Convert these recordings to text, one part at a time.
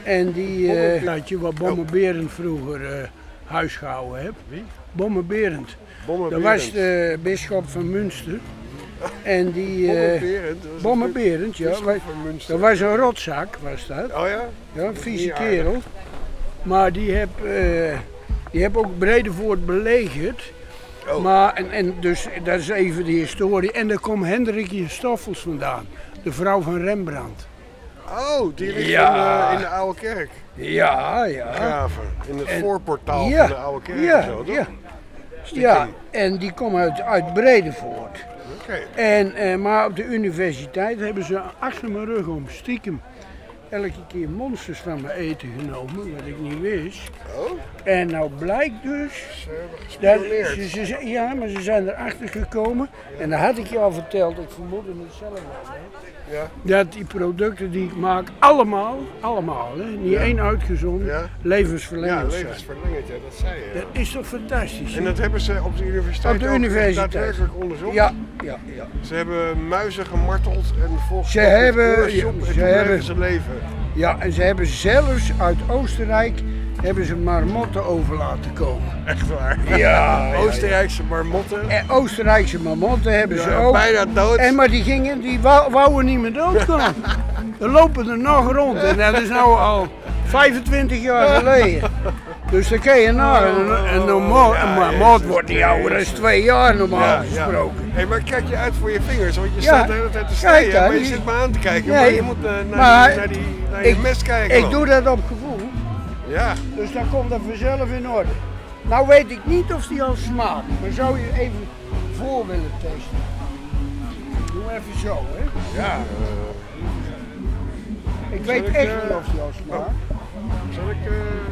En die, weet je wat Bomme Berend vroeger huis gehouden heeft? Wie? Bomme Berend. Bomme Dat was de bisschop van Münster. En die... Bomme Berend, ja. Dat was een rotzak, was dat. Oh ja? Ja, een vieze kerel. Maar die heb ook Bredevoort belegerd. Oh. Maar, en dus dat is even de historie. En daar komt Hendrikje Stoffels vandaan. De vrouw van Rembrandt. Oh, die ligt in de oude kerk. Ja. Graven. In het voorportaal ja, van de oude kerk ja, of zo, toch? Ja. Ja, en die komt uit Bredevoort. Oké. Maar op de universiteit hebben ze achter mijn rug om stiekem elke keer monsters van me eten genomen, wat ik niet wist. Oh? En nou blijkt dus, ja, maar ze zijn erachter gekomen, en dat had ik je al verteld, ik vermoedde het zelf wel, dat die producten die ik maak, allemaal, hè, niet één uitgezonden, levensverlengend zijn. Ja, levensverlengend, ja, dat zei je. Dat is toch fantastisch? En dat hebben ze op de universiteit ook daadwerkelijk onderzocht? Ja. Ze hebben muizen gemarteld en volgens ze hebben ze leven. Ja, en ze hebben zelfs uit Oostenrijk marmotten over laten komen. Echt waar? Ja. Oostenrijkse marmotten. En Oostenrijkse marmotten hebben ze ook. Bijna dood. Maar die wouden niet meer doodkomen. Er lopen er nog rond en dat is nou al 25 jaar geleden. Dus dan kun je een marmot wordt niet ouder, dat is 2 jaar normaal gesproken. Hey, maar kijk je uit voor je vingers, want je staat de hele tijd te snijden, maar je zit me aan te kijken. Nee, maar je moet naar je mes kijken. Ik doe dat op gevoel. Ja. Dus dan komt dat vanzelf in orde. Nou weet ik niet of die al smaakt, maar zou je even voor willen testen? Doe even zo, hè? Ja. Ik weet echt niet of die al smaakt. Zal ik...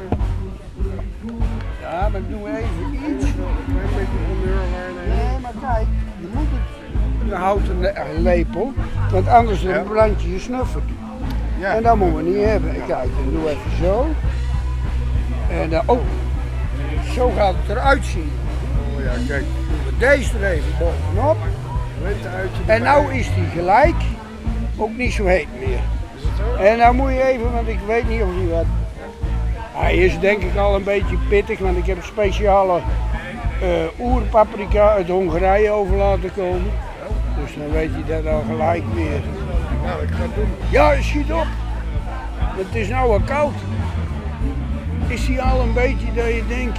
Ja, maar doe even iets. Een klein beetje honneur waarnemen. Nee, maar kijk, je moet het... Je houdt een lepel, want anders brand je je snuffer. Ja. En dat moeten we niet hebben. Kijk, dan doe even zo. En dan, zo gaat het eruit zien. Oh ja, kijk. Deze er even bovenop. En nou is die gelijk, ook niet zo heet meer. Is het zo? En dan moet je even, want ik weet niet of die wat... Hij is denk ik al een beetje pittig, want ik heb speciale oerpaprika uit Hongarije over laten komen. Dus dan weet je dat al gelijk weer. Nou, ik ga het doen. Ja, schiet op. Het is nou al koud. Is hij al een beetje dat je denkt...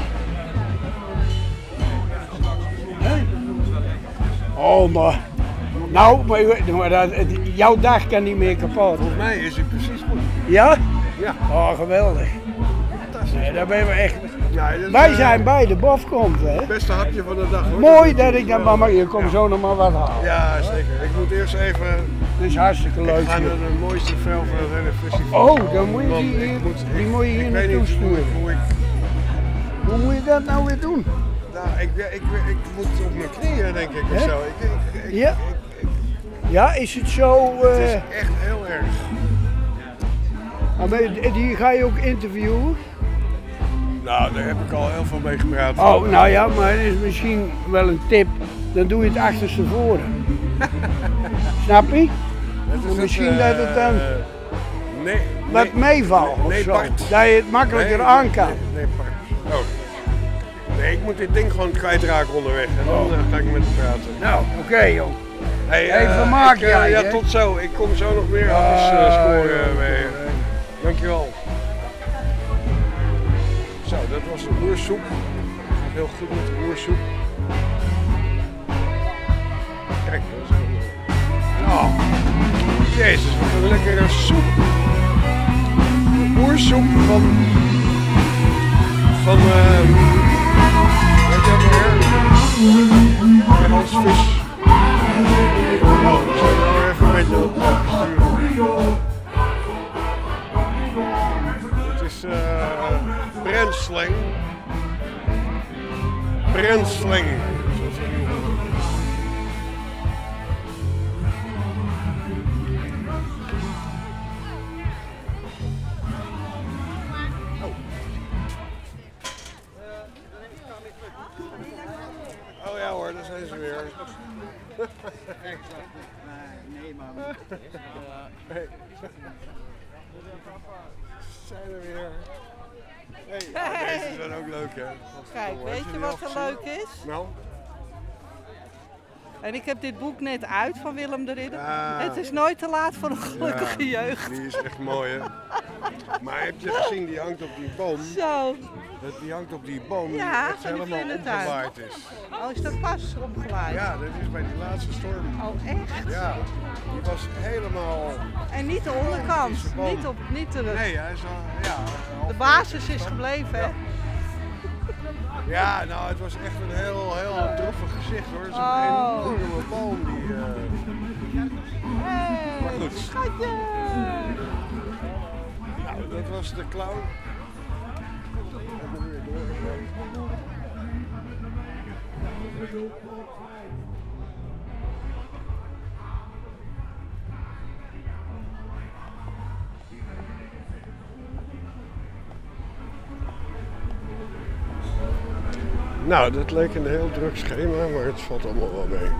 Hè? Oh, maar... Nou, maar jouw dag kan niet meer kapot. Volgens mij is het precies goed. Ja? Ja. Oh, geweldig. Fantastisch. Nee, daar ben we echt... Ja, wij zijn bij de bofkomst, hè? Het beste hapje van de dag, hoor. Mooi dat ik dat mama... Je komt zo nog maar wat halen. Ja, zeker. Ik moet eerst even... Het is hartstikke leuk. Ik ga naar de mooiste vel van het hele festival. Oh, dan moet je die moet je hier naartoe sturen. Hoe moet je dat nou weer doen? Nou, ik moet op mijn knieën, denk ik, of zo. Ja, is het zo... Het is echt heel erg. Die ga je ook interviewen? Nou, daar heb ik al heel veel mee gepraat. Oh, nou ja, maar het is misschien wel een tip. Dan doe je het achterstevoren. Snap je? Misschien dat het dan wat meevalt. Nee, Bart. Dat je het makkelijker aan kan. Nee, Bart. Oh. Nee, ik moet dit ding gewoon kwijtraken onderweg. En dan ga ik met hem praten. Nou, oké, joh. Hey, vermaak jij. Ja, tot zo. Ik kom zo nog meer hapjes scoren bij je. Dankjewel. Zo, dat was de oersoep. Heel goed met de oersoep. Kijk, dat is heel... Oh, jezus, wat een lekkere soep. Oersoep van weet je wat meer? Bij Hans Vis. Oh, ik zal er even een beetje op sturen. Het is brennsling. Brennsling. Oh ja hoor, daar zijn ze weer. Nee man. Hey. zijn er weer. Hey, deze zijn ook leuk, hè? Kijk, weet je wat er leuk is? Nou? En ik heb dit boek net uit van Willem de Ridder. Ja. Het is nooit te laat voor een gelukkige jeugd. Die is echt mooi, hè? Maar heb je gezien, die hangt op die boom? Zo. Die hangt op die boom die Ja, echt van die helemaal vlindertuin. omgewaaid is. Oh, is dat pas omgewaaid? Ja, dat is bij die laatste storm. Oh, echt? Ja, die was helemaal... En niet de onderkant. Deze boom. Niet de... Nee, hij is al... Ja, De basis is gebleven, hè? Ja, nou, het was echt een heel droevig gezicht, hoor. Zo'n Oh. enorme boom die... Hey, Maar goed. schatje! Nou, dat was de clown. En dan weer door. Nou, dat leek een heel druk schema, maar het valt allemaal wel mee.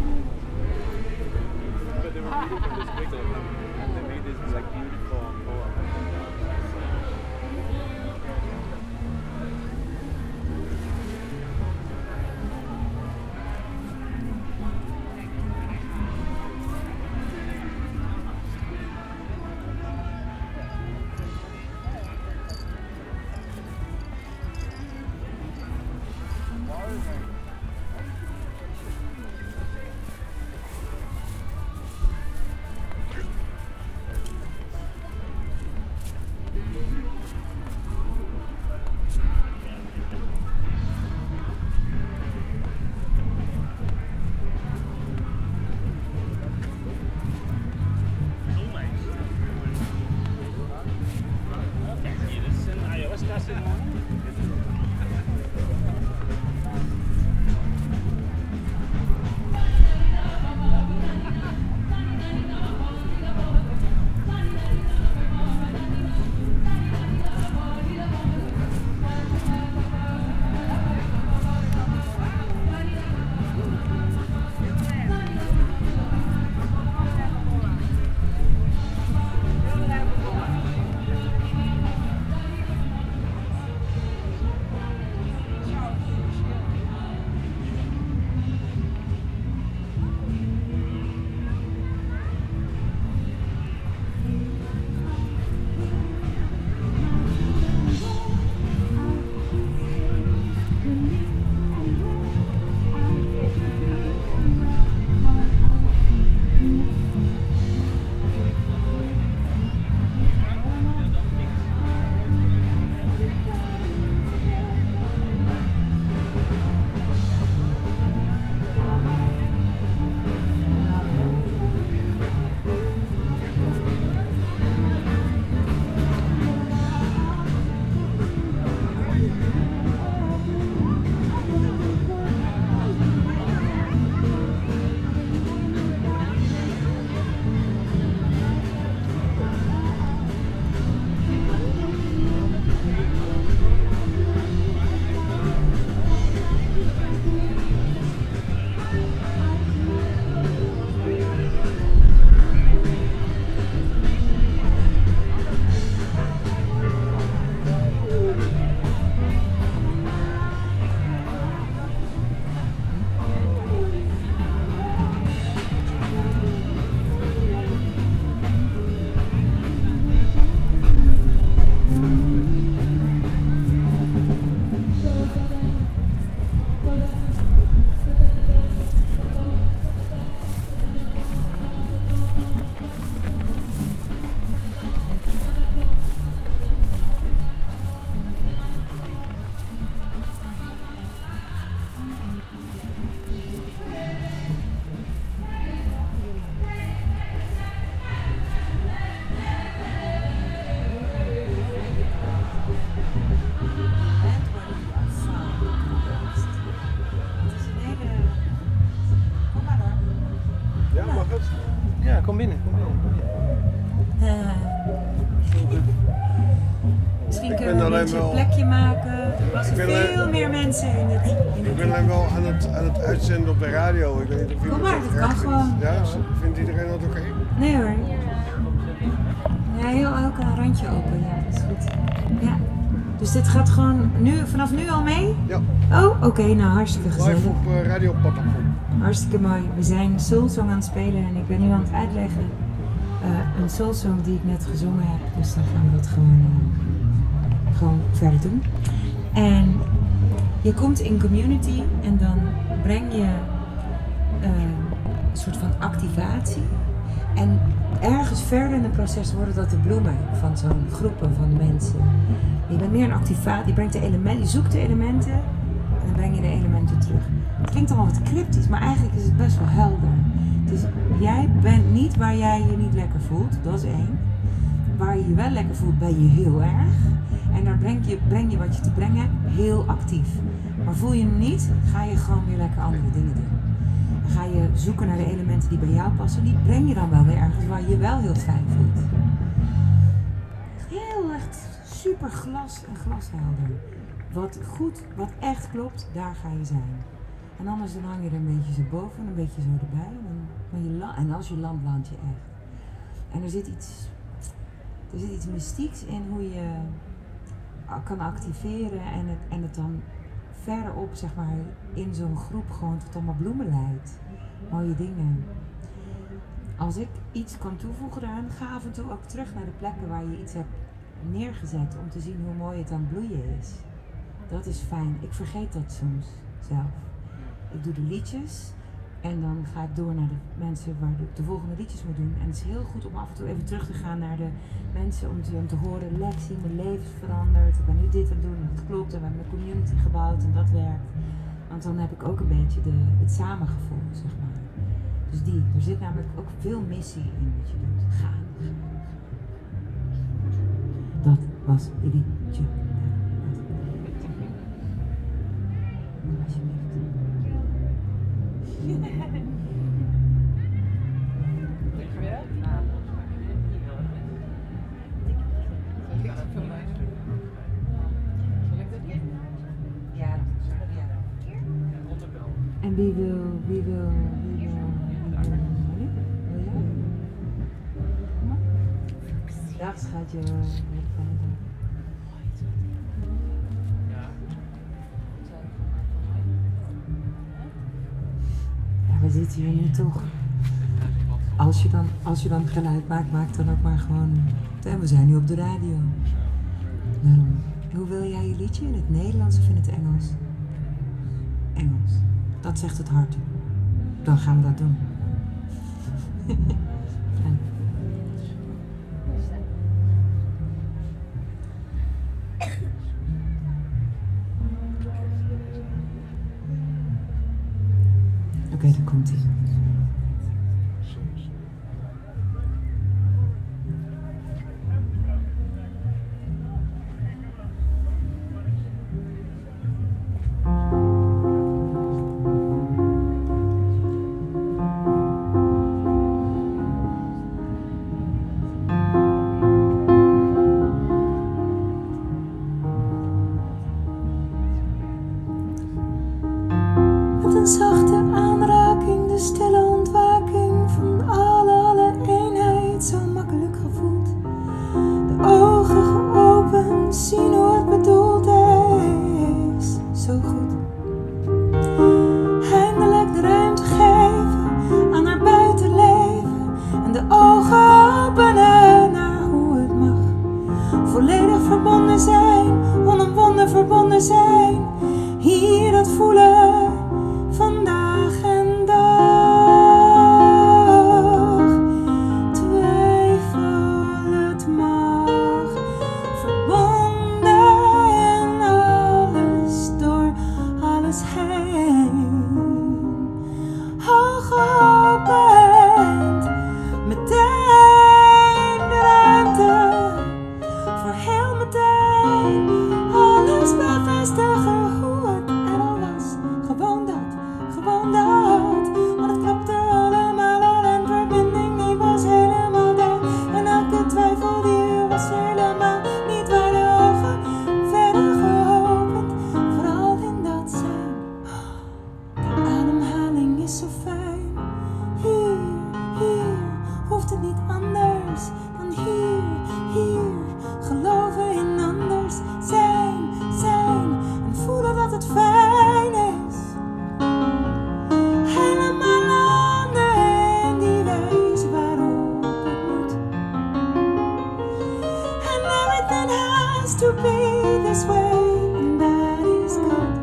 Kom binnen. Misschien kunnen we een beetje een plekje maken. Er passen veel meer mensen in het. Ik ben alleen wel aan het uitzenden op de radio. Ik weet niet of Kom maar, dat kan gewoon. Ja, vindt iedereen dat oké? Nee hoor. Ja, heel klein randje open, ja, dat is goed. Ja. Dus dit gaat gewoon vanaf nu al mee? Ja. Oh, oké, nou hartstikke gezellig. Live op Radio Patapon. Hartstikke mooi. We zijn Soulsong aan het spelen en ik ben nu aan het uitleggen. Een Soulsong die ik net gezongen heb, dus dan gaan we dat gewoon verder doen. En je komt in community en dan breng je een soort van activatie. En ergens verder in het proces worden dat de bloemen van zo'n groepen van mensen. Je bent meer een activatie, je brengt de elementen, je zoekt de elementen en dan breng je de elementen terug. Het klinkt allemaal wat cryptisch, maar eigenlijk is het best wel helder. Dus jij bent niet waar jij je niet lekker voelt, dat is één. Waar je je wel lekker voelt, ben je heel erg. En daar breng je wat je te brengen hebt heel actief. Maar voel je hem niet, ga je gewoon weer lekker andere dingen doen. Dan ga je zoeken naar de elementen die bij jou passen. Die breng je dan wel weer ergens waar je je wel heel fijn voelt. Heel echt super glas en glashelder. Wat echt klopt, daar ga je zijn. En anders dan hang je er een beetje zo boven, een beetje zo erbij. En als je landt, land je echt. En er zit iets mystieks in hoe je kan activeren en het dan verderop, zeg maar, in zo'n groep gewoon tot allemaal bloemen leidt. Mooie dingen. Als ik iets kan toevoegen daaraan, ga af en toe ook terug naar de plekken waar je iets hebt neergezet om te zien hoe mooi het aan het bloeien is. Dat is fijn. Ik vergeet dat soms zelf. Ik doe de liedjes en dan ga ik door naar de mensen waar ik de volgende liedjes moet doen. En het is heel goed om af en toe even terug te gaan naar de mensen om te horen, Lexie, mijn leven is veranderd, ik ben nu dit aan het doen en dat klopt en we hebben een community gebouwd en dat werkt. Want dan heb ik ook een beetje het samengevoel, zeg maar. Dus er zit namelijk ook veel missie in wat je doet. Gaan. Dat was je liedje. En wie wil Dag schatje. Ja, we zitten hier nu toch. Als je dan geluid maakt, maak dan ook maar gewoon. En we zijn nu op de radio. Daarom. Hoe wil jij je liedje? In het Nederlands of in het Engels? Engels. Dat zegt het hart. Dan gaan we dat doen. Oké, daar komt ie. Een zachte aanraking, de stille ontwaking van alle eenheid, zo makkelijk gevoeld. De ogen geopend, zien hoe het bedoeld is, zo goed. Eindelijk de ruimte geven aan haar buitenleven en de ogen openen naar hoe het mag. Volledig verbonden zijn, onomwonden verbonden zijn, hier dat voelen. Vandaag en dag, twijfel het mag, verbonden en alles door alles heen. Hoog geopend, meteen de ruimte voor heel meteen. has to be this way, and that is good.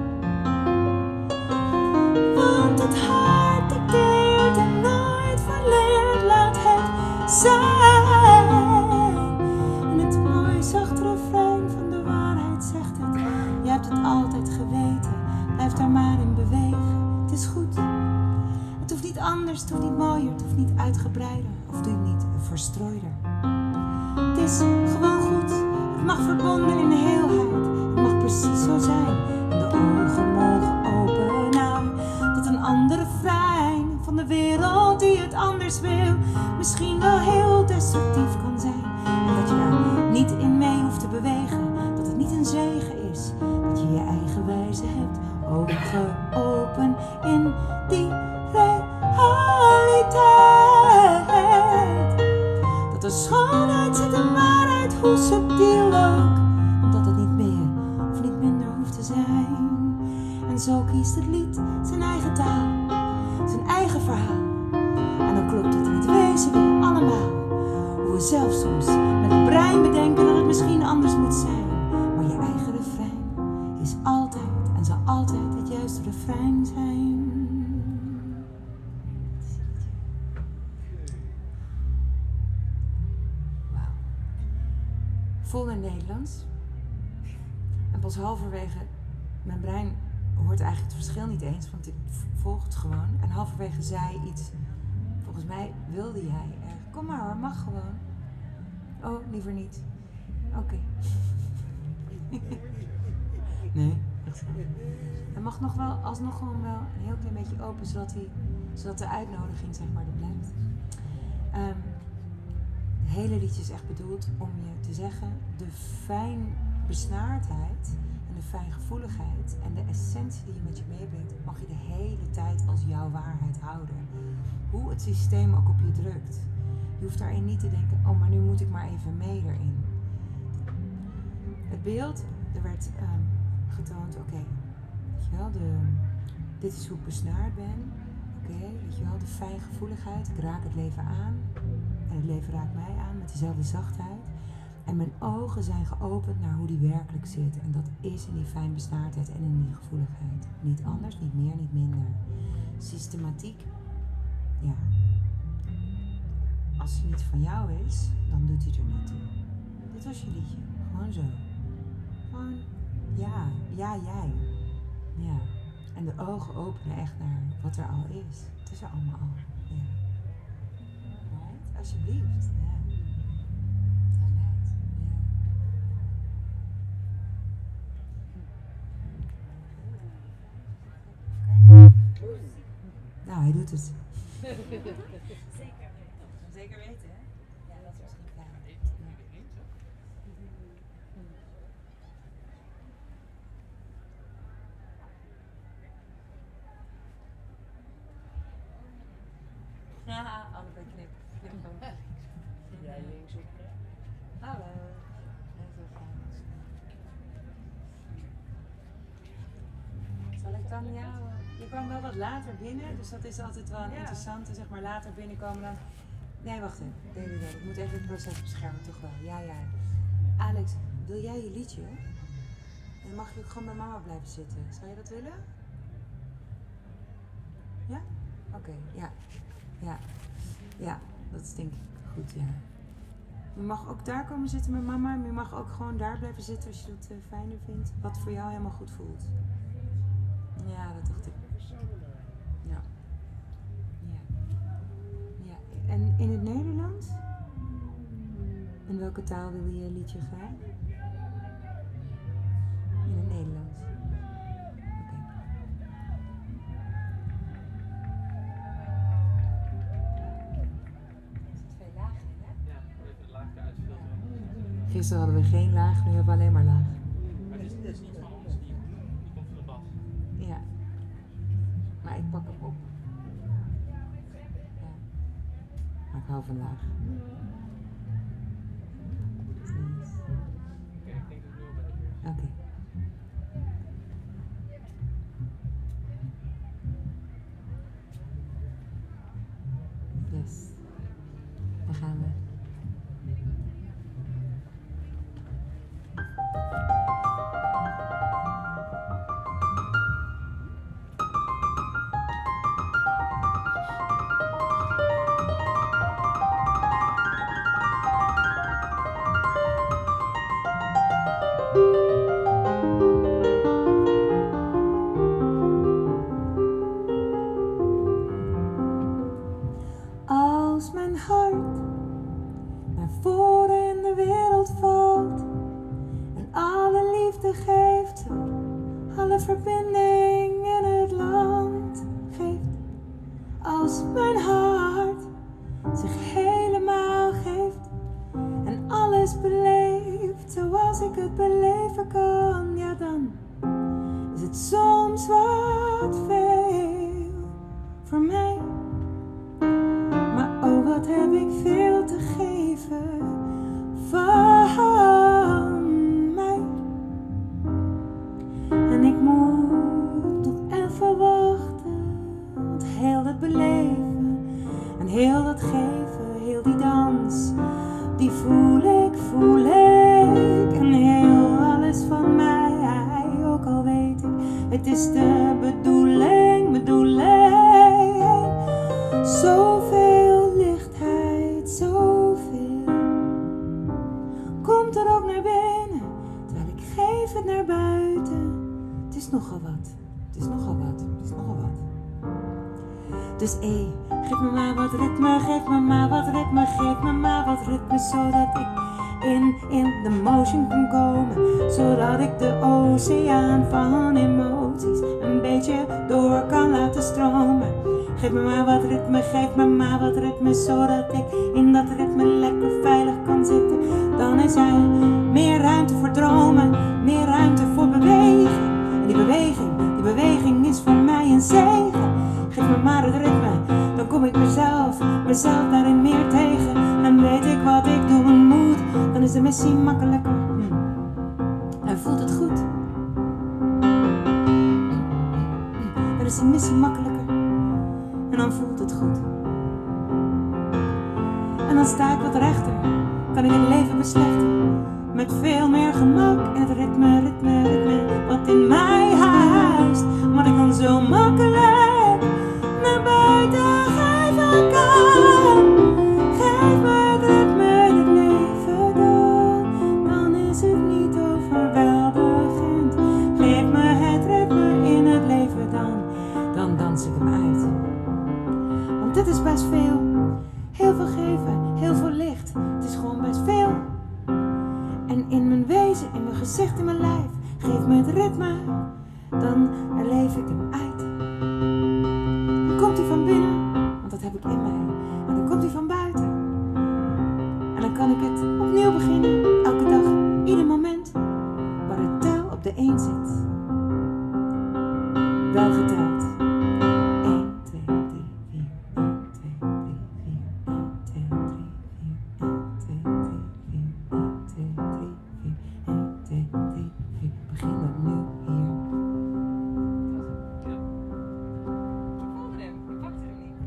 Want het hart dicteert en nooit verleert, laat het zijn. En het mooi zacht refrein van de waarheid zegt het. Je hebt het altijd geweten, blijf daar maar in bewegen. Het is goed. Het hoeft niet anders, het hoeft niet mooier, het hoeft niet uitgebreider. Of doe je niet verstrooider. Het is gewoon goed, het mag verbonden in de heelheid. Het mag precies zo zijn. En de ogen mogen open naar dat een andere refrein van de wereld die het anders wil misschien wel heel destructief kan zijn. En dat je daar niet in mee hoeft te bewegen. Dat het niet een zegen is. Dat je je eigen wijze hebt. Ogen open in die realiteit. Dat de schoonheid zit in waarheid, hoe subtiel ook. Omdat het niet meer of niet minder hoeft te zijn. En zo kiest het lied zijn eigen taal, zijn eigen verhaal. En dan klopt het in het wezen weer allemaal. Hoe we zelf soms met het brein bedenken dat het misschien anders moet zijn. Maar je eigen refrein is altijd en zal altijd het juiste refrein zijn. Wauw. Vol in Nederlands. En pas halverwege, mijn brein hoort eigenlijk het verschil niet eens, want ik volg het gewoon. En halverwege zei iets, volgens mij wilde jij er. Kom maar hoor, mag gewoon. Oh, liever niet. Oké. Nee. Hij mag nog wel, alsnog gewoon wel een heel klein beetje open, zodat de uitnodiging zeg maar er blijft. Het hele liedje is echt bedoeld om je te zeggen, de fijnbesnaardheid en de fijngevoeligheid en de essentie die je met je meebrengt, mag je de hele tijd als jouw waarheid houden. Hoe het systeem ook op je drukt. Je hoeft daarin niet te denken, oh maar nu moet ik maar even mee erin. Het beeld, er werd getoond, oké, weet je wel, dit is hoe ik besnaard ben. Oké, weet je wel, de fijngevoeligheid, ik raak het leven aan. En het leven raakt mij aan met dezelfde zachtheid. En mijn ogen zijn geopend naar hoe die werkelijk zit. En dat is in die fijnbesnaardheid en in die gevoeligheid. Niet anders, niet meer, niet minder. Systematiek, ja. Als hij niet van jou is, dan doet hij er niet toe. Dit was je liedje. Gewoon zo. Gewoon, ja, jij. Ja. En de ogen openen echt naar wat er al is. Het is er allemaal al. Ja. Right? Alsjeblieft. Ja. Nou, hij doet het. Zeker weten, hè? Ja, dat is misschien fijn. Ja, allebei knip. Jij links op. Hallo. Heel fijn. Zal ik dan jou... Je kwam wel wat later binnen, dus dat is altijd wel een interessante, zeg maar, later binnenkomen dan... Nee, wacht even. Nee. Ik moet even het proces beschermen, toch wel. Ja. Alex, wil jij je liedje? Dan mag je ook gewoon bij mama blijven zitten. Zou je dat willen? Ja? Oké, ja. Ja, dat is denk ik goed, ja. Je mag ook daar komen zitten met mama, maar je mag ook gewoon daar blijven zitten als je dat fijner vindt. Wat voor jou helemaal goed voelt. Ja, dat dacht ik. Ja. En in het Nederlands? In welke taal wil je liedje graag? In het Nederlands. Oké. Er zit veel laag in, hè? Ja, even het laagje uitfilteren. Gisteren hadden we geen laag, nu hebben we alleen maar laag. Maar dit is niet van ons, die komt van de bas. Ja. Maar ik pak hem op. Ja. Maar ik hou van laag. Oké, ik denk dat het nu al beter is. Oké. Yes. Dan gaan we. liefde geeft, alle verbinding in het land geeft. Als mijn hart zich helemaal geeft en alles beleeft zoals ik het beleven kan, ja dan is het soms wat veel voor mij. Maar oh, wat heb ik veel te geven van mij. En ik moet nog even wachten, want heel dat beleven en heel dat geven, heel die dans, die voel ik. En heel alles van mij, ook al weet ik, het is de bedoeling. Zoveel lichtheid, zoveel komt er ook naar binnen, terwijl ik geef het naar buiten. Het is nogal wat. Dus geef me maar wat ritme, geef me maar wat ritme, zodat ik in de motion kan komen, zodat ik de oceaan van emoties een beetje door kan laten stromen. Geef me maar wat ritme, zodat ik in dat ritme lekker veilig kan zitten. Dan is er meer ruimte voor dromen, meer ruimte voor beweging. En die beweging is voor mij een zegen. Geef me maar het ritme, dan kom ik mezelf daarin meer tegen. En weet ik wat ik doen moet, dan is de missie makkelijker. En voelt het goed. Dan is de missie makkelijker. En dan voelt het goed. En dan sta ik wat rechter, kan ik het leven beslechten. Met veel meer gemak en het ritme, wat in mij huist. Wat ik dan zo makkelijk naar buiten geven kan. Geef me het ritme in het leven dan is het niet overweldigend. Geef me het ritme in het leven dan dans ik hem uit. Want dit is best veel, heel veel geven, heel veel licht. Het is gewoon best veel. En in mijn wezen, in mijn gezicht, in mijn lijf, geef me het ritme, dan leef ik hem uit. Dan komt hij van binnen, want dat heb ik in mij. En dan komt hij van buiten. En dan kan ik het opnieuw beginnen, elke dag, ieder moment, waar het tel op de 1 zit. Wel geteld. 1, 2, 3, 4, 1, 2, 3, 4, 1, 2, 3, 4, 1, 2, 3, 4, 1, 2, 3, 4, 1, 2, 3, 4. Begin het nu hier. Ik pakte hem niet.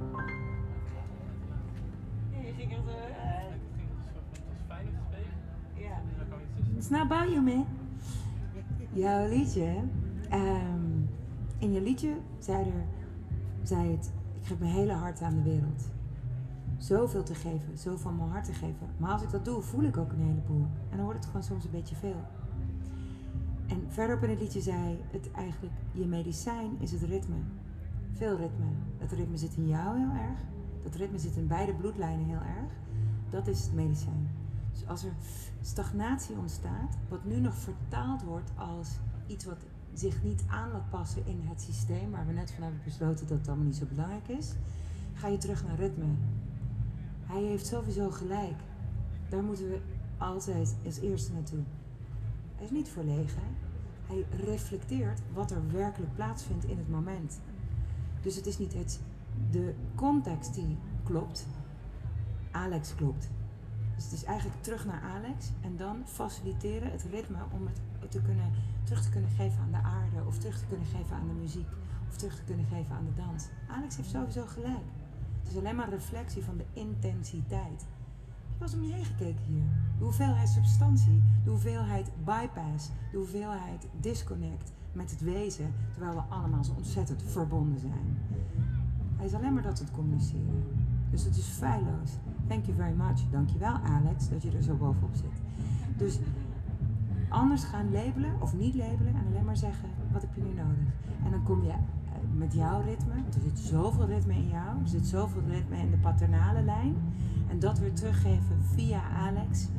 Je ging er zo. Het was fijn om te spelen. Ja. En dan kwam iets tussen. It's not about you, man. Jouw liedje, in je liedje zei het, ik geef mijn hele hart aan de wereld. Zoveel te geven, zo van mijn hart te geven. Maar als ik dat doe, voel ik ook een heleboel. En dan wordt het gewoon soms een beetje veel. En verderop in het liedje zei het eigenlijk, je medicijn is het ritme. Veel ritme. Dat ritme zit in jou heel erg. Dat ritme zit in beide bloedlijnen heel erg. Dat is het medicijn. Dus als er stagnatie ontstaat, wat nu nog vertaald wordt als iets wat zich niet aan laat passen in het systeem, waar we net van hebben besloten dat het allemaal niet zo belangrijk is, ga je terug naar ritme. Hij heeft sowieso gelijk. Daar moeten we altijd als eerste naartoe. Hij is niet verlegen. Hij reflecteert wat er werkelijk plaatsvindt in het moment. Dus het is niet de context die klopt. Alex klopt. Dus het is eigenlijk terug naar Alex en dan faciliteren het ritme om het terug te kunnen geven aan de aarde, of terug te kunnen geven aan de muziek, of terug te kunnen geven aan de dans. Alex heeft sowieso gelijk. Het is alleen maar een reflectie van de intensiteit. Je was om je heen gekeken hier. De hoeveelheid substantie, de hoeveelheid bypass, de hoeveelheid disconnect met het wezen, terwijl we allemaal zo ontzettend verbonden zijn. Hij is alleen maar dat aan het communiceren. Dus het is feilloos. Thank you very much. Dankjewel Alex, dat je er zo bovenop zit. Dus anders gaan labelen of niet labelen en alleen maar zeggen, wat heb je nu nodig? En dan kom je met jouw ritme, want er zit zoveel ritme in jou, er zit zoveel ritme in de paternale lijn. En dat weer teruggeven via Alex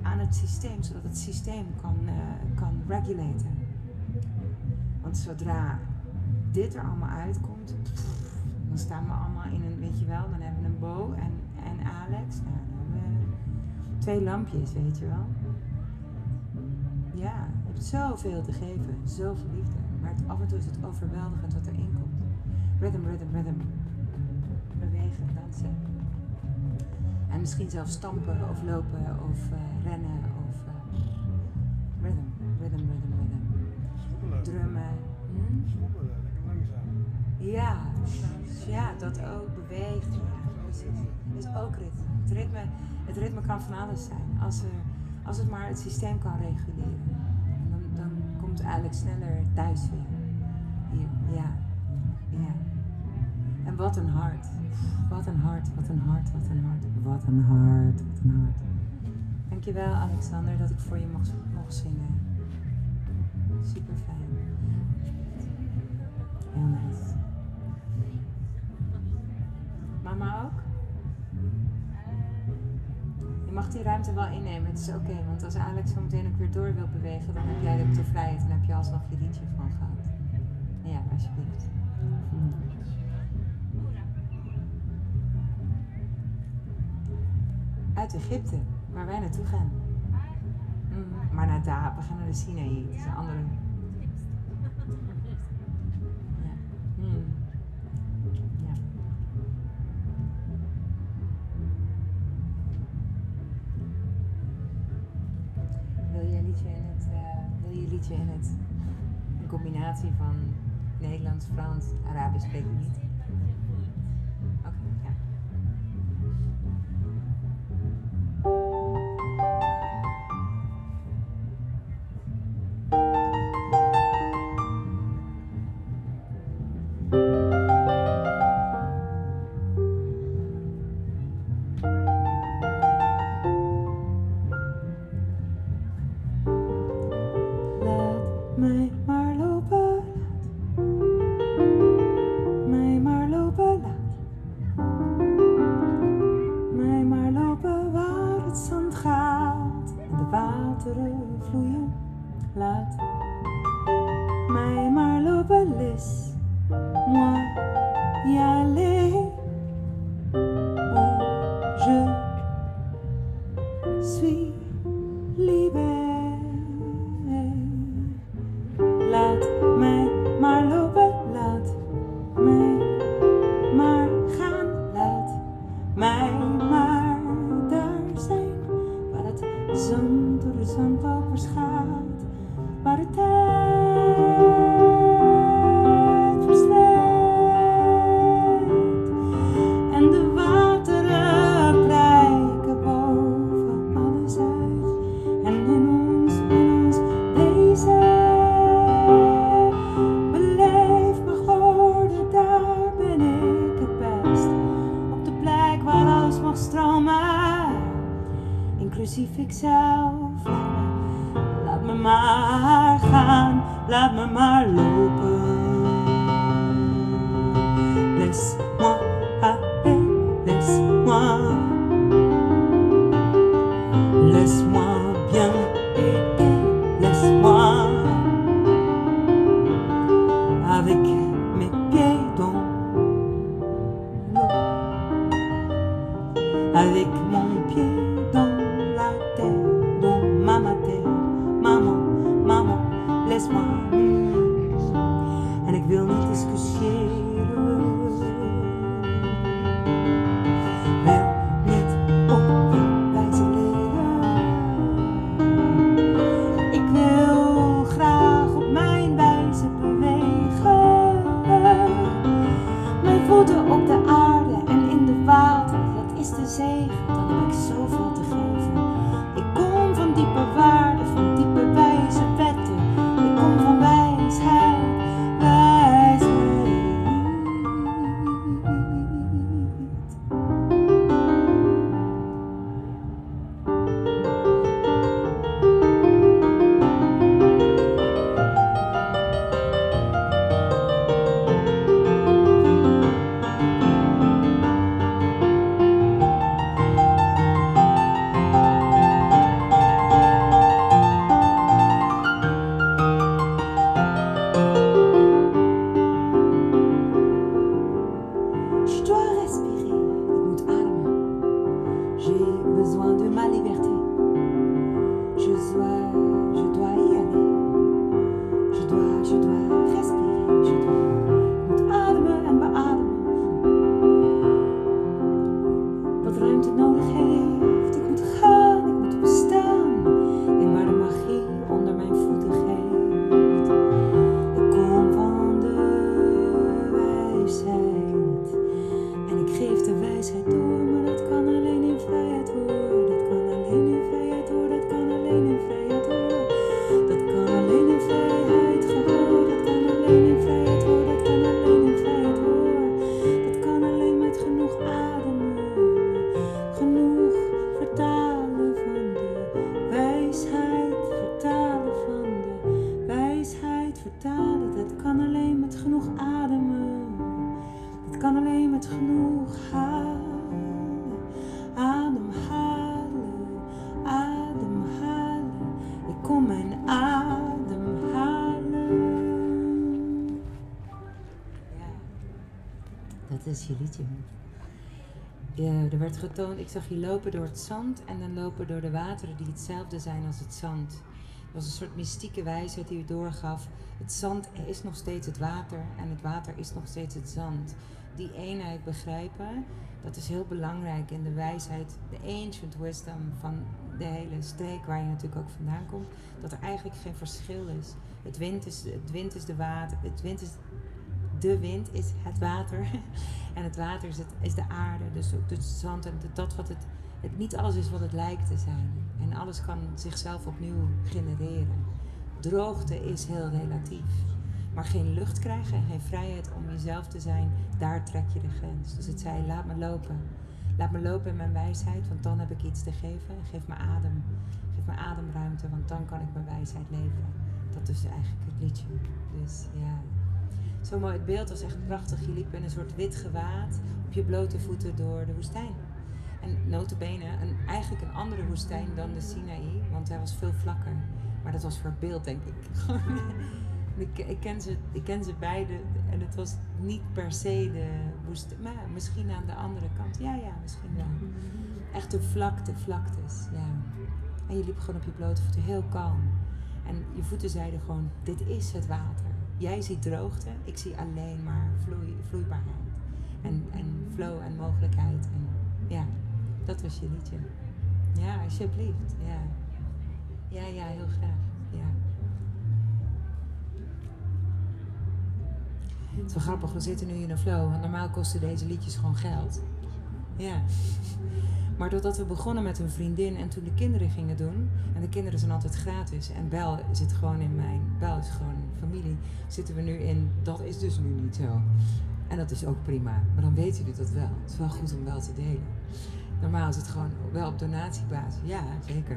aan het systeem, zodat het systeem kan regulaten. Want zodra dit er allemaal uitkomt, dan staan we allemaal in een, weet je wel, dan hebben we een Bo en Alex. Nou, dan hebben we 2 lampjes, weet je wel. Ja, je hebt zoveel te geven, zoveel liefde. Maar af en toe is het overweldigend wat erin komt. Rhythm, rhythm, rhythm. Bewegen, dansen. En misschien zelfs stampen of lopen of rennen of rhythm, rhythm, rhythm, rhythm. Schommelen. Drummen. Schommelen, lekker langzaam. Ja, dat ook. Bewegen. Ja, precies. Is ook ritme. Het ritme kan van alles zijn. Als het maar het systeem kan reguleren. Dan komt Alex sneller thuis weer. Hier, ja. En wat een hart. Wat een hart, wat een hart, wat een hart. Wat een hart, wat een hart. Dankjewel Alexander dat ik voor je mocht zingen. Super fijn. Heel nice. Mama ook? Je mag die ruimte wel innemen, het is oké, want als Alex zo meteen ook weer door wil bewegen, dan heb jij ook de vrijheid en heb je alsnog je liedje van gehad. Ja, alsjeblieft. Uit Egypte, waar wij naartoe gaan. Maar naar daar, we gaan naar de Sinaï, het is een andere. Ja. Ja. Wil je een liedje in het een combinatie van Nederlands, Frans, Arabisch spreek ik niet? Oké, ja. Inclusief ikzelf, laat me maar gaan, laat me maar lopen. Laisse-moi aller, laisse-moi, laisse-moi bien aider, laisse-moi, avec mes pieds dans l'eau, avec mon pied dans la terre, dans ma terre, maman, maman, laisse-moi. En ik wil niet discussiëren, wil niet op je wijze leren. Ik wil graag op mijn wijze bewegen, mijn voeten op de aarde en in de water, dat is de zegen, dan heb ik zoveel te geven. Ik kom van diepe waarden, van diepe wijze wetten, ik kom van wijsheid, wijsheid. vertalen, dat kan alleen met genoeg ademen. Dat kan alleen met genoeg halen. Ademhalen, ademhalen. Ik kom mijn adem halen. Ja, dat is je liedje. Ja, er werd getoond, ik zag je lopen door het zand en dan lopen door de wateren die hetzelfde zijn als het zand. Het was een soort mystieke wijsheid die u doorgaf. Het zand is nog steeds het water en het water is nog steeds het zand. Die eenheid begrijpen, dat is heel belangrijk in de wijsheid, de ancient wisdom van de hele streek waar je natuurlijk ook vandaan komt. Dat er eigenlijk geen verschil is. Het wind is de water, de wind is het water en het water is de aarde, dus ook het zand en dat wat het niet alles is wat het lijkt te zijn. En alles kan zichzelf opnieuw genereren. Droogte is heel relatief, maar geen lucht krijgen en geen vrijheid om jezelf te zijn, daar trek je de grens. Dus het zei, laat me lopen. Laat me lopen in mijn wijsheid, want dan heb ik iets te geven. Geef me adem, geef me ademruimte, want dan kan ik mijn wijsheid leven. Dat is eigenlijk het liedje. Dus ja. Zo mooi, het beeld was echt prachtig. Je liep in een soort wit gewaad op je blote voeten door de woestijn. En nota bene eigenlijk een andere woestijn dan de Sinaï, want hij was veel vlakker. Maar dat was voor het beeld, denk ik. Ik ken ze beide en het was niet per se de woestijn, maar misschien aan de andere kant. Ja, misschien wel. Echt de vlaktes, ja. En je liep gewoon op je blote voeten, heel kalm. En je voeten zeiden gewoon, dit is het water. Jij ziet droogte, ik zie alleen maar vloeibaarheid. En flow en mogelijkheid. En ja, dat was je liedje. Ja, alsjeblieft. Ja, heel graag. Ja. Het is wel grappig, we zitten nu in een flow. Want normaal kosten deze liedjes gewoon geld. Ja. Maar doordat we begonnen met een vriendin en toen de kinderen gingen doen, en de kinderen zijn altijd gratis, en Bel zit gewoon Bel is gewoon familie, zitten we nu in, dat is dus nu niet zo. En dat is ook prima, maar dan weten jullie dat wel. Het is wel goed om wel te delen. Normaal is het gewoon wel op donatiebasis. Ja, zeker.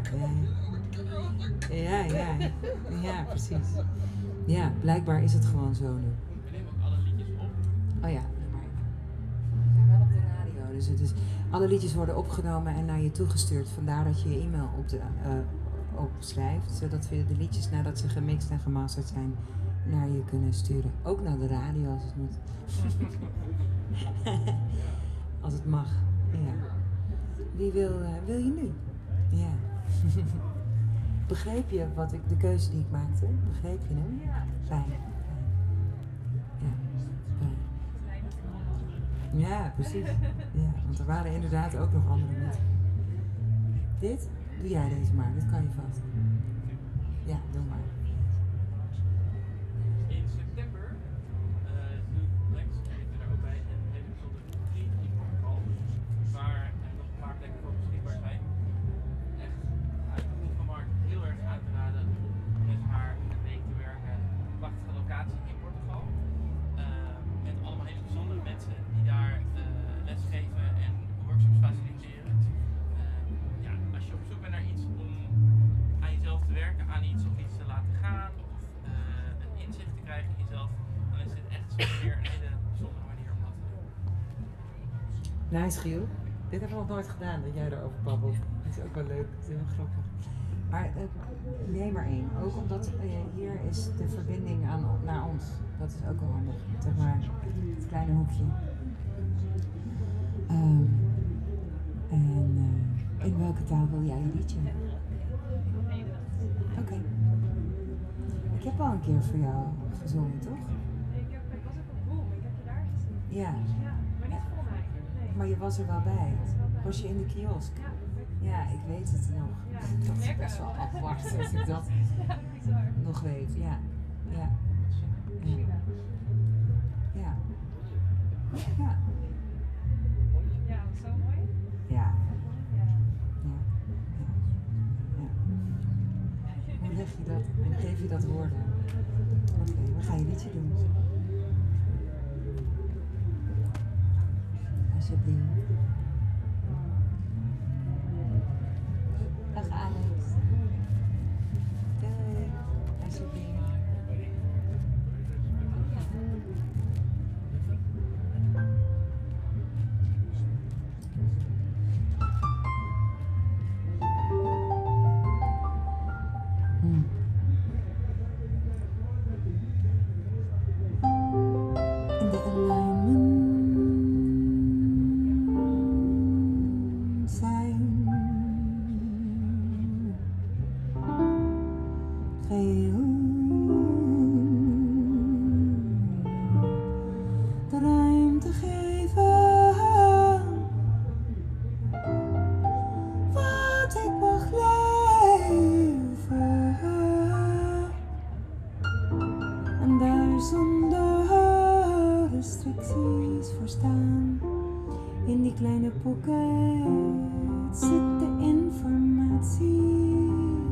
Ja, precies. Ja, blijkbaar is het gewoon zo nu. We nemen ook alle liedjes op. Oh ja, maar we zijn wel op de radio. Dus alle liedjes worden opgenomen en naar je toegestuurd. Vandaar dat je je e-mail opschrijft. Zodat we de liedjes nadat ze gemixt en gemasterd zijn naar je kunnen sturen. Ook naar de radio als het moet. Als het mag. Ja. Wie wil je nu? Ja. Begreep je de keuze die ik maakte? Begreep je hem? Ja. Fijn. Ja, fijn. Ja, precies. Ja, want er waren inderdaad ook nog andere mensen. Dit? Doe jij deze maar, dit kan je vast. Ja, doe maar. In september doet Lex, en ik ben er ook bij, een hele bijzondere retreat in Portugal. Waar nog een paar plekken voor beschikbaar zijn. Echt uit de mond van Mark heel erg aan te raden om met haar een week te werken. Een prachtige locatie in Portugal. Met allemaal hele bijzondere mensen die daar lesgeven en workshops faciliteren. Ja, als je op zoek bent naar iets om aan jezelf te werken, aan iets of iets te laten gaan of een inzicht te krijgen in jezelf, dan is dit echt zo weer een hele bijzondere manier om dat te doen. Nice, Giel. Dit hebben we nog nooit gedaan, dat jij erover babbelt. Dat is ook wel leuk, dat is heel grappig. Maar neem maar één. Ook omdat hier is de verbinding naar ons. Dat is ook wel handig. Zeg maar, het kleine hoekje. In welke taal wil jij je liedje? Oké. Ik heb al een keer voor jou gezongen, toch? Ik was ook op Boom, ik heb je daar gezien. Ja. Ja, maar niet voor mij. Nee. Maar je was er wel bij. Was je in de kiosk? Ja, Ja, ik weet het nog. Ja, Dat is merk best het wel ook. apart als ik dat ja, bizar. nog weet. Ja. Ja. Ja. Ja. Ja. Ja, zo mooi. Ja. Ja. Ja. Ja. Hoe leg je dat? Hoe geef je dat woorden? Oké, we gaan je liedje doen. Alsjeblieft. Dag Alex. Doei. Alsjeblieft. En daar zonder restricties voor staan. In die kleine pocket zit de informatie.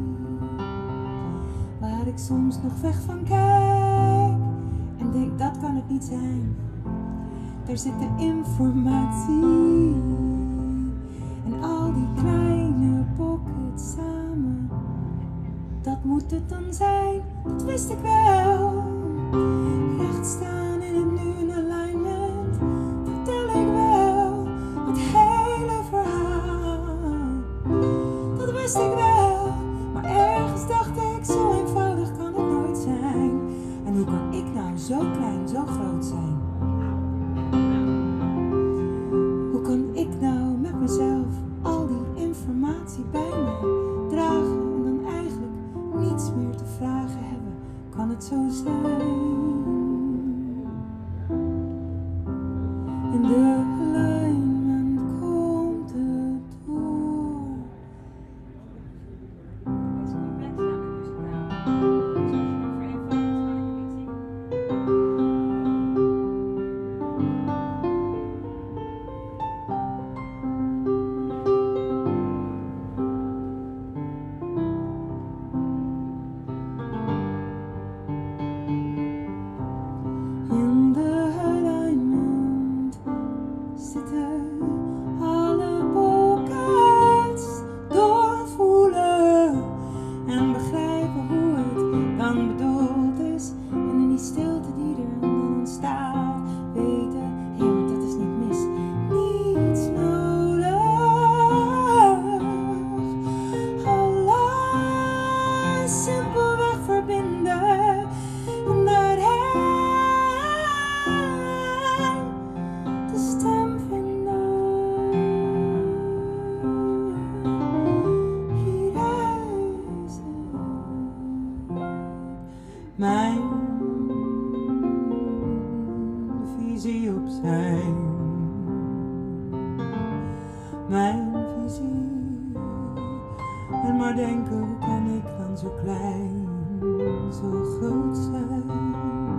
Waar ik soms nog weg van kijk en denk dat kan het niet zijn. Daar zit de informatie. En al die kleine pockets samen, dat moet het dan zijn, dat wist ik wel. Recht staan in het nu in alignment, vertel ik wel het hele verhaal. Dat wist ik wel, maar ergens dacht ik, zo eenvoudig kan het nooit zijn. En hoe kan ik nou zo klein, zo groot zijn? Hoe kan ik nou met mezelf al die informatie bij me dragen en dan eigenlijk niets meer te vragen hebben? Kan het zo zijn? In de alignment komt het door. Deze complex namelijk muzikaal. Dus als je nog vereenvoudigt, ga ik het niet zingen. In de alignment zitten alle pockets doorvoelen en begrijpen hoe het dan bedoeld is. En in die stilte die er dan ontstaat, weten, hé, maar dat is niet mis, niets nodig. Alles simpelweg verbinden en daarheen de stem vinden. Hier is het. Mijn visie op zijn. Mijn visie. En maar denken, hoe kan ik dan zo klein, zo groot zijn?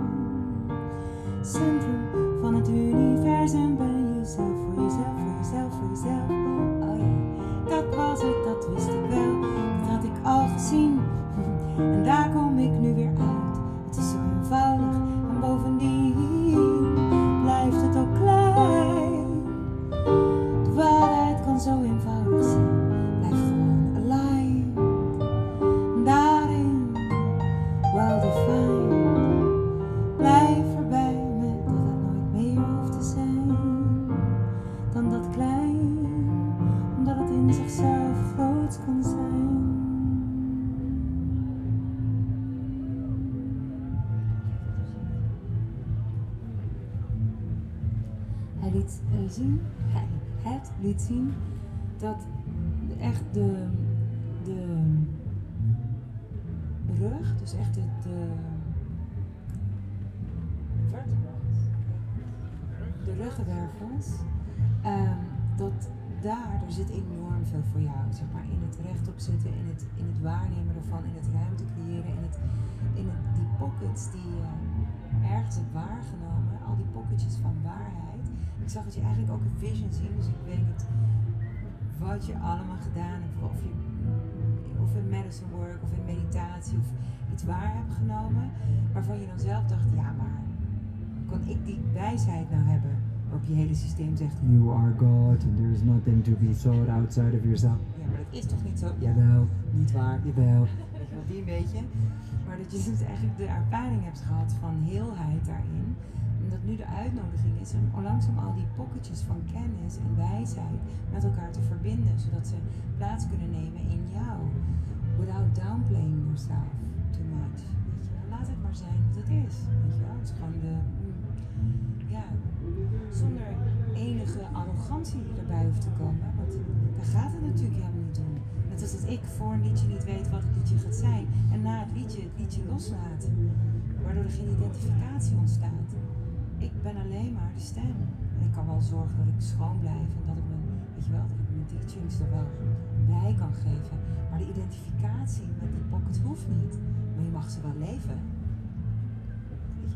Centrum van het universum ben jezelf, voor jezelf, voor jezelf, voor jezelf. Oh ja, dat was het, dat wist ik wel, dat had ik al gezien. En daar kom ik nu weer uit. Het is zo eenvoudig en bovendien blijft het ook klein. De waarheid kan zo eenvoudig zijn, blijf gewoon aligned. En daarin, well defined, blijf erbij met dat het nooit meer hoeft te zijn dan dat klein, omdat het in zichzelf groot kan zijn. Hij liet zien, het liet zien dat echt de rug, dus echt de ruggenwervels, dat daar zit enorm veel voor jou, zeg maar, in het rechtop zitten, in het waarnemen ervan, in het ruimte creëren, die pockets die je ergens hebt waargenomen, al die pocketjes van waarheid. Ik zag dat je eigenlijk ook een vision zien, dus ik weet niet wat je allemaal gedaan hebt, of in medicine work, of in meditatie, of iets waar hebt genomen, waarvan je dan zelf dacht, ja maar, kan ik die wijsheid nou hebben? Waarop je hele systeem zegt, You are God and there is nothing to be sought outside of yourself. ja maar dat is toch niet zo? Jawel, Niet waar. jawel. Weet je wel, die een beetje. Maar dat je dus eigenlijk de ervaring hebt gehad van heelheid daarin. En dat nu de uitnodiging is om langzaam al die pocketjes van kennis en wijsheid met elkaar te verbinden. Zodat ze plaats kunnen nemen in jou. Without downplaying yourself too much. Weet je wel. Laat het maar zijn wat het is. Weet je wel. Het is gewoon zonder enige arrogantie erbij hoeft te komen. Want daar gaat het natuurlijk helemaal niet om. Net als dat ik voor een liedje niet weet wat het liedje gaat zijn. En na het liedje loslaat. Waardoor er geen identificatie ontstaat. Ik ben alleen maar de stem. En ik kan wel zorgen dat ik schoon blijf. En dat ik mijn teachings er wel bij kan geven. Maar de identificatie met die pocket hoeft niet. Maar je mag ze wel leven.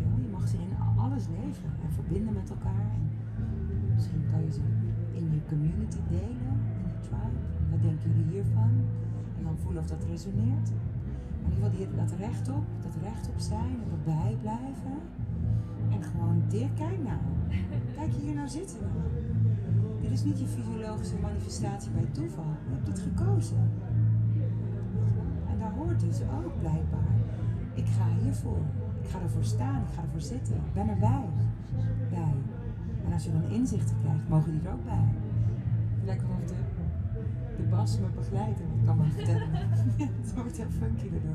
alles leven en verbinden met elkaar. En misschien kan je ze in je community delen, in je tribe. Wat denken jullie hiervan? En dan voelen of dat resoneert. Maar in ieder geval dat rechtop zijn en dat bij blijven. En gewoon dit, kijk nou. Kijk je hier nou zitten nou. Dit is niet je fysiologische manifestatie bij toeval. Je hebt dit gekozen. En daar hoort dus ook blijkbaar. Ik ga hiervoor. Ik ga ervoor staan, ik ga ervoor zitten. Ik ben erbij. Bij. En als je dan inzichten krijgt, mogen die er ook bij. Lekker of de bas me begeleidt en ik kan me vertellen. Het wordt heel funky erdoor.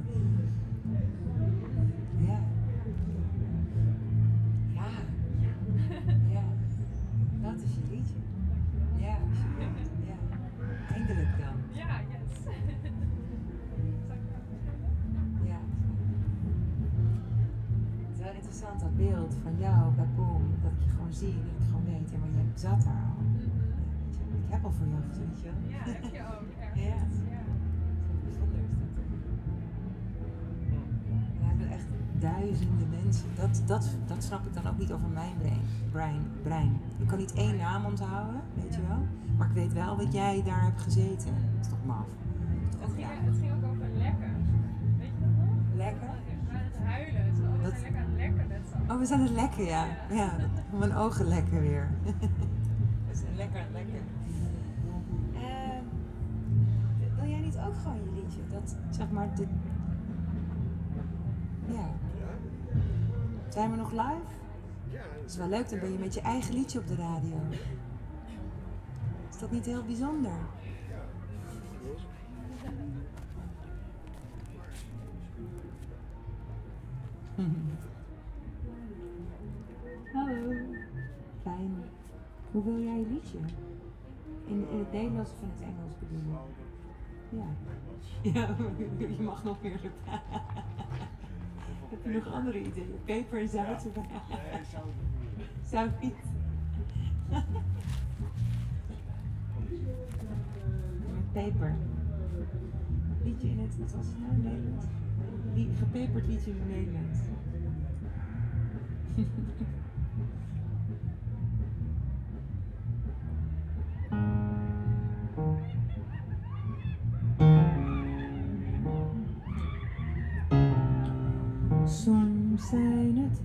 Ja. Ja. Ja. Dat is je liedje. Ja. Ja. Eindelijk dan. Ja, yes. Ja. Het is wel interessant dat beeld van jou bij Boom, dat ik je gewoon zie en dat ik gewoon weet, ja, maar je zat daar al. Ik heb al voor jou gezien, weet je wel. Ja, heb je ook. Erg. Ja. Ja. Bijzonder is dat. We hebben echt duizenden mensen. Dat snap ik dan ook niet over mijn brein. Ik kan niet één naam onthouden, weet je wel. Maar ik weet wel dat jij daar hebt gezeten. Dat is toch maf? Het ging ook over lekken. Weet je dat nog? Lekker? We waren aan het huilen. We zijn lekker aan het lekken net zo. Oh, we zijn het lekker, ja. Ja, mijn ogen lekken weer. We zijn lekker aan het lekken. Wil jij niet ook gewoon je liedje? Dat, zeg maar, ja. Zijn we nog live? Ja, Dat is wel leuk, dan ben je met je eigen liedje op de radio. Is dat niet heel bijzonder? Hallo. Fijn. Hoe wil jij je liedje? In het Nederlands of in het Engels bedoel je? Ja. Ja, je mag nog meer erbij. Heb je nog andere ideeën? Peper en zout erbij? nee, Zout niet. Met peper. Liedje in het, wat was het nou, Nederlands? Gepeperd liedje in het Nederlands. Soms zijn het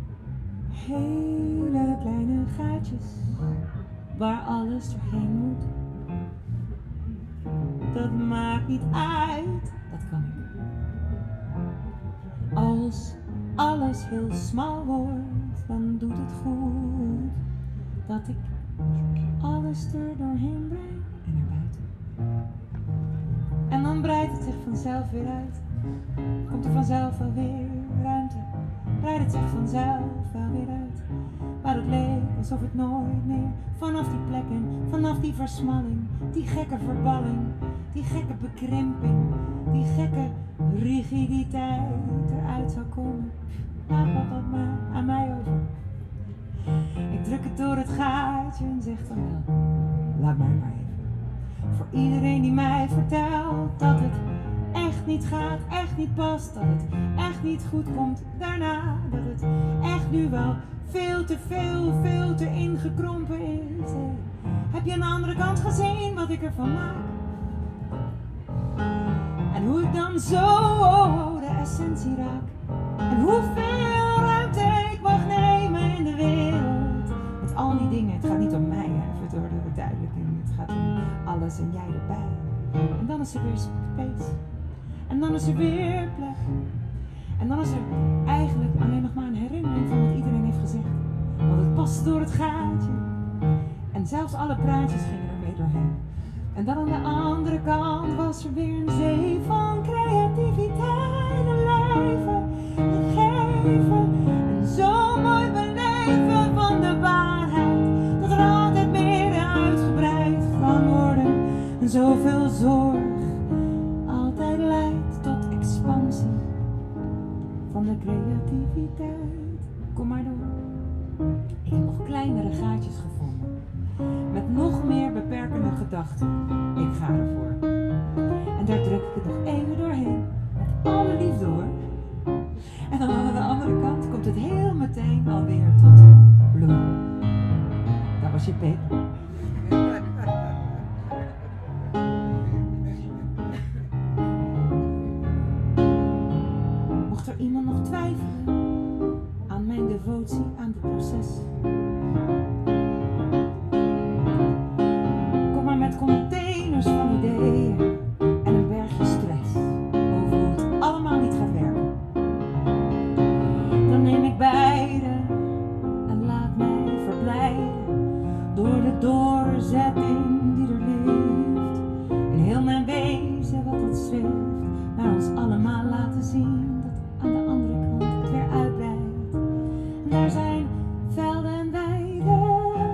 hele kleine gaatjes waar alles doorheen moet. Dat maakt niet uit, dat kan ik. Als alles heel smal wordt, dan doet het goed dat ik alles er doorheen breng en naar buiten. En dan breidt het zich vanzelf weer uit. Komt er vanzelf wel weer ruimte, breidt het zich vanzelf wel weer uit. Waar het leek alsof het nooit meer vanaf die plekken, vanaf die versmalling, die gekke verballing, die gekke bekrimping, die gekke rigiditeit eruit zou komen. Laat dat maar aan mij over. Ik druk het door het gaatje en zeg dan wel, laat mij maar even. Voor iedereen die mij vertelt dat het echt niet gaat, echt niet past, dat het echt niet goed komt daarna, dat het echt nu wel veel te ingekrompen is. Hey, heb je aan de andere kant gezien wat ik ervan maak? En hoe ik dan zo de essentie raak. En hoeveel ruimte ik mag nemen in de wereld. Met al die dingen, het gaat niet om mij, hè, even door de verduidelijking. Het gaat om alles en jij erbij. En dan is er weer space. En dan is er weer plek. En dan is er eigenlijk alleen nog maar een herinnering van wat iedereen heeft gezegd. Want het past door het gaatje. En zelfs alle praatjes gingen er mee doorheen. En dan aan de andere kant was er weer een zee van creativiteit en leven en geven. En zo mooi beleven van de waarheid. Dat er altijd meer uitgebreid kan worden. En zoveel zorg altijd leidt tot expansie van de creativiteit. Kom maar door. Ik heb nog kleinere gaatjes gevonden. Met nog meer beperkende gedachten. Ik ga ervoor. En daar druk ik het nog even doorheen. Met alle liefde hoor. En dan aan de andere kant komt het heel meteen alweer tot bloem. Dat was je Pip. Mocht er iemand nog twijfelen aan mijn devotie aan het proces, kom maar met containers van ideeën en een bergje stress over hoe het allemaal niet gaat werken. Dan neem ik beide en laat mij verblijden door de doorzetting die er leeft. In heel mijn wezen wat het streeft naar ons allemaal laten zien dat aan de andere kant het weer uitbreidt. En er zijn velden en weiden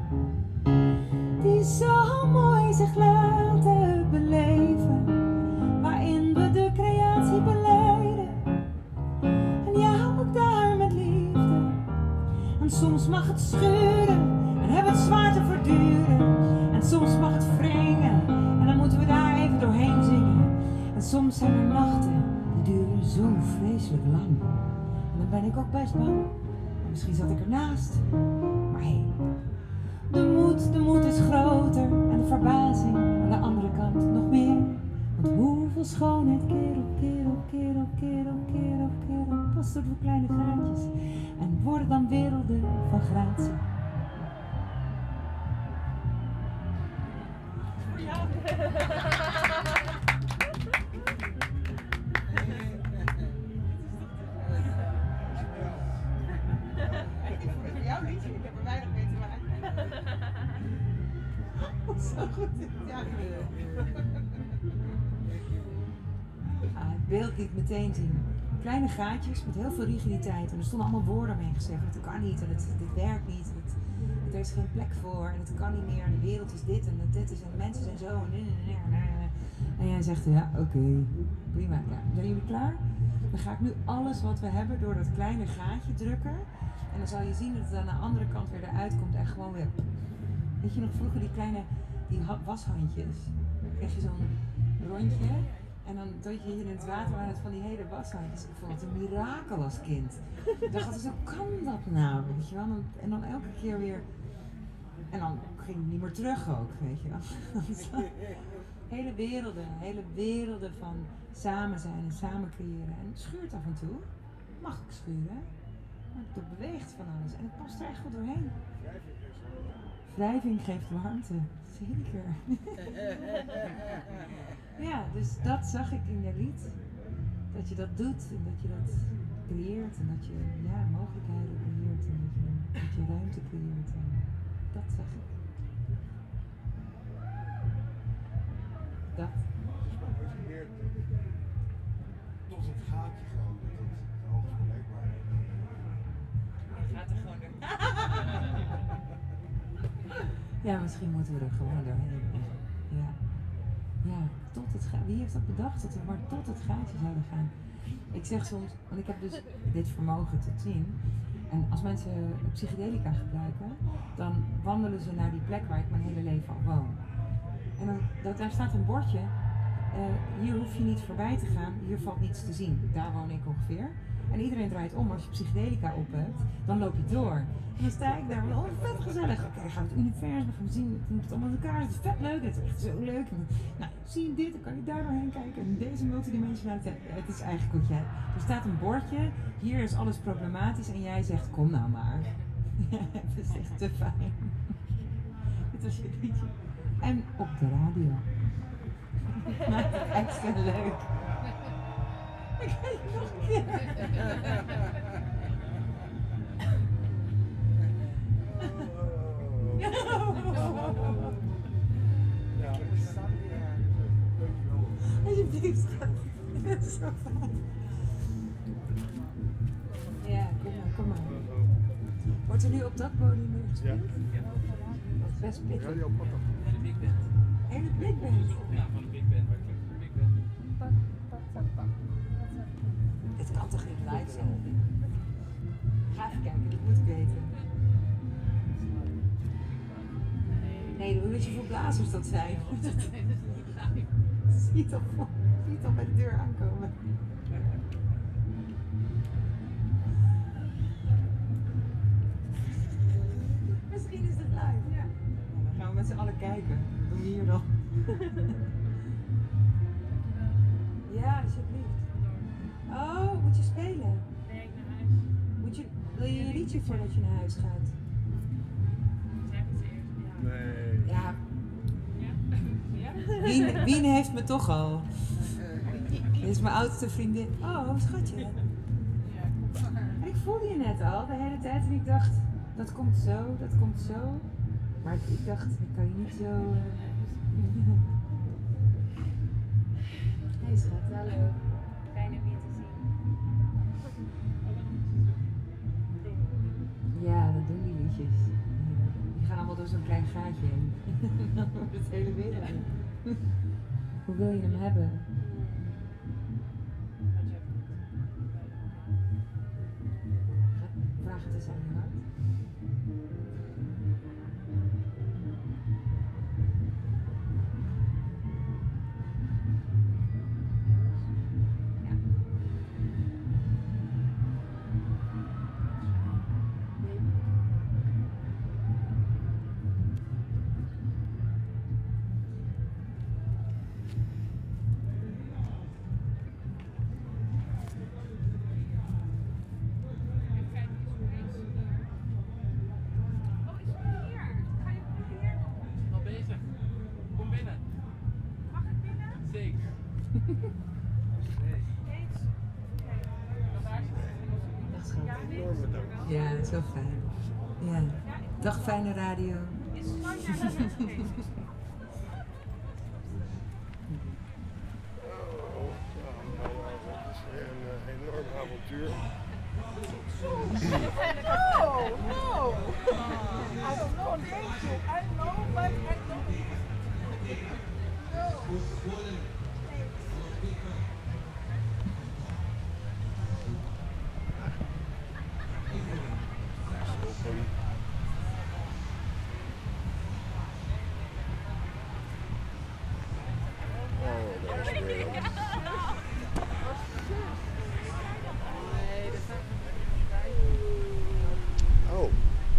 die zo mooi zich laten beleven, waarin we de creatie beleiden. En ja, ook daar met liefde. En soms mag het scheuren en hebben het zwaar te verduren. En soms mag het wringen en dan moeten we daar even doorheen zingen. En soms zijn er nachten die duren zo vreselijk lang. En dan ben ik ook best bang. En misschien zat ik ernaast. Maar hé, de moed is groter en de verbazing aan de andere kant nog meer. Want hoeveel schoonheid keer op keer op keer op keer op keer op keer op past door kleine gaatjes en worden dan werelden van gratie. Jouw liedje, ik heb er weinig mee te maken. Zo goed. Ja, Het beeld liet meteen zien. Kleine gaatjes met heel veel rigiditeit. En er stonden allemaal woorden mee geschreven. Het kan niet en dit werkt niet. Er is geen plek voor en het kan niet meer. En de wereld is dit en dit is en mensen zijn zo. En jij zegt ja, oké, prima. Ja, zijn jullie klaar? Dan ga ik nu alles wat we hebben door dat kleine gaatje drukken. En dan zal je zien dat het aan de andere kant weer eruit komt en gewoon weer. Weet je nog vroeger die kleine washandjes? Dan kreeg je zo'n rondje. En dan deed je in het water aan het van die hele washandjes. Ik vond het een mirakel als kind. Ik dacht altijd, hoe kan dat nou? Weet je wel? En dan elke keer weer. En dan ging het niet meer terug ook, weet je wel. Hele werelden van samen zijn en samen creëren. En het schuurt af en toe. Mag ook schuren. Maar het beweegt van alles. En het past er echt goed doorheen. Wrijving geeft warmte. Zeker. Ja, dus dat zag ik in je lied. Dat je dat doet en dat je dat creëert en dat je mogelijkheden creëert en dat je ruimte creëert. En dat zag ik. Dat. Dus maar wordt meer tot het gaatje gaan, dat het hoogst bereikbaar is. gaat er gewoon door. Ja, misschien moeten we er gewoon doorheen. Ja. Ja, tot het wie heeft dat bedacht dat we maar tot het gaatje zouden gaan? Ik zeg soms, want ik heb dus dit vermogen tot zien. En als mensen psychedelica gebruiken, dan wandelen ze naar die plek waar ik mijn hele leven al woon. En daar staat een bordje, hier hoef je niet voorbij te gaan, hier valt niets te zien. Daar woon ik ongeveer. En iedereen draait om, als je psychedelica op hebt, dan loop je door. En dan sta ik daar, oh vet gezellig. Oké, dan gaan we het universum, dan gaan we zien, we het allemaal met elkaar, het is vet leuk, het is echt zo leuk. En, nou, zie je dit, dan kan je daar doorheen kijken. En deze multidimensionaliteit, het is eigenlijk wat jij, er staat een bordje, hier is alles problematisch en jij zegt, kom nou maar. Ja, het is echt te fijn. Dit was je liedje. En op de radio. Dat maakt het extra leuk. Ik ga je nog een keer. Alsjeblieft, schat. Dat is zo fijn. Ja, kom maar. Wordt er nu op dat podium weer gespeeld? Ja. Dat is best pittig. Radio Papa. En de Big Band. Hele blik Dat is bent. een opname van de Big Band, waar ik de Big Band. Dit kan toch niet live zijn? Ga even kijken, dat moet ik weten. Nee, weet je hoeveel blazers dat zijn? Zie het al bij de deur aankomen. alle kijken. Doe je hier dan? Ja, alsjeblieft. Oh, moet je spelen? Nee, ik naar huis. Wil je een liedje voordat je naar huis gaat? Zeg het eerst. Ja. Nee. Ja, Ja? Wien heeft me toch al. Dit is mijn oudste vriendin. Oh, schatje. Ik voelde je net al de hele tijd en ik dacht, dat komt zo, dat komt zo. Maar ik dacht, ik kan je niet zo... Hey schat, hallo. Fijn om je te zien. Ja, dat doen die liedjes. Die gaan allemaal door zo'n klein gaatje heen. Dan wordt het hele wereld in. Hoe wil je hem hebben? Vraag het eens aan je hart. Ja. Oh, is het hier? Ga je hier? Al bezig. Kom binnen. Mag ik binnen? Zeker. Eens. Dag schat. Ja, nee. Ja, dat is wel fijn. Ja. Dag fijne radio. Is het nooit naar huis geweest? Dat is weer een enorm avontuur. No, no. I don't know, thank you. I know, but I don't. Oh, dat is weer. Oh.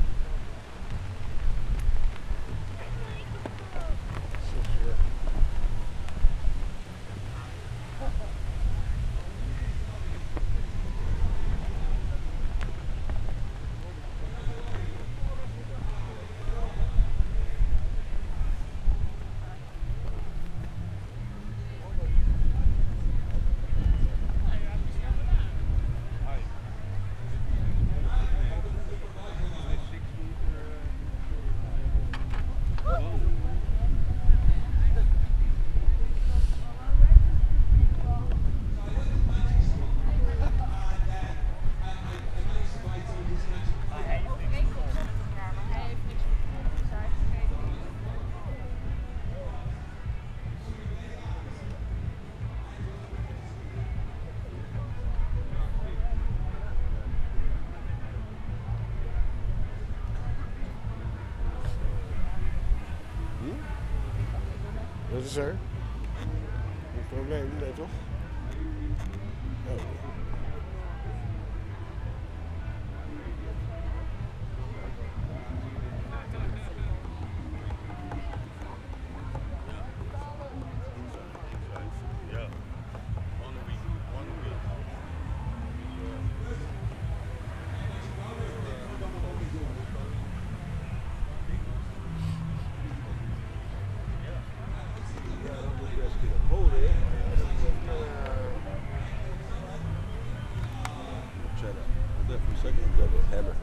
Wat is er? Een probleem? Nee, toch? Oh. Hammer.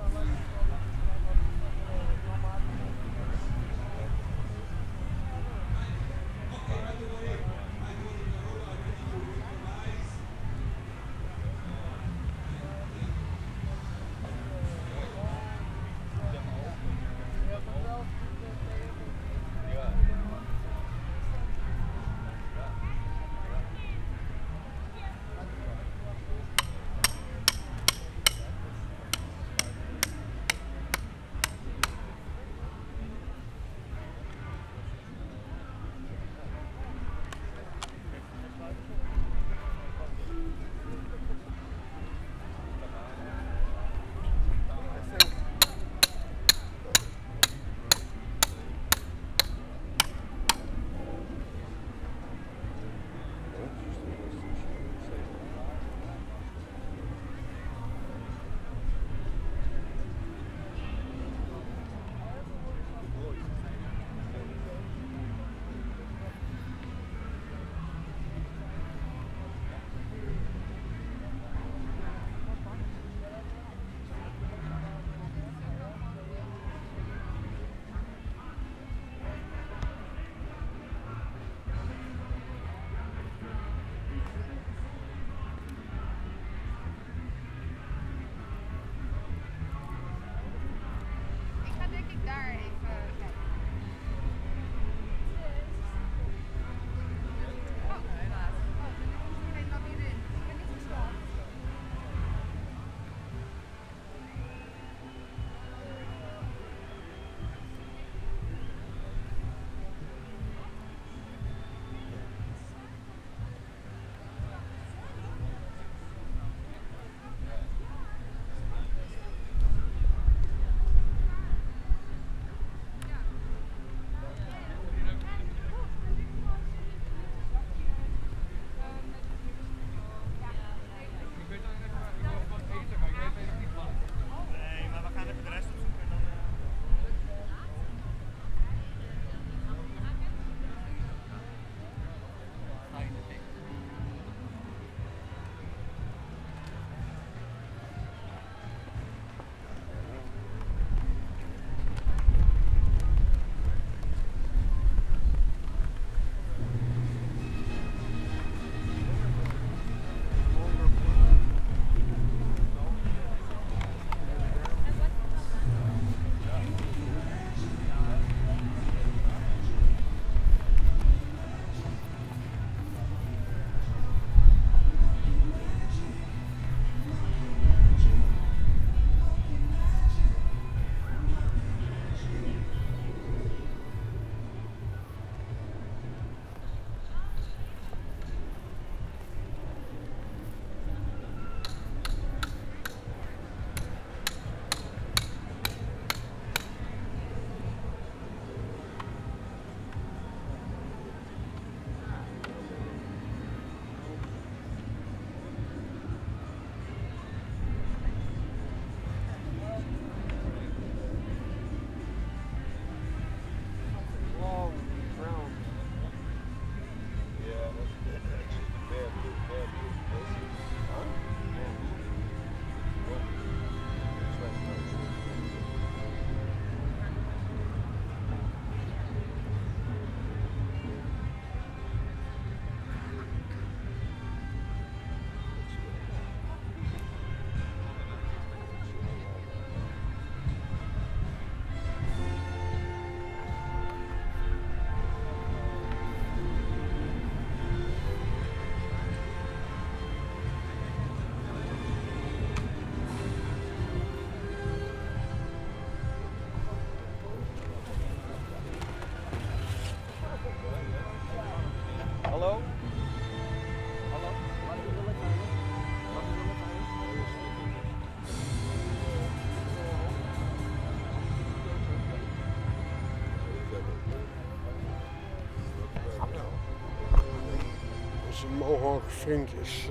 Mohawk vriend is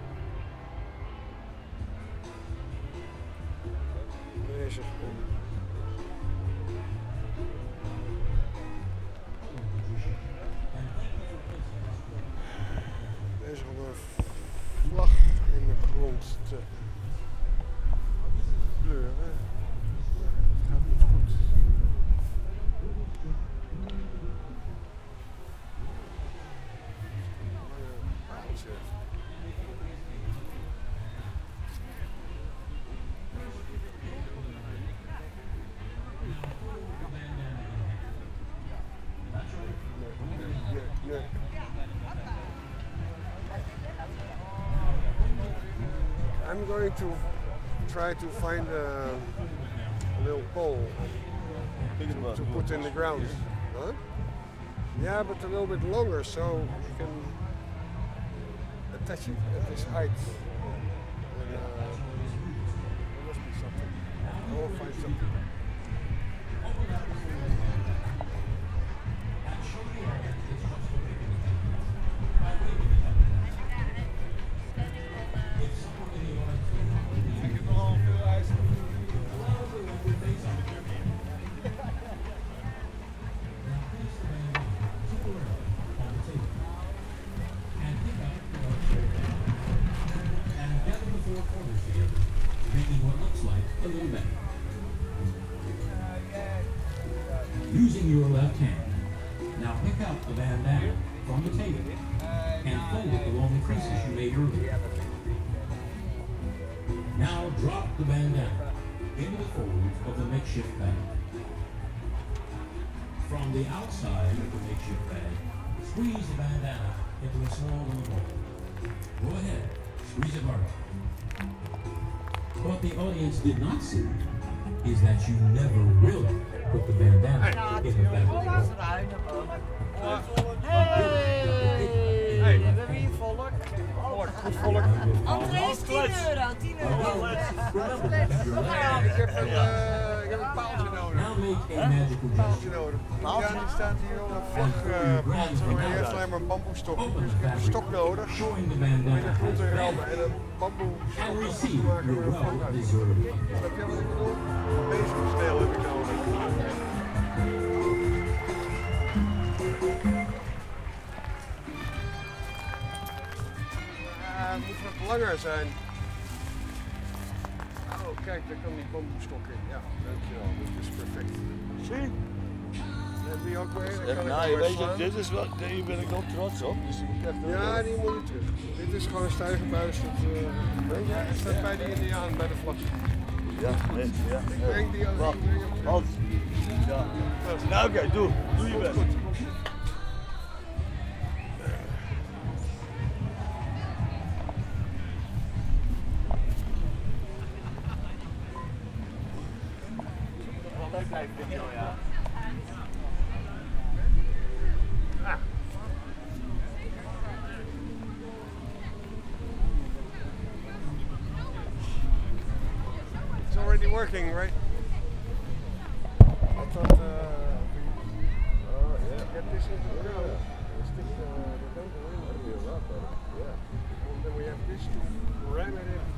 bezig. Bezig om een vlag in de grond te kleuren. Het gaat niet goed. Nee. I'm going to try to find a little pole to put in the ground. Huh? Yeah, but a little bit longer so you can attach it at this height. And, there must be something. I will find something. Using your left hand, now pick up the bandana from the table and fold it along the creases you made earlier. Now drop the bandana into the folds of the makeshift bag. From the outside of the makeshift bag, squeeze the bandana into a small little ball. Go ahead, squeeze it hard. What the audience did not see is that you never really put the bandana in the back of the ball. Hey, we hebben hier volk. Goed volk. André is 10 euro, 10 euro. Ik heb een paaltje nodig. Now make a magical gesture. Nodig. Ja, die staat hier op een vlagpaaltje, maar die heeft alleen maar een bamboestok. Dus ik heb een stok nodig Showing the om in de bandana grond te has rammen been en een and bamboestok te receive maken your met een vlag uit. well-deserved Snap je wat ik bedoel? Een bezemsteel heb ik nodig. Het moet wat langer zijn. Oh, kijk, daar kan die bamboestok in. Ja, dankjewel. Dat is perfect. Zie? En die ook weer. Dan kan ik Nou, je hem weet slaan. je, dit is wat, hier ben ik ook trots op. Dus ik heb er Ja, die moet je terug. Dit is gewoon een stijgerbuis. Het staat bij de Indiaan, bij de vlag. Ja, nee, ja. Ik breng die Wacht, terug. Hans. Ja. Nou, oké, doe je best. Goed. It's already working, right? I thought, get this into the ground. Stick the dongle in. That'd be a lot better. Yeah. And then we have this to ram it in.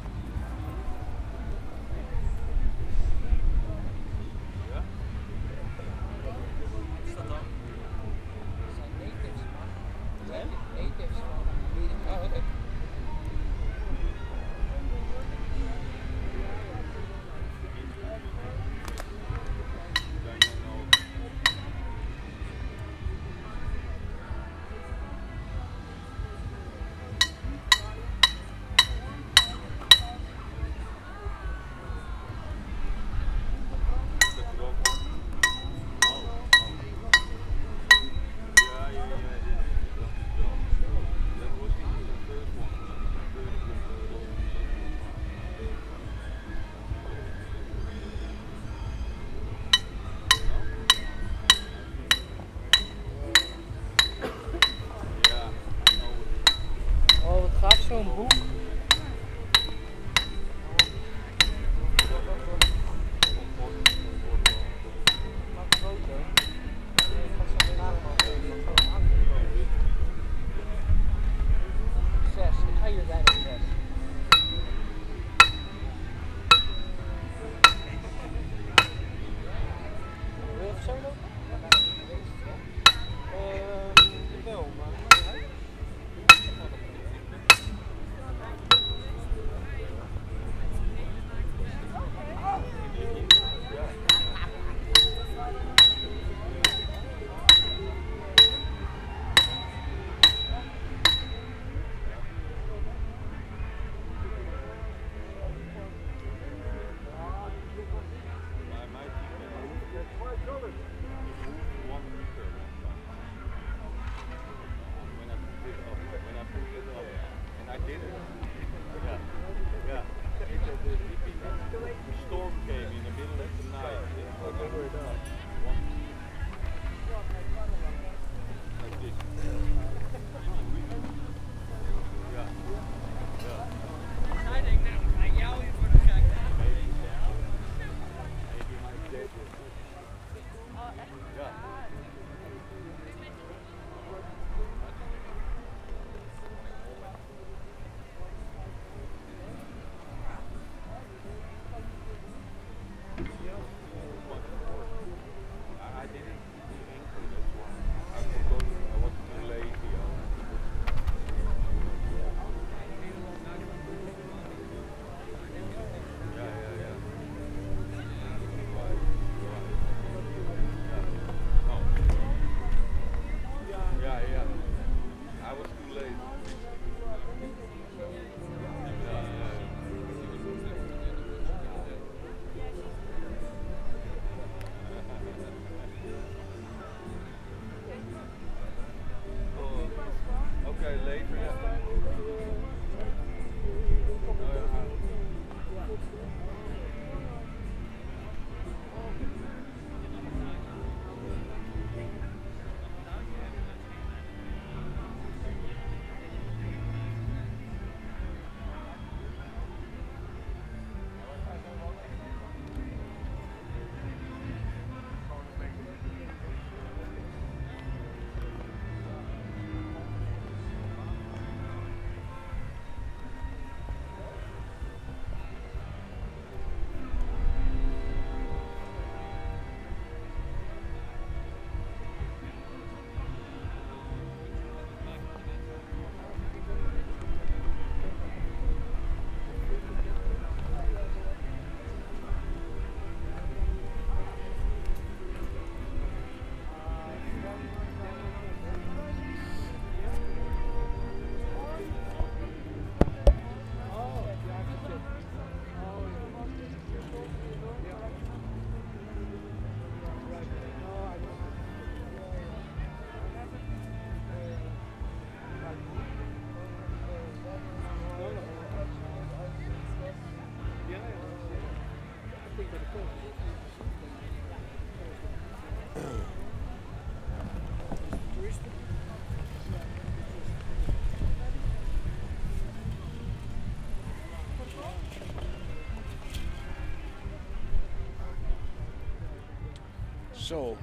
So,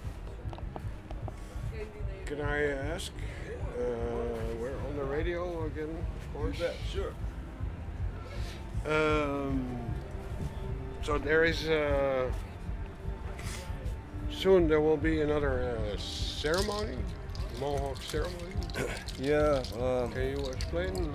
can I ask? We're on the radio again, of course. Sure. So there is soon there will be another ceremony, Mohawk ceremony. Yeah. Can you explain?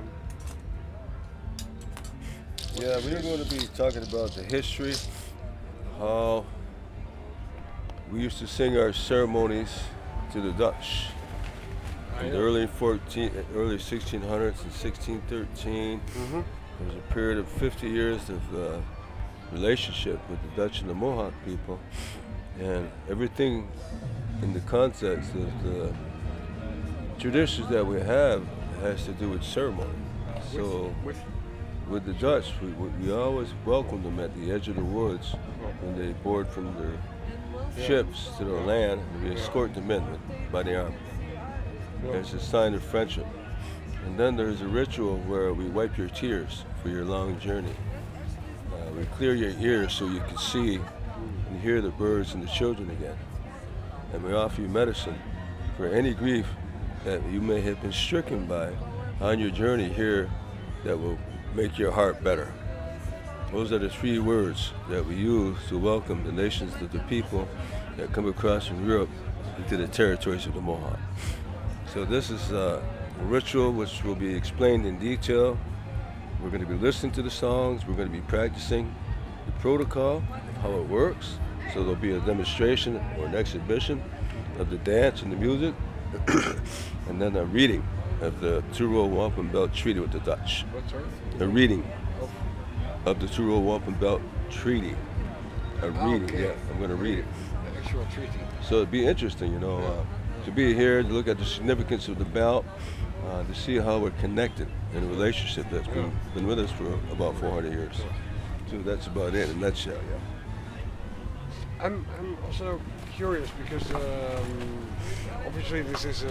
Yeah, we're going to be talking about the history, how we used to sing our ceremonies to the Dutch in the early 1600s and 1613. There was a period of 50 years of relationship with the Dutch and the Mohawk people, and everything in the context of the traditions that we have has to do with ceremony. So with the Dutch, we always welcomed them at the edge of the woods when they board from their ships to their land, and we escort them in by the arm. There's a sign of friendship. And then there's a ritual where we wipe your tears for your long journey. We clear your ears so you can see and hear the birds and the children again. And we offer you medicine for any grief that you may have been stricken by on your journey here that will make your heart better. Those are the three words that we use to welcome the nations of the people that come across from Europe into the territories of the Mohawk. So this is a ritual which will be explained in detail. We're going to be listening to the songs. We're going to be practicing the protocol of how it works. So there'll be a demonstration or an exhibition of the dance and the music, and then a reading of the Two-Row Wapen Belt Treaty with the Dutch. What's right? A reading of the Two-Row Wapen Belt Treaty. A reading, Okay. yeah, I'm going to read it. The actual treaty. So it'd be interesting, to be here, to look at the significance of the belt, to see how we're connected in a relationship that's been with us for about 400 years. So that's about it in a nutshell, yeah. I'm also curious because obviously this is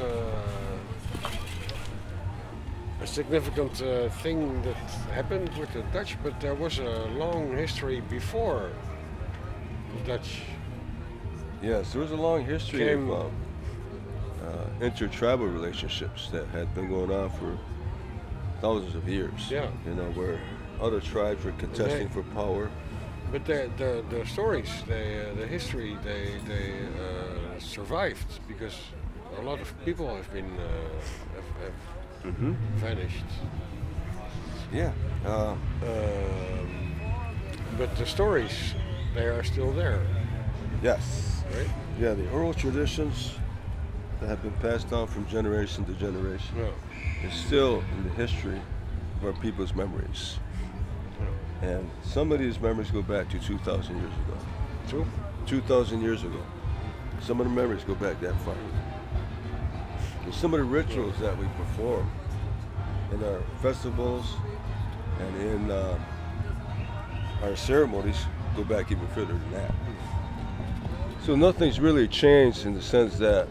a significant thing that happened with the Dutch, but there was a long history before the Dutch. Yes, there was a long history Came- of intertribal relationships that had been going on for thousands of years. Yeah. Where other tribes were contesting for power. But the stories, the history, they survived because a lot of people have been have vanished. Yeah. But the stories, they are still there, Yes. right? Yeah, the oral traditions that have been passed down from generation to generation Yeah. is still in the history of our people's memories. And some of these memories go back to 2,000 years ago. True. 2,000 years ago. Some of the memories go back that far. And some of the rituals that we perform in our festivals and in our ceremonies go back even further than that. So nothing's really changed in the sense that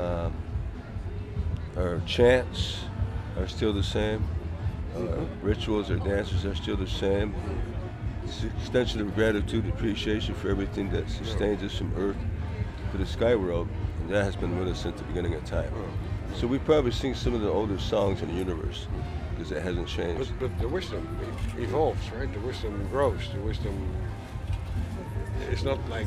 our chants are still the same. Rituals or dances are still the same. It's an extension of gratitude, appreciation for everything that sustains us from earth to the sky world, and that has been with us since the beginning of time. So we probably sing some of the older songs in the universe because it hasn't changed. But the wisdom evolves, right? The wisdom grows. The wisdom is not like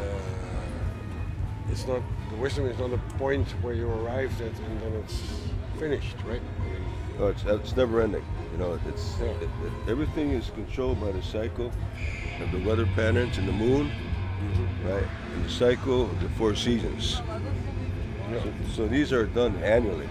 the wisdom is not a point where you arrived at and then it's finished, right? Oh, it's never ending. It's Yeah. everything is controlled by the cycle of the weather patterns and the moon, right? And the cycle of the 4 seasons. Yeah. So these are done annually,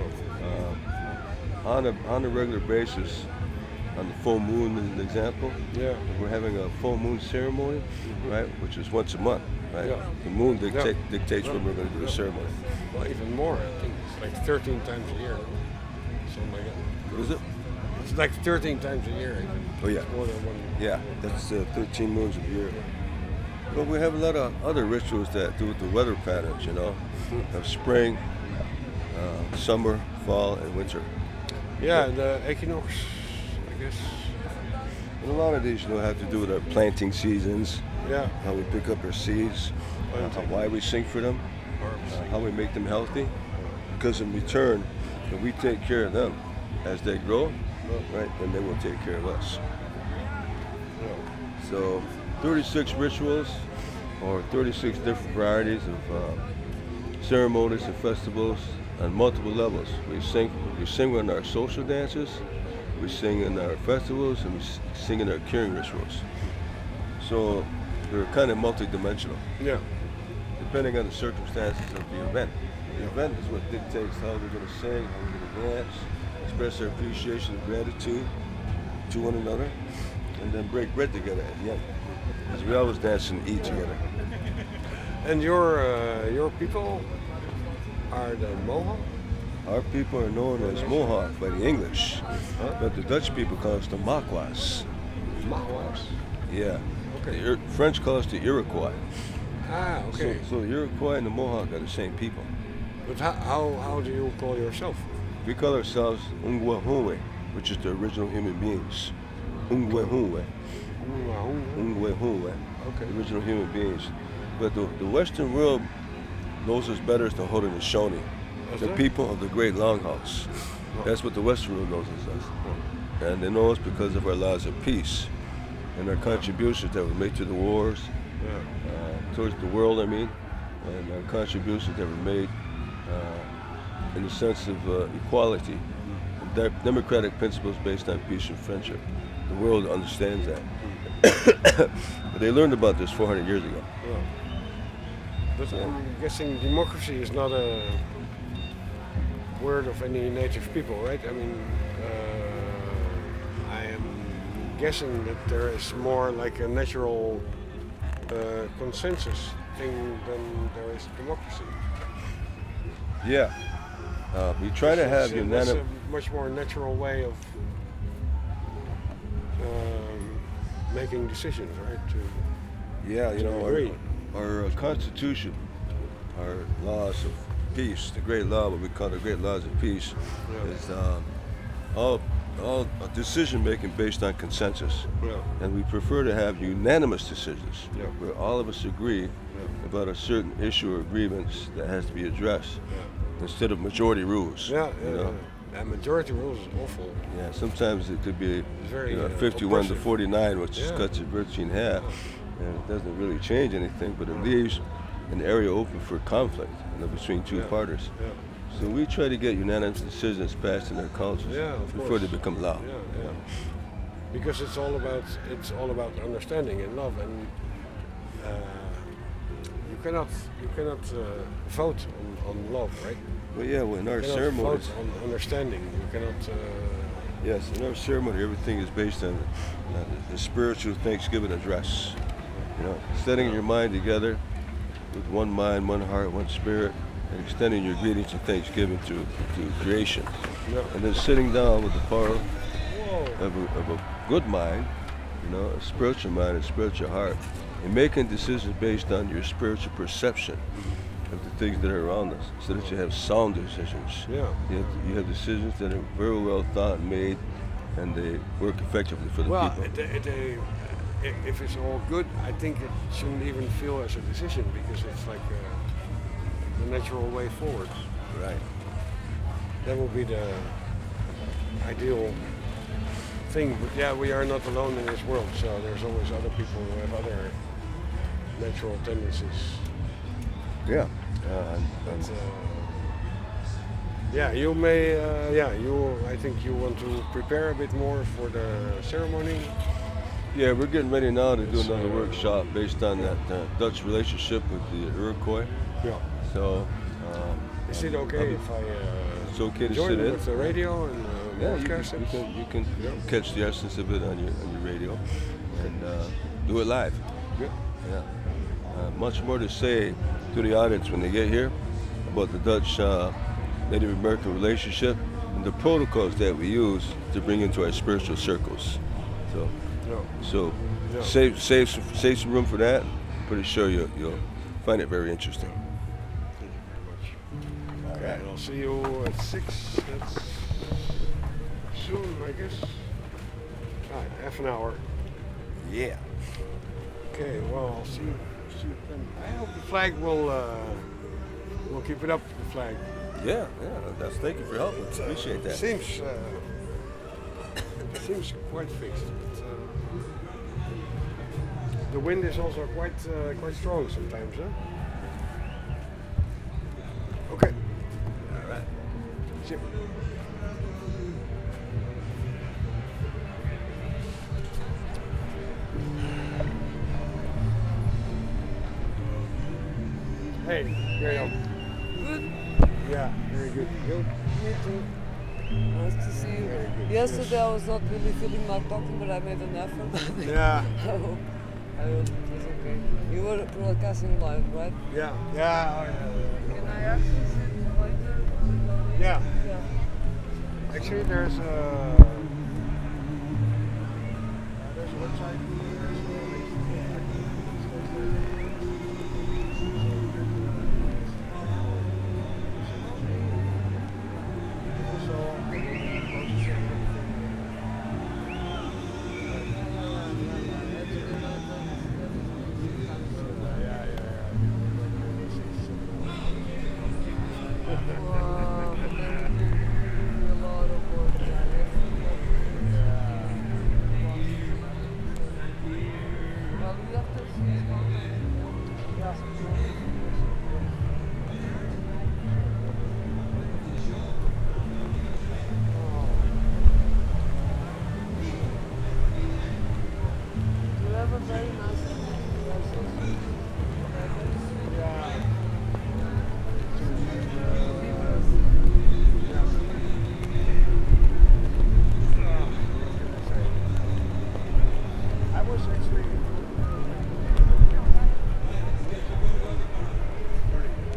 on a regular basis. On the full moon, as an example, Yeah. we're having a full moon ceremony, right? Which is once a month, right? Yeah. The moon dictates when we're going to do the ceremony. Well, even more. I think it's like 13 times a year. Something like that. What is it? It's like 13 times a year. Oh yeah. It's more than one. Yeah, that's 13 moons a year. But we have a lot of other rituals that do with the weather patterns, you know, of spring, summer, fall, and winter. Yeah, the equinox, I guess. And a lot of these, you know, have to do with our planting seasons, Yeah. how we pick up our seeds, why we sing for them, how we make them healthy. Because in return, if we take care of them as they grow, right, then they will take care of us. So 36 rituals or 36 different varieties of ceremonies and festivals on multiple levels. We sing in our social dances, we sing in our festivals, and we sing in our curing rituals. So they're kind of multidimensional, Yeah. depending on the circumstances of the event. The event is what dictates how we're going to sing, how we're going to dance, express our appreciation and gratitude to one another, and then break bread together at the end. Because we always dance and eat together. And your people are the Mohawk? Our people are known as Mohawk by the English, but the Dutch people call us the Makwas. Mahwas. Yeah. Okay. The French call us the Iroquois. Ah, okay. So the Iroquois and the Mohawk are the same people. But how do you call yourself? We call ourselves Ungwehunwe, which is the original human beings. Ungwehunwe. Ungwehunwe. Okay. The original human beings. But the Western world knows us better as the Haudenosaunee, the people of the Great Longhouse. That's what the Western world knows us as. And they know us because of our laws of peace and our contributions that we made to the wars, towards the world, I mean, and our contributions that were made in the sense of equality, democratic principles based on peace and friendship. The world understands that. But they learned about this 400 years ago. Yeah. But I'm guessing democracy is not a word of any native people, right? I mean, I am guessing that there is more like a natural consensus thing than there is democracy. Yeah. We try to have That's unanimous. a much more natural way of making decisions, right? Yeah, you know, agree. our Constitution, our laws of peace, the great law, what we call the great laws of peace, is all decision making based on consensus. Yeah. And we prefer to have unanimous decisions Yeah. where all of us agree about a certain issue or grievance that has to be addressed instead of majority rules. Yeah, you know? And majority rules is awful. Yeah, sometimes it could be Very, 51 to oppressive. 49, which Yeah. cuts it virtually in half. And it doesn't really change anything, but it leaves an area open for conflict between two parties. Yeah. So we try to get unanimous decisions passed in our councils before course. they become law. Yeah. Because it's all about understanding and love, and you cannot vote on love, right? Well, yeah, well, in our You cannot ceremonies, vote on understanding. You cannot. yes, in our ceremony, everything is based on the spiritual Thanksgiving address. You know, setting your mind together with one mind, one heart, one spirit, and extending your greetings and thanksgiving to creation. Yeah. And then sitting down with the power of a good mind, you know, a spiritual mind, a spiritual heart, and making decisions based on your spiritual perception of the things that are around us, so that you have sound decisions. Yeah. You have decisions that are very well thought and made, and they work effectively for the Well, people. if it's all good, I think it shouldn't even feel as a decision because it's like the natural way forward. Right. That will be the ideal thing. But yeah, we are not alone in this world, so there's always other people who have other natural tendencies. Yeah. But, yeah, you may. I think you want to prepare a bit more for the ceremony. Yeah, we're getting ready now to do another workshop based on that Dutch relationship with the Iroquois. Yeah. So. Is it okay if I it's okay to join sit you in with the radio and broadcast it? you can catch the essence of it on your radio and do it live. Yeah. Yeah. Much more to say to the audience when they get here about the Dutch Native American relationship the protocols that we use to bring into our spiritual circles. So Yeah. save some room for that. Pretty sure you'll find it very interesting. Thank you very much. Okay, I'll see you at 6. That's soon, I guess. Half an hour. Yeah. Okay, well, I'll see you then. I hope the flag will keep it up, the flag. Yeah. Thank you for helping. Appreciate that. Seems quite fixed. But, the wind is also quite strong sometimes, huh? Okay. All right. See you. Hey, here I am. Good. Yeah, very good. You? Me too. Nice to see you. Very good. Yesterday I was not really feeling like talking, but I made an effort. Yeah. I hope it was okay. You were broadcasting live, right? Yeah. Yeah. Can I access it later? Yeah. Yeah. Actually, there's a website. I was actually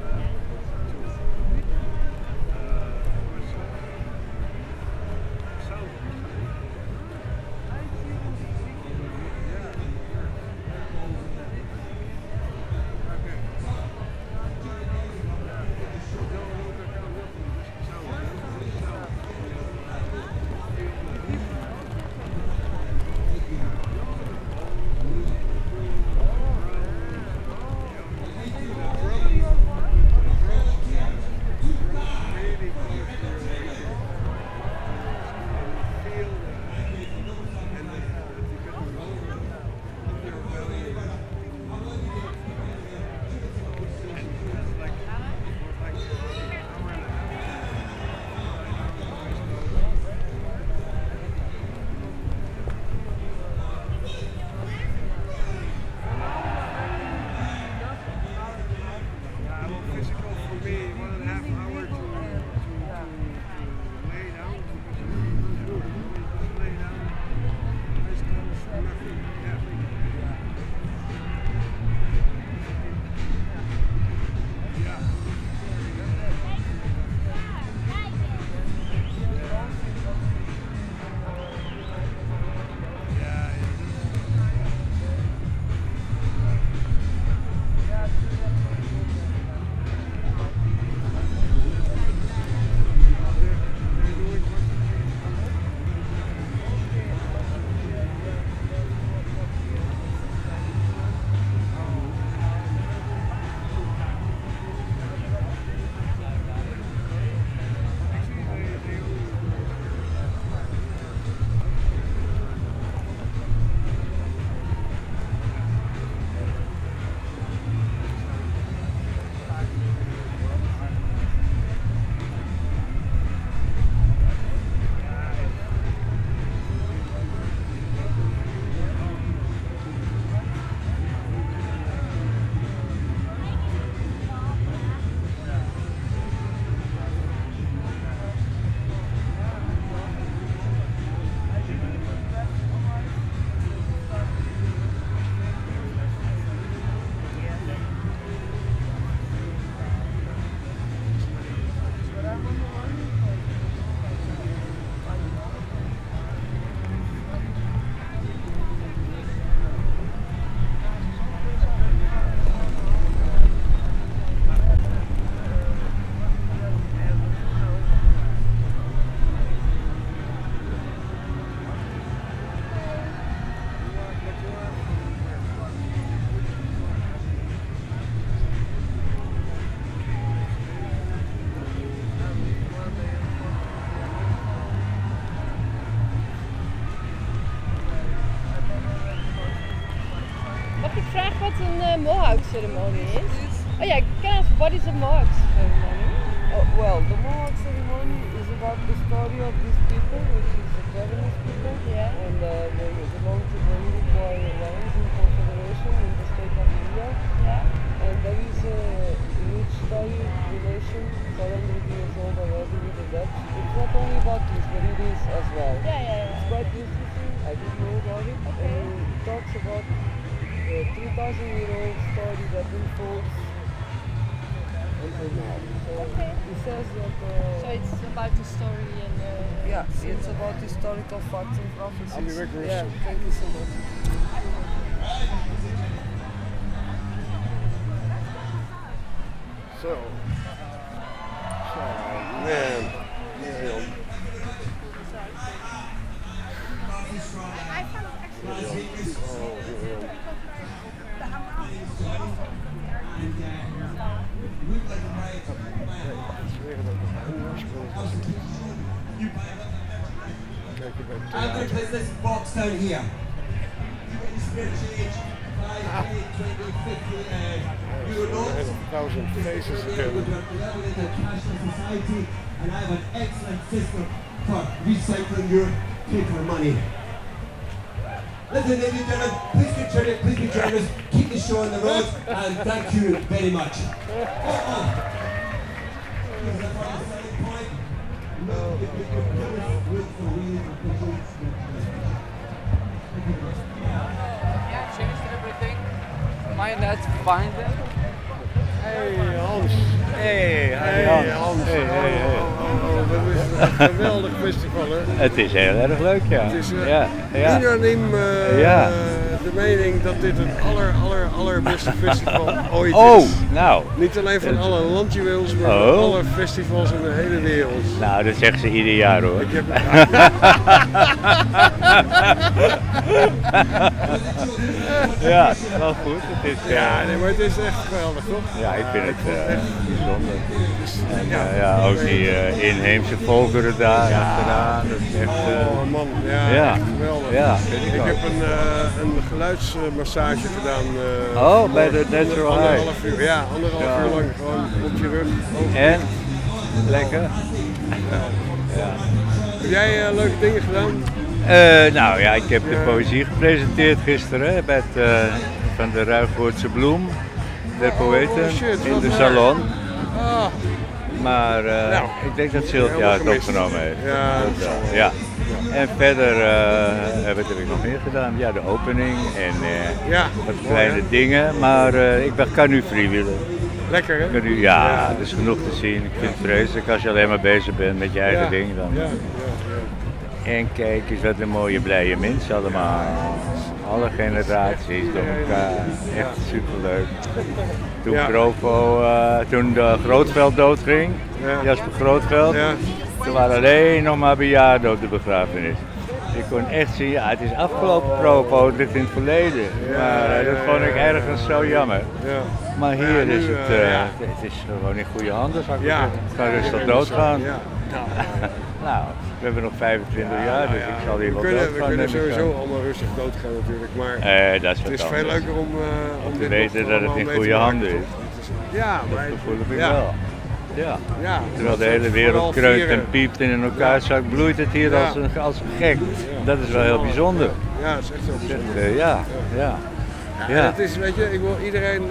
Mag ik vragen wat een Mohawk-ceremonie is? Oh ja, can I ask what is a Mohawk ceremony? Well, the Mohawk ceremony is about the story of these people, which is the Javanese people, Yeah. and they belong to the Iroquois lands in Confederation in the state of India. Yeah. And there is a huge story relation, 400 years old already with the Dutch. It's not only about this, but it is as well. Yeah. It's quite interesting. I didn't know about it. Okay. And it talks about the 3,000-year-old story that unfolds until now. So it says that. So it's about the story and. Yeah, it's about historical facts and prophecies. I'll be back very Yeah, soon. thank you so much. So, man. I'm going to place this box down here. Thousand faces again. Society, and I have an excellent system for recycling your paper money. Listen, ladies and gentlemen, please be generous, keep the show on the road, and thank you very much. Yeah, changed everything. My net find it. Hey Hans. Hey, Hey Hans. Hans. Hey, hey, hey. Dat is een geweldig festival, hè? Het is heel erg leuk, ja. Het is ja. unaniem Ja. de mening dat dit het allerbeste festival ooit Oh, is. nou. Niet alleen van alle landjuweels, maar van alle festivals in de hele wereld. Nou, dat zeggen ze ieder jaar, hoor. Ik heb ja, wel goed. Het is, ja, nee, maar het is echt geweldig, toch? Ja, ik vind het bijzonder. En ja, ja, ook die inheemse volkeren daar achteraan. Dat is echt, oh man, ja, echt geweldig. Ja, vind ik ook. heb een geluidsmassage gedaan. Oh, bij de Natural High. Anderhalf uur, ja, anderhalf uur lang gewoon op je rug. En? Lekker? Ja. Heb jij leuke dingen gedaan? Nou ja, ik heb de poëzie gepresenteerd gisteren bij het, van de Ruigoortse Bloem, der poëten, in de salon. Ah. Maar ik denk dat Sylvia het opgenomen heeft. Ja. En verder, wat heb ik nog meer gedaan? Ja, de opening en wat kleine dingen, maar ik kan nu freewheelen. Lekker hè? Ja, er is genoeg te zien. Ik vind het vreselijk als je alleen maar bezig bent met je eigen ding dan. En kijk eens wat een mooie blije mensen allemaal. Alle generaties door elkaar. Echt superleuk. Toen toen de Grootveld doodging, Jasper Grootveld, toen waren alleen nog maar bejaarden op de begrafenis. Je kon echt zien, ja, het is afgelopen propo, het ligt in het verleden. Maar dat vond ik ergens zo jammer. Maar hier is het is gewoon in goede handen, zou ik zeggen. Het kan rustig doodgaan. Nou, we hebben nog 25 jaar, dus ik zal hier wel doodgaan. We kunnen sowieso allemaal rustig doodgaan natuurlijk, maar dat is het is veel leuker om te weten dat het in goede handen is. Ja, maar dat gevoel heb ik wel. Ja. Terwijl de hele wereld kreunt en piept en in elkaar zakt, bloeit het hier als een gek. Dat is wel heel bijzonder. Ja, dat is echt heel bijzonder. Ja. Het is, weet je, ik wil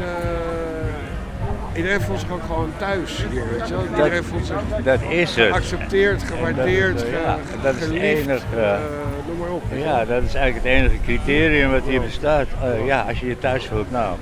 iedereen voelt zich ook gewoon thuis hier, weet je wel. Iedereen voelt zich geaccepteerd, gewaardeerd, dat is het geliefd, enige. noem maar op. Ja, dat is eigenlijk het enige criterium wat hier bestaat. Ja, als je je thuis voelt, nou,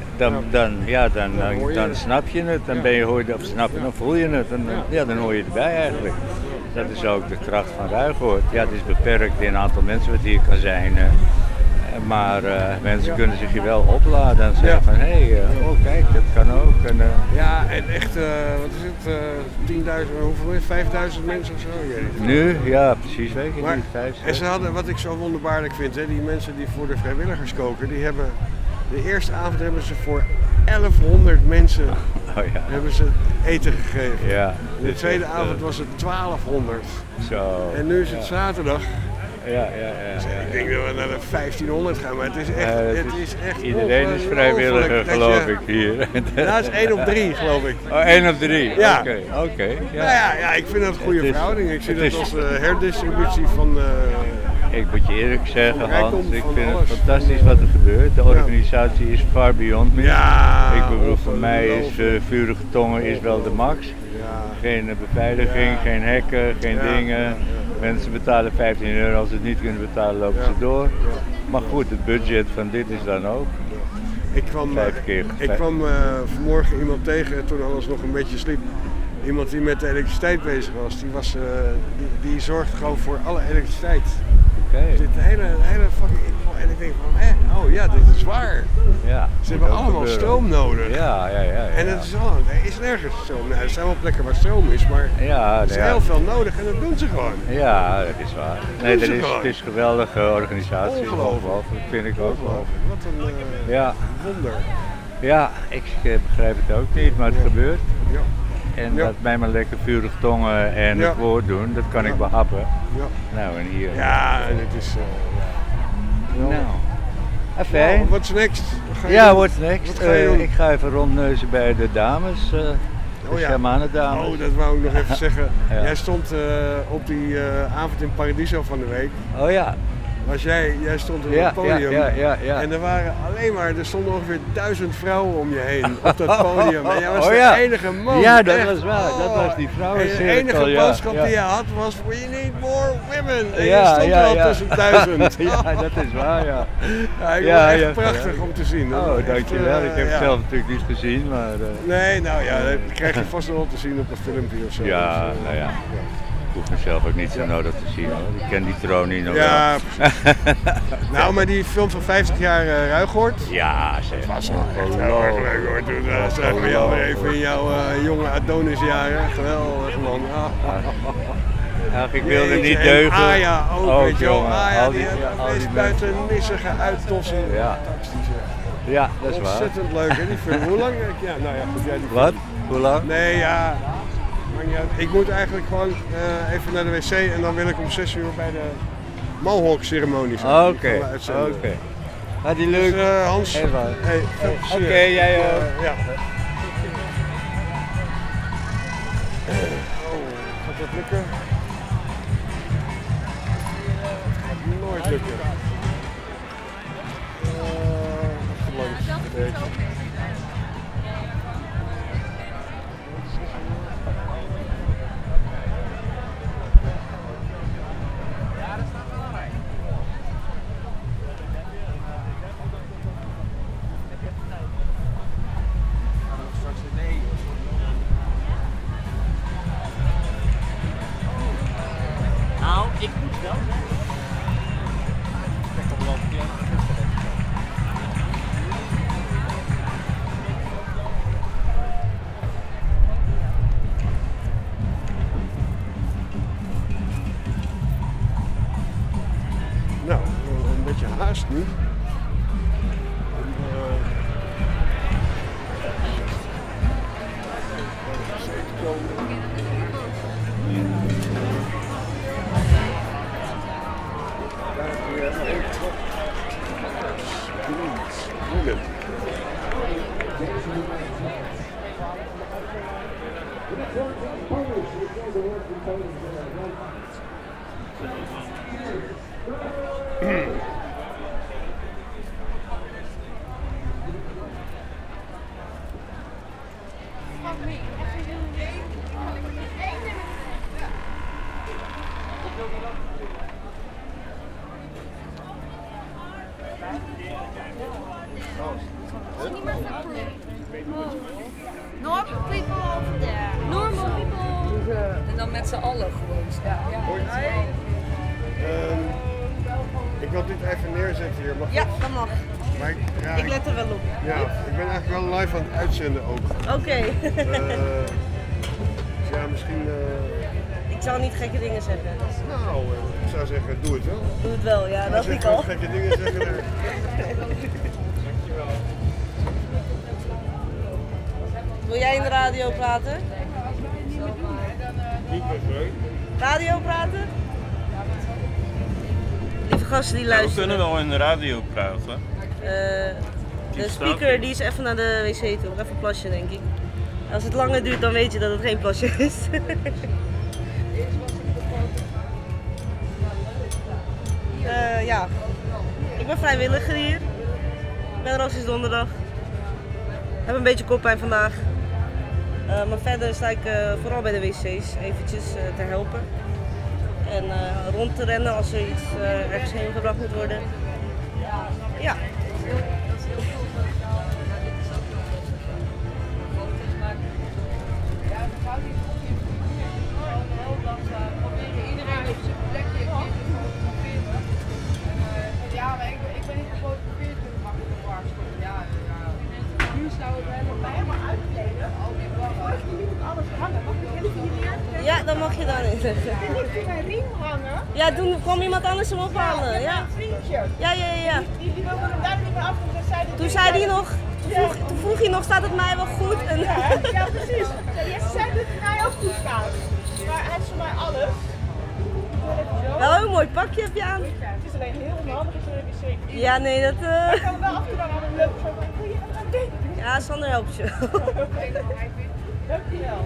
dan snap je het, dan dan voel je het, dan hoor je erbij eigenlijk. Dat is ook de kracht van Ruigoord. Ja, het is beperkt in een aantal mensen wat hier kan zijn. Maar mensen kunnen zich hier wel opladen en zeggen van kijk, dat kan ook. Ja, en echt, wat is het, 10.000, hoeveel is het, 5.000 mensen of zo? Nu? Ja, precies, weet ik niet. 5, en ze hadden, wat ik zo wonderbaarlijk vind, hè, die mensen die voor de vrijwilligers koken, die hebben, de eerste avond hebben ze voor 1100 mensen hebben ze eten gegeven. Ja, de tweede avond was het 1200. Zo. En nu is het zaterdag. Dus ik denk dat we naar de 1500 gaan, maar het is echt iedereen is vrijwilliger, geloof ik, hier. Dat is 1 op 3, geloof ik. Oh, 1 op 3? Ja. Oké. Ja. Nou ja, ik vind dat een goede verhouding. Ik zie dat als herdistributie van... Ik moet je eerlijk zeggen, van Hans, rijkdom, ik van vind het alles. fantastisch wat er gebeurt. De organisatie is far beyond me. Ja, ik bedoel, voor mij is Vurige Tongen is wel de max. Geen beveiliging, geen hekken, geen dingen. Mensen betalen 15 euro, als ze het niet kunnen betalen lopen ze door. Maar goed, het budget van dit is dan ook. Ik kwam vanmorgen iemand tegen toen alles nog een beetje sliep. Iemand die met de elektriciteit bezig was, die zorgt gewoon voor alle elektriciteit. Dit hele fucking info. En ik denk van, oh ja, dit is waar. Ja, ze hebben allemaal stroom nodig. Ja. En het is nergens stroom. Nou, er zijn wel plekken waar stroom is, maar er is heel veel nodig en dat doen ze gewoon. Ja, dat is waar. Nee, het is een geweldige organisatie. Ongelooflijk. Dat vind ik ook wel. Wat een wonder. Ja, ik begrijp het ook niet, maar het gebeurt. Ja. En dat mij maar lekker Vurig Tongen en het woord doen, dat kan ik behappen. Ja. Nou, en hier. Ja, en het is... Fijn. What's next? What's next? Wat ga je doen? Ik ga even rondneuzen bij de dames. De shamanendames. Oh, dat wou ik nog even zeggen. Jij stond op die avond in Paradiso van de week. Oh ja. Jij stond op het podium en er stonden ongeveer 1000 vrouwen om je heen op dat podium. En jij was de enige man. Ja, dat was waar. Dat was die vrouwencirkel. En de enige boodschap die je had was, we need more women. En je stond er al tussen 1000. Ja, dat is waar, ja. Echt prachtig om te zien. Oh, dankjewel. Ik heb het zelf natuurlijk niet gezien, maar... Nee, nou ja, dat krijg je vast wel te zien op een filmpje of zo. Ja, nou ja. Ik hoef mezelf ook niet zo nodig te zien hoor. Ik ken die troon niet nog wel. Nou, maar die film van 50 jaar Ruigoord. Ja, zeker. Dat was echt heel erg leuk hoor. Toen zagen we jou weer even in jouw jonge Adonisjaren. Geweldig man. Ik wilde niet deugen. Aya ook, weet je wel. Aya die meest buitennissige uittossen. Ja, dat is waar. Ontzettend leuk hè, die film. Hoe lang? Ja, nou ja, goed jij die film. Wat? Hoe lang? Nee, ja. Ik moet eigenlijk gewoon even naar de wc en dan wil ik om 6 uur bij de Mohawk ceremonie zijn. Oké. Had die leuk? Dus, Hans, Oké, jij ook. Ja. Gaat dat lukken? Het gaat nooit lukken. Achterlangs. Nou, ik moet wel zeggen. Nou, een beetje haast nu. Normal people over there. Normal people. En dan met z'n allen gewoon staan. Ik wil dit even neerzetten hier. Mag Ja, dat mag. Maar Ik let er wel op. Ja, ik ben eigenlijk wel live aan het uitzenden ook. Oké. Dus ja, misschien... Ik zal niet gekke dingen zeggen. Nou, ik zou zeggen, doe het wel. Doe het wel, ja, dat ik al. Gekke dingen zeggen. Wil jij in de radio praten? Niet meer leuk. Radio praten? gasten die Ja, we luisteren. kunnen wel in de radio praten. De speaker die is even naar de wc toe. Even een plasje, denk ik. Als het langer duurt, dan weet je dat het geen plasje is. Ja, ik ben vrijwilliger hier. Ik ben er al sinds donderdag. Ik heb een beetje koppijn vandaag. Maar verder sta ik vooral bij de wc's eventjes te helpen. En rond te rennen als er iets ergens heen gebracht moet worden. Ja. Iedereen op zijn plekje een keer gefotografeerd. Ja, maar ik ben niet gefotografeerd toen ik mag ik waarschuwen. Ja. Nu zou het helemaal uitkleden. Al die barren. Je moet alles hangen. Mag ik even hier neer? Ja, dan mag je daar in. Ik ging mijn riem hangen. Ja, toen kwam iemand anders hem ophalen. Ja. Mijn vriendje. Ja. Die wilde hem daar niet meer af. Toen zei hij nog, toen vroeg hij nog, staat het mij wel goed? En Ja, precies. Ze zei dat het mij ook goed gaat. Maar hij is voor mij alles. Wel een mooi pakje heb je aan. Het is alleen heel onhandig als je er wc in. Ja, nee, dat... Maar ik kan wel af en toe dan aan een leuk zo van, wil je dat gaan doen? Ja, Sander helpt je. Dankjewel.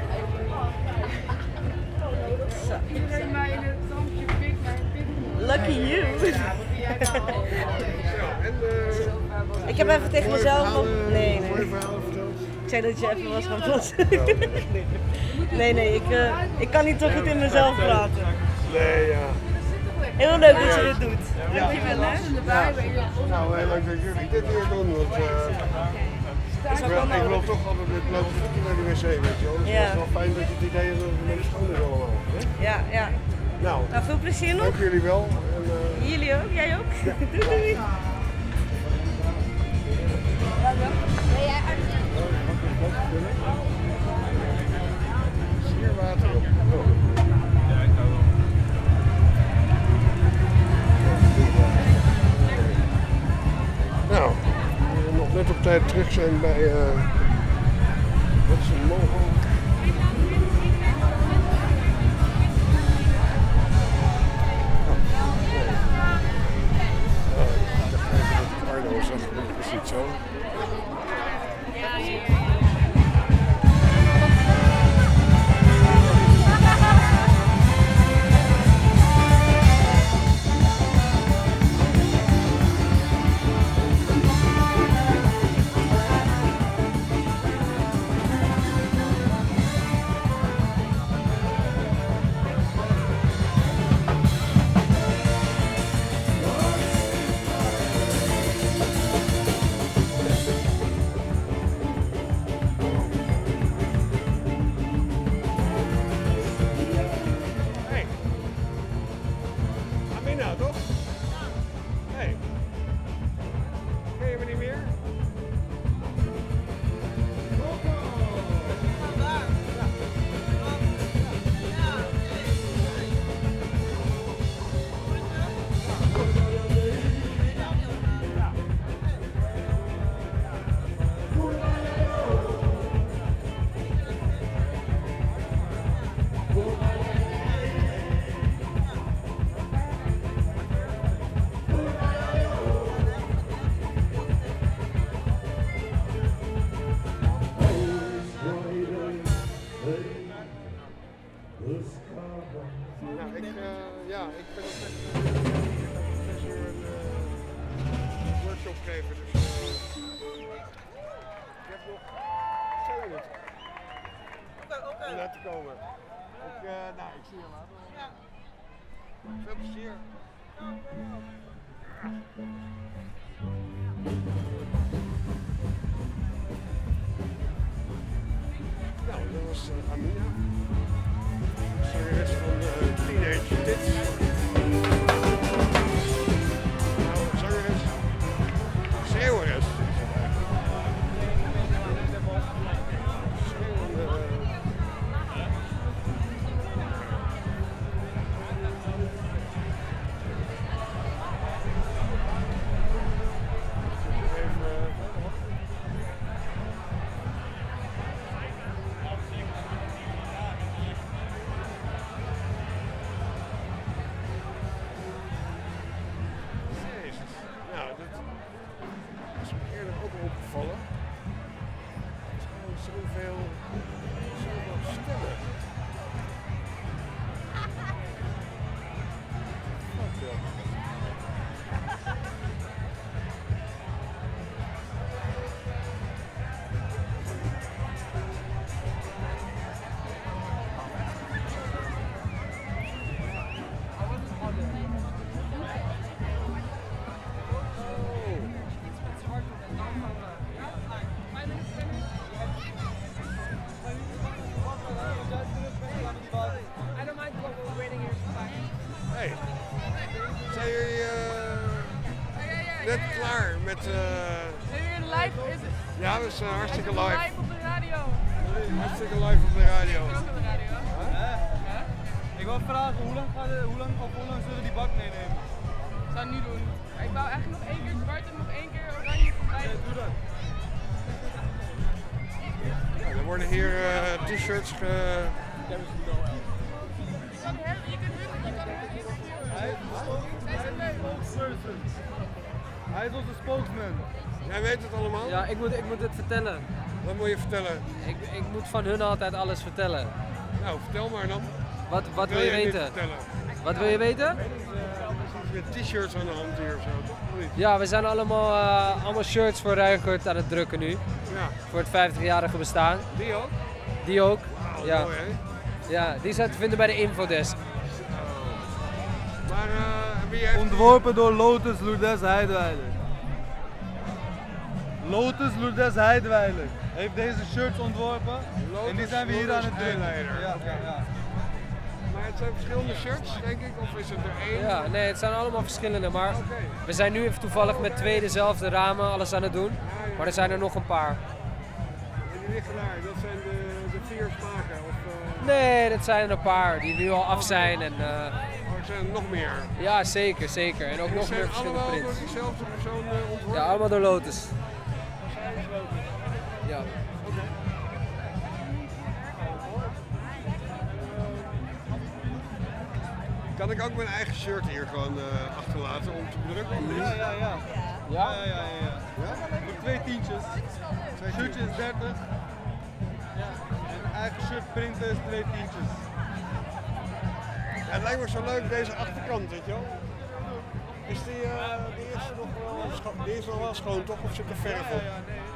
Iedereen mij in het dampje pik, maar Lucky you. Ja, wat ben jij nou? Ik heb even tegen mezelf op... Nee. Ik zei dat je even was gaan plassen. Nee, ik kan niet zo goed in mezelf praten. Nee, ja. Heel leuk dat je dit doet. Ja. Dankjewel, hè. Nou, heel leuk dat jullie dit weer doen, want ik loop toch altijd met blote voeten naar de wc, weet je wel. Dus het is wel fijn dat je het idee hebt dat het met de schoon is allemaal. Ja. Nou, veel plezier nog. Dank jullie wel. En, jullie ook, jij ook. Doei. Hier water op. Nou, we nog net op tijd terug zijn bij wat is een logo? Arno zag het precies zo. Ik ben ook echt een workshop geven, dus ik heb nog 2 minuten om net te komen. Ik zie je later. Veel plezier. Nou, dat was Amina. Zangeres van Teenage Tits. Nou, zangeres. Schreeuweres. opgevallen. Het is gewoon zoveel stemmen. Fuck ja. Hey, zijn jullie net klaar met... Zijn jullie live? Is het? Ja, we zijn hartstikke live. Live op de radio. Hartstikke live op de radio. Ook op de radio. Ik wil vragen, hoe lang zullen we die bak meenemen? Ik zou het nu doen. Ik wou eigenlijk nog 1 keer zwart en nog 1 keer oranje voorbij. Doe dat. Ja, er worden hier t-shirts Je kan hem interviewen. Hij is onze spokesman. Jij weet het allemaal? Ja, ik moet het vertellen. Wat moet je vertellen? Ik moet van hun altijd alles vertellen. Nou, vertel maar dan. Wat wil je weten? Wat wil je weten? Met t-shirts aan de hand hier of zo, toch? Of niet? Ja, we zijn allemaal shirts voor Ruigert aan het drukken nu. Ja. Voor het 50-jarige bestaan. Die ook? Die ook. Wauw, Ja. mooi hè? Ja, die zijn te vinden bij de infodesk. Maar wie heeft... Ontworpen door Lotus Lourdes Heidweiler. Lotus Lourdes Heidweiler heeft deze shirts ontworpen en die zijn we hier aan het drukken. Ja. Maar het zijn verschillende shirts, denk ik, of is het er één? Ja, nee, het zijn allemaal verschillende, maar we zijn nu even toevallig met 2 dezelfde ramen alles aan het doen. Maar er zijn er nog een paar. En die liggen daar, dat zijn de 4 smaken? Of, Nee, dat zijn er een paar die nu al af zijn. En, er zijn er nog meer? Ja, zeker, zeker. En ook Die nog zijn meer verschillende allemaal prints. door diezelfde persoon ontworpen? Ja, allemaal door Lotus. Ja. Kan ik ook mijn eigen shirt hier gewoon achterlaten om te bedrukken? Ja. Voor 2 tientjes. Shirtje is 30. Ja. En eigen shirt printen is 2 tientjes. Ja, het lijkt me zo leuk deze achterkant, weet je wel. Is die eerste nog wel schoon? Die is nog wel schoon toch? Of zit er verf op?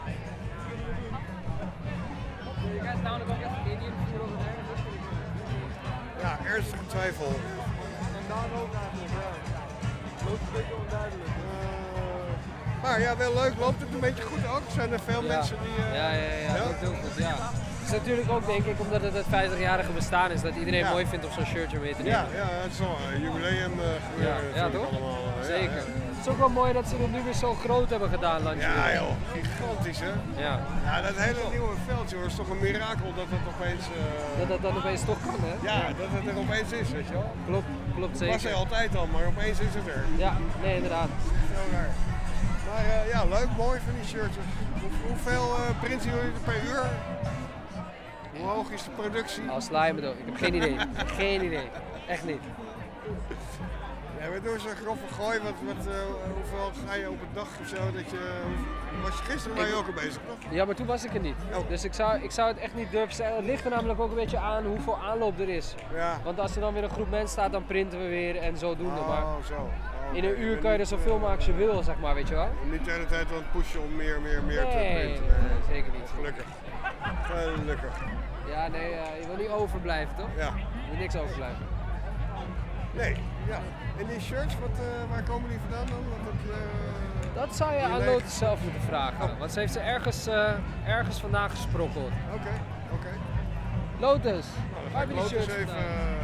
Ja, ernstige twijfel. En daar ook eigenlijk, ja. Loopt een beetje onduidelijk. Maar ja, wel leuk. Loopt het een beetje goed ook? Zijn er veel mensen die... Ja, loopt heel goed, ja. Het is natuurlijk ook, denk ik, omdat het het 50-jarige bestaan is, dat iedereen mooi vindt om zo'n shirtje mee te nemen. Ja, het is wel een jubileum gebeuren ja, toch? allemaal. Zeker. Het is ook wel mooi dat ze het nu weer zo groot hebben gedaan, Landje. Ja joh, gigantisch hè? Ja. Ja, dat hele nieuwe veld joh, is toch een mirakel dat dat opeens... Dat opeens toch kan hè? Ja, dat het er opeens is, weet je wel. Klopt zeker. Het was er altijd al, maar opeens is het er. Ja, nee inderdaad. Zo raar. Maar ja, leuk, mooi van die shirtjes. Hoeveel printen jullie er per uur? Hoe hoog is de productie? Al sla je me door. Ik heb geen idee. Geen idee. Echt niet. Ja, we doen zo'n grove gooi. Hoeveel ga je op een dag of zo? Gisteren waren je ook al bezig, toch? Ja, maar toen was ik er niet. Dus ik zou het echt niet durven zeggen. Het ligt er namelijk ook een beetje aan hoeveel aanloop er is. Ja. Want als er dan weer een groep mensen staat, dan printen we weer en zodoende. Maar zo. in een uur kan je er zoveel maken als je wil, zeg maar, weet je wel? Niet de hele tijd aan het pushen om meer te printen. Nee, zeker niet. Gelukkig. Gelukkig. Ja, nee, je wil niet overblijven, toch? Ja. Je wil niks overblijven. Nee, ja. En die shirts, waar komen die vandaan dan? Dat zou je aan Lotus zelf moeten vragen. Want ze heeft ze ergens vandaan gesprokkeld. Oké. Lotus, waar heb je die Lotus shirts even...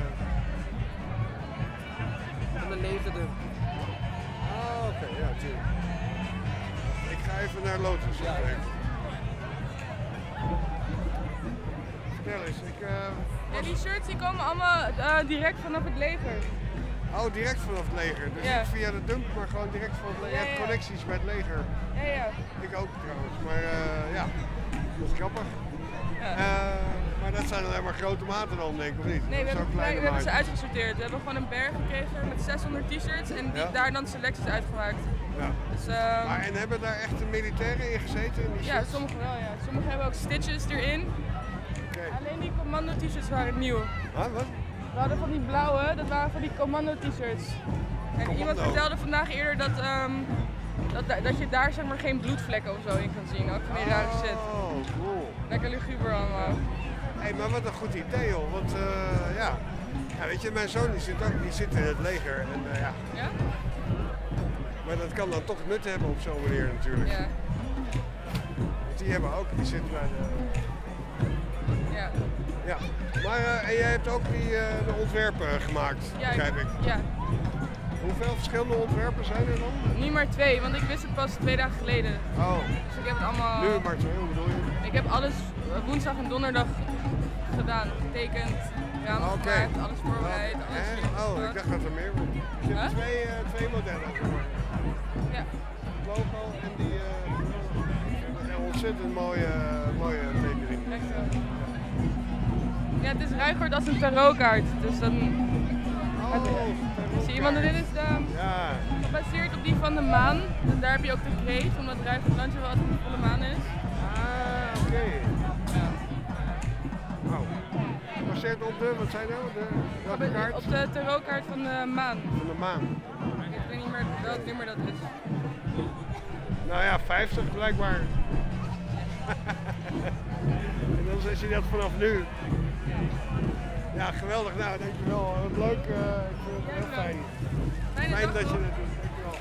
Van de leegte. Oké, ja, tuurlijk. Ik ga even naar Lotus. Ja. Vertel eens, Ja, die shirts die komen allemaal direct vanaf het leger. Oh, direct vanaf het leger. Dus niet via de dump, maar gewoon direct vanaf het leger. Je hebt connecties bij het leger. Ja. Ik ook trouwens, maar ja, dat is grappig. Ja. Maar dat zijn alleen maar grote maten dan, denk ik, of niet? Nee, we Of zo hebben, kleine we hebben ze maatjes? uitgesorteerd. We hebben gewoon een berg gekregen met 600 t-shirts en Ja. daar dan selecties uitgemaakt. Ja. Dus, En hebben daar echt de militairen in gezeten? In die ja, shirts? sommigen wel, ja. Sommigen hebben ook stitches erin. Alleen die commando t-shirts waren nieuw. Wat? We hadden van die blauwe, dat waren van die commando t-shirts. En iemand vertelde vandaag eerder dat je daar zeg maar geen bloedvlekken of zo in kan zien. Ook van die rare shit. Oh, cool. Lekker luguber allemaal. Hé, maar wat een goed idee joh, want ja, weet je, mijn zoon die zit in het leger en ja. Ja? Maar dat kan dan toch nut hebben op zo'n manier natuurlijk. Ja. Want die hebben ook, die zitten bij de... Ja. Ja, maar en jij hebt ook de ontwerpen gemaakt, begrijp ik. Ja. Hoeveel verschillende ontwerpen zijn er dan? Niet maar 2, want ik wist het pas 2 dagen geleden. Oh. Dus ik heb het allemaal... Nu maar 2, hoe bedoel je? Ik heb alles woensdag en donderdag gedaan. Getekend, ramen gemaakt, alles voorbereid. Alles ik dacht dat er meer was. Dus je hebt twee modellen. Ja. Het logo en die ontzettend mooie tekening. Echt zo. Ja, het is ruiger als een tarotkaart. Dus dan... Zie je, want dit is gebaseerd op die van de maan. En daar heb je ook de kreet, omdat Ruigerlandje wel altijd een volle maan is. Ah, oké. Ja. Wauw. Gebaseerd op wat zei nou? Welke kaart? Op de tarotkaart van de maan. Van de maan. Ik weet niet meer welk nummer dat is. Nou ja, 50 blijkbaar. En dan is hij dat vanaf nu. Ja, geweldig. Nou, dankjewel. Wat leuk. Ik vind het heel fijn. Fijn dat je dat doet. Dankjewel.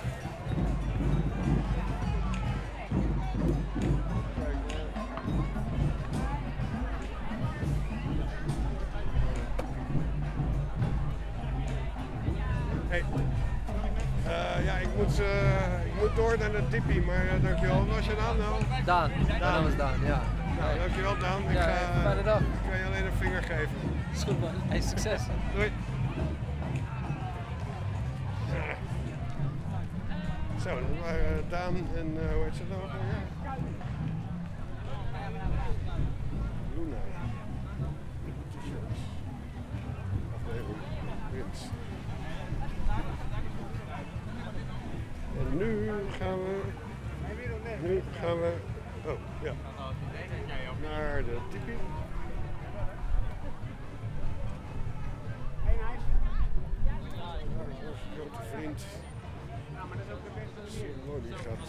Hey. Ja, ik moet door naar de tipi, maar dankjewel. Wat was je naam nou? Daan. Mijn naam is Daan, ja. Nou, dankjewel Daan. Ik fijne dag. Ik kan je alleen een vinger geven. Is goed man. Hey, succes. Doei. Zo, dat waren Daan en hoe heet ze nou? Ja. Luna. T-shirts. Afdeling Prins. En nu gaan we, oh ja, naar de tipi. Onze grote vriend. Oh, die gaat...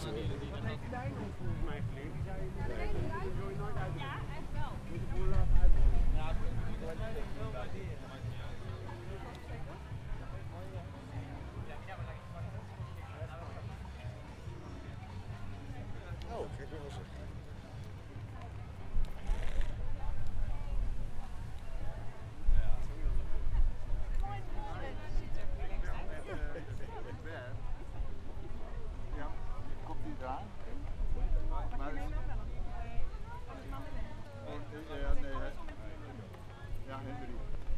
Oh, kijk wel eens. Ja, komt die eraan? Maar ja, nee. Ja, Henry.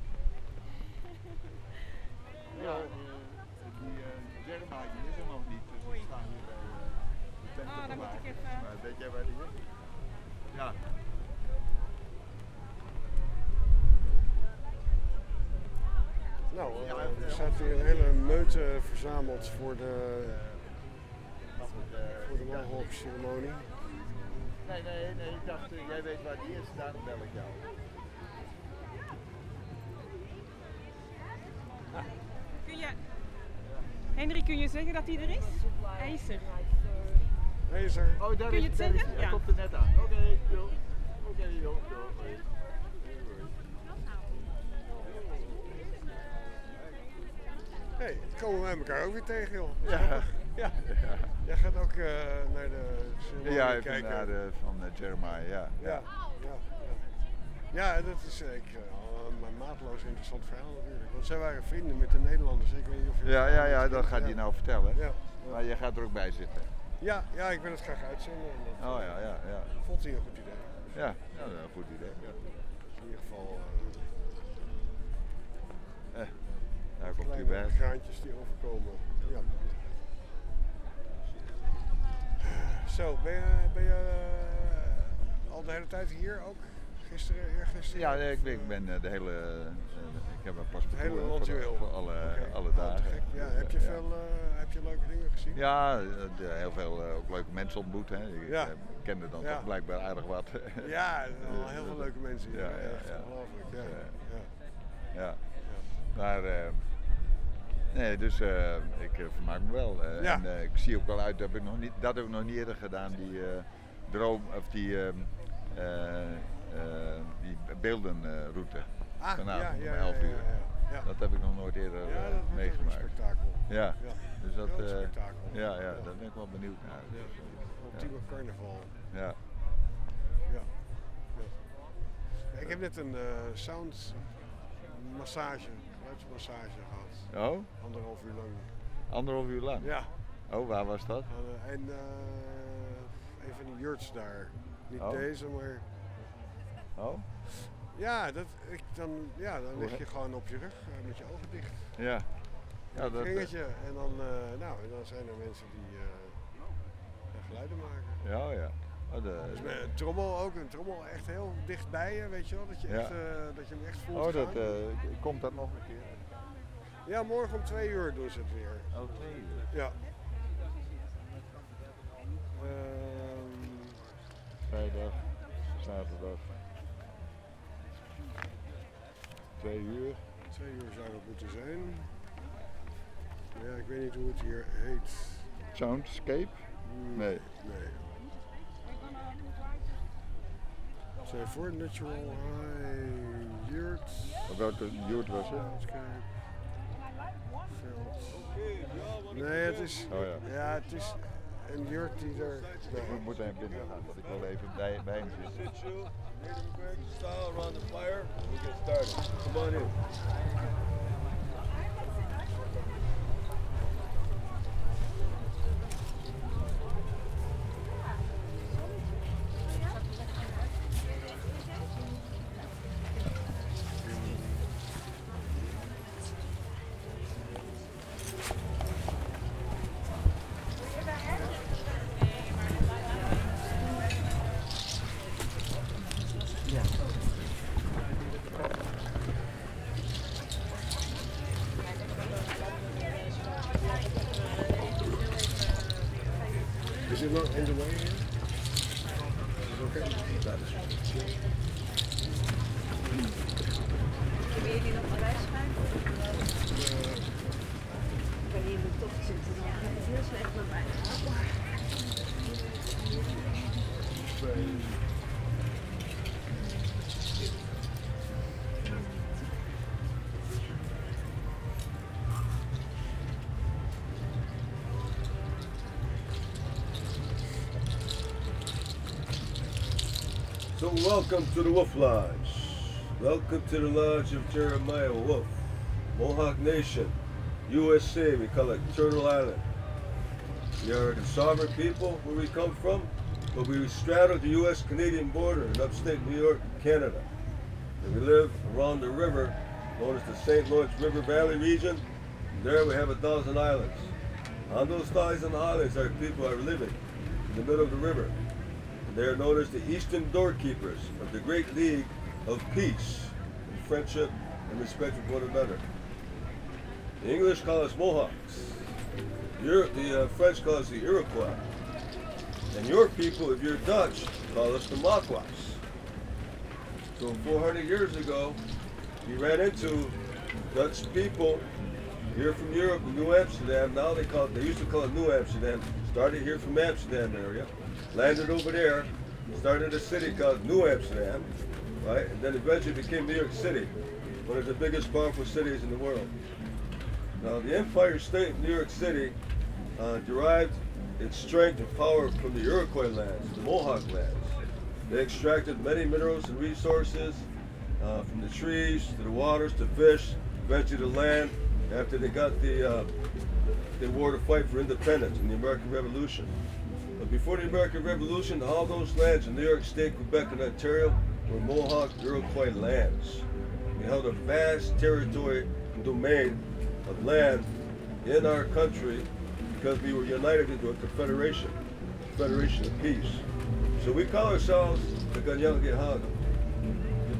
Ja, die Jeremiah die is er nog niet, dus we staan hier bij de tent te maken. Maar weet jij waar die is? Ja. Nou, er staat hier een hele meute verzameld voor de Mohawk-ceremonie. Nee, ik dacht, jij weet waar die is, daarom bel ik jou. Kun je... Henry, kun je zeggen dat hij er is? Hij is er. Hij is er. Oh, daar kun je het zeggen? Hij Ja. komt er net aan. Oké, joh. Hey, komen wij elkaar ook weer tegen, joh. Ja. Ja. Jij gaat ook naar de ceremonie Ja, even kijken. naar de van Jeremiah, ja. Ja, dat is een maatloos interessant verhaal natuurlijk. Want zij waren vrienden met de Nederlanders. Ik weet niet of je Ja, dat gaat hij nou vertellen. Ja. Maar je gaat er ook bij zitten. Ja, ik wil het graag uitzenden. En dat, Ja. Vond hij een goed idee. Ja, dat is een goed idee. Ja. In ieder geval... daar komt hij kleine bij. graantjes die overkomen. Ja. Zo, ben je al de hele tijd hier ook? Eergisteren? Ja, ik ben de hele... ik heb een paspoort hele land voor alle dagen. Ja, heb je leuke dingen gezien? Ja, heel veel ook leuke mensen ontmoet. Hè. Ik kende dan toch blijkbaar aardig wat. Ja, heel veel leuke mensen hier. Ja. Ongelooflijk. Ja. Maar, nee, dus ik vermaak me wel. En ik zie ook wel uit, dat heb ik nog niet eerder gedaan, die droom, of die beeldenroute. Vanavond om 11 uur. Ja. Dat heb ik nog nooit eerder meegemaakt. Een spektakel. Ja, dus dat, een spektakel. ja, daar ben ik wel benieuwd naar. Ultieme carnaval. Ja. Ik heb net een soundmassage, geluidsmassage gehad. Oh? 1,5 uur lang. 1,5 uur lang? Ja. Oh, waar was dat? Een van die yurts daar. Niet deze, maar... Oh? Ja, dan lig je gewoon op je rug met je ogen dicht. Ja. Een kringetje en dan zijn er mensen die geluiden maken. Ja. Dus met een trommel echt heel dichtbij je, weet je wel, dat je hem echt voelt gaan. Komt dat nog een keer? Ja, morgen om 2 uur doen ze het weer. Oh, 2 uur? Ja. Vrijdag, zaterdag. 2 uur. 2 uur zou het moeten zijn. Ja, ik weet niet hoe het hier heet. Soundscape? Nee. Het zijn voor Natural High Yurt. Welke yurt was het? Nee, het is... Oh ja. Ja, het is een yurt die er... Ik moet even binnen gaan, want ik wil even bij hem zitten. Style around the fire, and we get started. Come on in. Is it not in the way here? Okay. Probeer je nog een lijst schrijven? Wanneer je moet toch zitten, dan gaat het heel slecht naar mij. So welcome to the Wolf Lodge. Welcome to the Lodge of Jeremiah Wolf. Mohawk Nation, USA, we call it Turtle Island. We are the sovereign people where we come from, but we straddle the US-Canadian border in upstate New York, Canada. And we live around the river known as the St. Lawrence River Valley region. And there we have 1,000 islands. On those 1,000 islands our people are living in the middle of the river. They are known as the Eastern Doorkeepers of the Great League of Peace and friendship and respect for one another. The English call us Mohawks. The French call us the Iroquois. And your people, if you're Dutch, call us the Makwas. So 400 years ago, we ran into Dutch people here from Europe, New Amsterdam. Now they used to call it New Amsterdam. Started here from Amsterdam area. Landed over there, started a city called New Amsterdam, right? And then eventually became New York City, one of the biggest powerful cities in the world. Now the Empire State of New York City derived its strength and power from the Iroquois lands, the Mohawk lands. They extracted many minerals and resources from the trees, to the waters, to fish, eventually to land, after they got the war to fight for independence in the American Revolution. But before the American Revolution, all those lands in New York State, Quebec, and Ontario were Mohawk Iroquois lands. We held a vast territory and domain of land in our country because we were united into a confederation of peace. So we call ourselves the Ganyangehaga.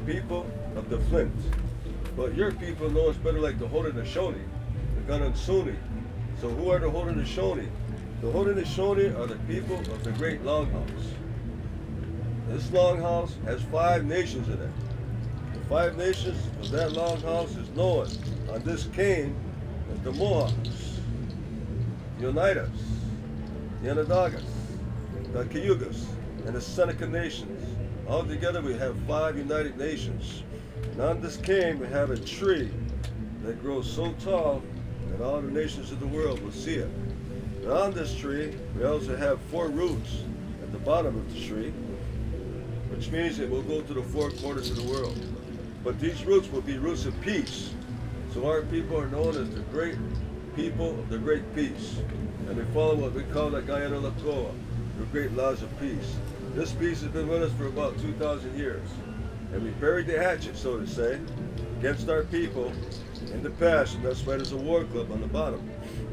people of the Flint. But your people know us better like the Haudenosaunee, the Ganansuni. So who are the Haudenosaunee? The Haudenosaunee are the people of the Great Longhouse. This Longhouse has 5 nations in it. The 5 nations of that Longhouse is known on this cane as the Mohawks, the Oneidas, the Onondagas, the Cayugas, and the Seneca nations. All together we have 5 united nations. And on this cane we have a tree that grows so tall that all the nations of the world will see it. And on this tree we also have 4 roots at the bottom of the tree, which means it will go to the 4 corners of the world. But these roots will be roots of peace. So our people are known as the great people of the great peace. And we follow what we call the Guyana Lakoa, the great laws of peace. This peace has been with us for about 2,000 years. And we buried the hatchet, so to say, against our people in the past, and that's why there's a war club on the bottom.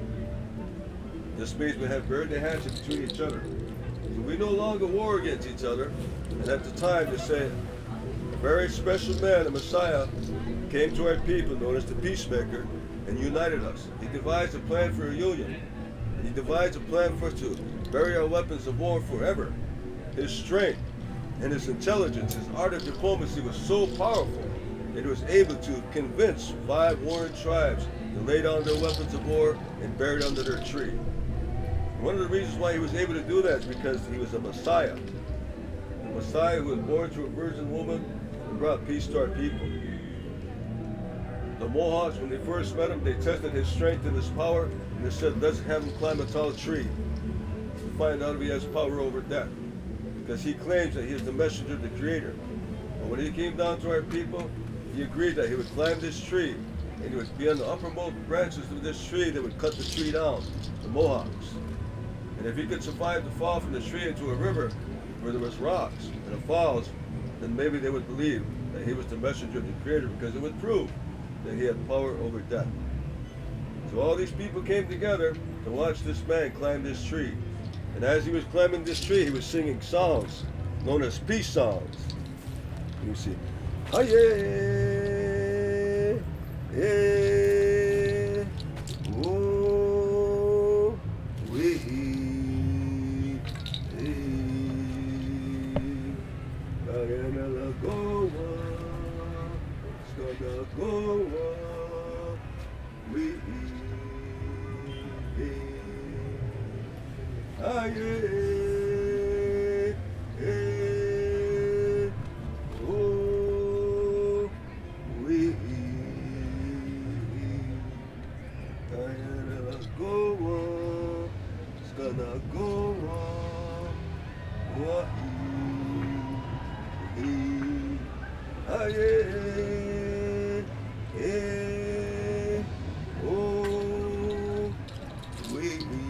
This means we have buried the hatchet between each other. So we no longer war against each other. And at the time, they say, a very special man, a Messiah, came to our people, known as the Peacemaker, and united us. He devised a plan for a union. He devised a plan for us to bury our weapons of war forever. His strength and his intelligence, his art of diplomacy was so powerful that he was able to convince 5 warring tribes to lay down their weapons of war and bury it under their tree. One of the reasons why he was able to do that is because he was a Messiah. A Messiah who was born to a virgin woman and brought peace to our people. The Mohawks, when they first met him, they tested his strength and his power, and they said, let's have him climb a tall tree to find out if he has power over death. Because he claims that he is the messenger of the Creator. But when he came down to our people, he agreed that he would climb this tree, and he would be on the uppermost branches of this tree that would cut the tree down, the Mohawks. And if he could survive the fall from the tree into a river where there was rocks and it falls, then maybe they would believe that he was the messenger of the Creator, because it would prove that he had power over death. So all these people came together to watch this man climb this tree. And as he was climbing this tree, he was singing songs known as peace songs. And you see, Aye, eh, oh, we, Guyana Lagoa, Skagagoa, we, aye, oh, we, Guyana Lagoa, Skagagoa, wa, aye, oh, we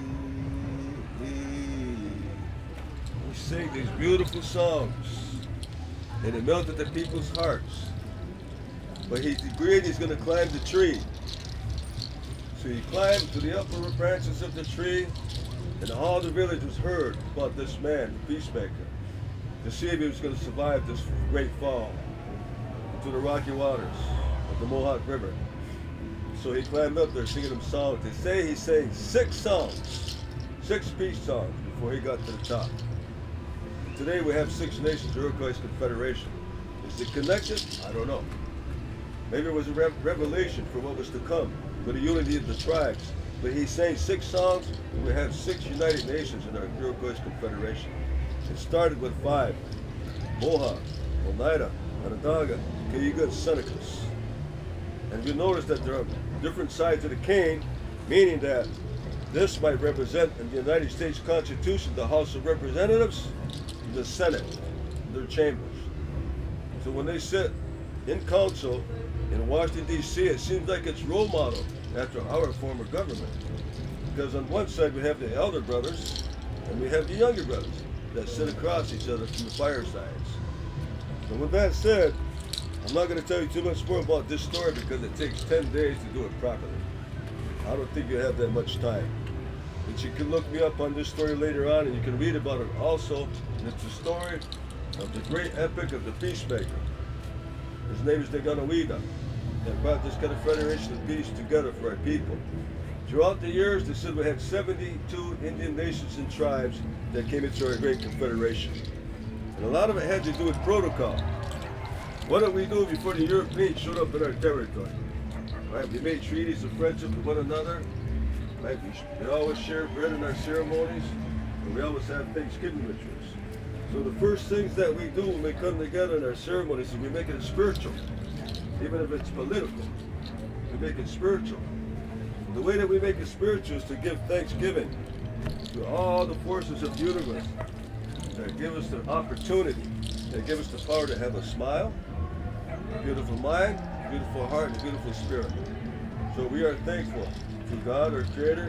sing these beautiful songs, and it melted the people's hearts. But he agreed he's going to climb the tree. So he climbed to the upper branches of the tree, and all the villagers heard about this man, the Peacemaker, to see if he was going to survive this great fall into the rocky waters of the Mohawk River. So he climbed up there singing them songs. They say he sang 6 songs, 6 peace songs before he got to the top. Today we have 6 nations, Iroquois Confederation. Is it connected? I don't know. Maybe it was a revelation for what was to come, for the unity of the tribes. But he sang 6 songs, and we have 6 united nations in our Iroquois Confederation. It started with 5, Mohawk, Oneida, Onondaga, Cayuga, and Senecas. And you notice that there are different sides of the cane, meaning that this might represent in the United States Constitution the House of Representatives, the Senate, their chambers. So when they sit in council in Washington, D.C., it seems like it's role model after our form of government. Because on one side we have the elder brothers and we have the younger brothers that sit across each other from the firesides. So with that said, I'm not going to tell you too much more about this story because it takes 10 days to do it properly. I don't think you have that much time. But you can look me up on this story later on, and you can read about it also. And it's the story of the great epic of the Peacemaker. His name is Neganawida, that brought this Confederation of Peace together for our people. Throughout the years, they said we had 72 Indian nations and tribes that came into our great confederation. And a lot of it had to do with protocol. What did we do before the Europeans showed up in our territory? Right? We made treaties of friendship with one another. Right? We always share bread in our ceremonies, and we always have Thanksgiving rituals. So the first things that we do when we come together in our ceremonies is we make it spiritual, even if it's political. We make it spiritual. The way that we make it spiritual is to give thanksgiving to all the forces of the universe that give us the opportunity, that give us the power to have a smile, a beautiful mind, a beautiful heart, and a beautiful spirit. So we are thankful to God, our Creator,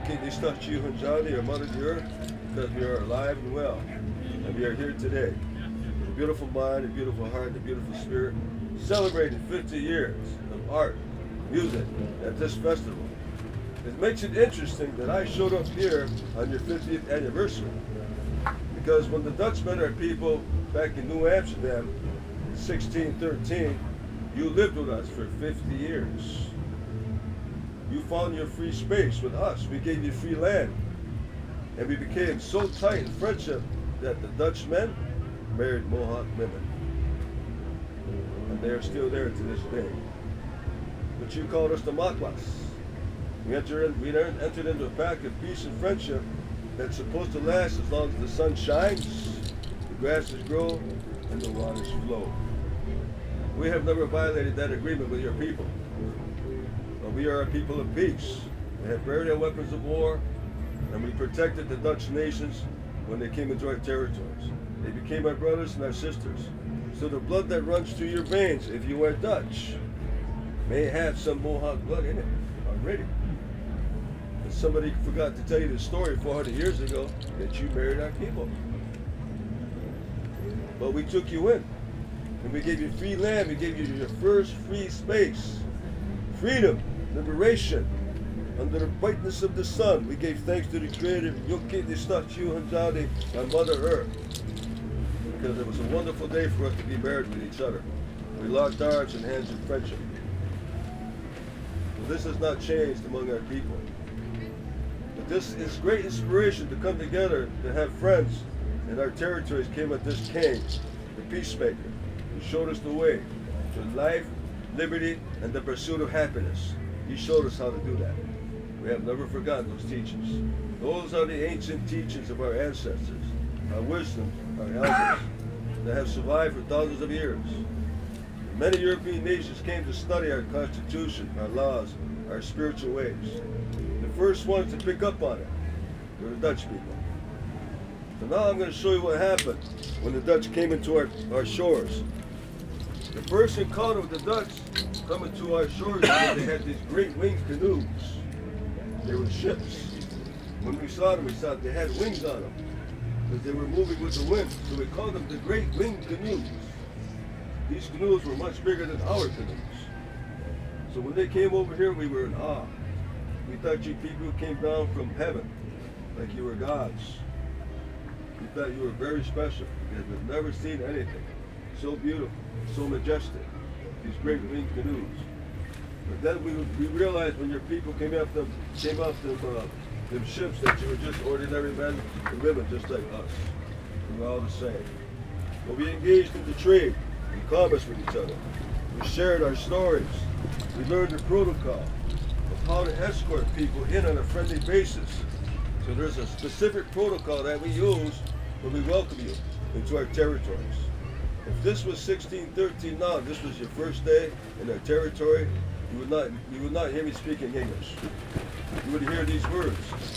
our Mother the Earth, because we are alive and well. And we are here today with a beautiful mind, a beautiful heart, and a beautiful spirit, celebrating 50 years of art, music at this festival. It makes it interesting that I showed up here on your 50th anniversary, because when the Dutch met our people back in New Amsterdam in 1613, you lived with us for 50 years. You found your free space with us. We gave you free land. And we became so tight in friendship that the Dutch men married Mohawk women. And they are still there to this day. But you called us the Makwas. We entered into a pact of peace and friendship that's supposed to last as long as the sun shines, the grasses grow, and the waters flow. We have never violated that agreement with your people. But we are a people of peace. We have buried our weapons of war, and we protected the Dutch nations when they came into our territories. They became our brothers and our sisters. So the blood that runs through your veins, if you are Dutch, may have some Mohawk blood in it already. But somebody forgot to tell you the story 400 years ago that you married our people. But we took you in, and we gave you free land. We gave you your first free space, freedom, liberation. Under the brightness of the sun, we gave thanks to the Creator, on Mother Earth, because it was a wonderful day for us to be married with each other. We locked arms and hands in friendship. Well, this has not changed among our people. But this is great inspiration to come together, to have friends in our territories came with this king, the peacemaker, who showed us the way to life, liberty, and the pursuit of happiness. He showed us how to do that. We have never forgotten those teachings. Those are the ancient teachings of our ancestors, our wisdom, our elders, that have survived for thousands of years. Many European nations came to study our constitution, our laws, our spiritual ways. The first ones to pick up on it were the Dutch people. So now I'm going to show you what happened when the Dutch came into our shores. The first encounter with the Dutch coming to our shores, they had these great winged canoes. They were ships. When we saw them, we thought they had wings on them because they were moving with the wind. So we called them the Great Winged Canoes. These canoes were much bigger than our canoes. So when they came over here, we were in awe. We thought you people came down from heaven like you were gods. We thought you were very special because we've never seen anything so beautiful, so majestic, these great winged canoes. But then we realized when your people came off them ships that you were just ordinary men and women just like us. We were all the same. But we engaged in the trade and commerce with each other. We shared our stories. We learned the protocol of how to escort people in on a friendly basis. So there's a specific protocol that we use when we welcome you into our territories. If this was 1613 now, this was your first day in our territory, you would not hear me speaking English. You would hear these words.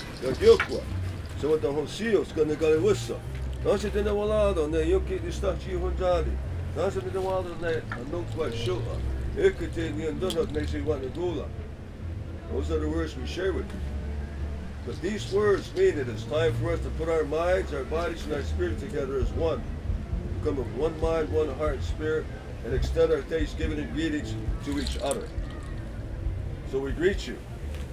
So what the Honsios gonna go with Nasa de Nawalado, ne Yoki di Stachi Honjadi. Nasa de Nawalado, ne Anokwa Shota. Ekate ni Andonot Nesi Wanagula. Those are the words we share with you. But these words mean it is time for us to put our minds, our bodies, and our spirit together as one. Become of one mind, one heart, spirit, and extend our thanksgiving and greetings to each other. So we greet you.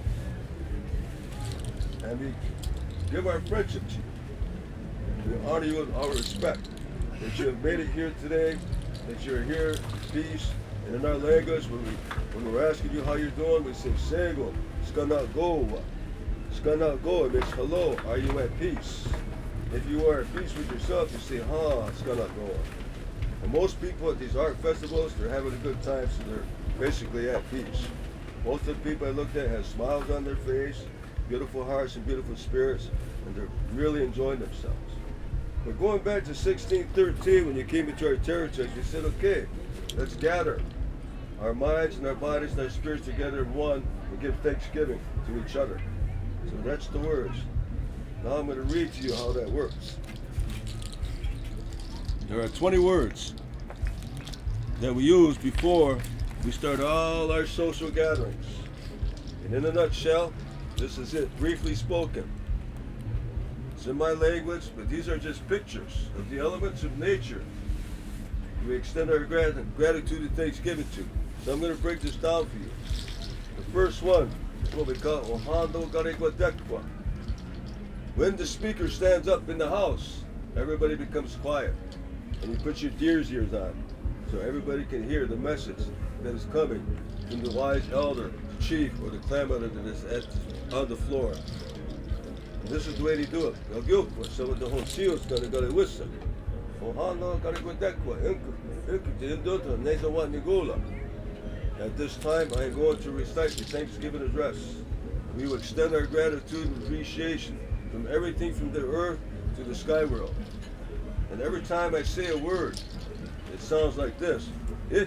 And we give our friendship to you. We honor you with our respect that you have made it here today that you're here, peace. And in our language, when we're asking you how you're doing, we say, Sego, Skanagowa. Skanago, it means hello, are you at peace? If you are at peace with yourself, you say, ha, Skanagowa. And most people at these art festivals, they're having a good time, so they're basically at peace. Most of the people I looked at have smiles on their face, beautiful hearts and beautiful spirits, and they're really enjoying themselves. But going back to 1613, when you came into our territories, you said, okay, let's gather our minds and our bodies and our spirits together in one and give thanksgiving to each other. So that's the words. Now I'm going to read to you how that works. There are 20 words that we use before we start all our social gatherings. And in a nutshell, this is it, briefly spoken. It's in my language, but these are just pictures of the elements of nature we extend our gratitude and thanksgiving to. So I'm going to break this down for you. The first one is what we call Ohando Garegwadekwa. When the speaker stands up in the house, everybody becomes quiet. And you put your deer's ears on, so everybody can hear the message that is coming from the wise elder, the chief, or the clan elder that is on the floor. And this is the way they do it. So with the whole seal is going to go to whistle. At this time, I am going to recite the Thanksgiving address. We will extend our gratitude and appreciation from everything from the earth to the sky world. And every time I say a word, it sounds like this. That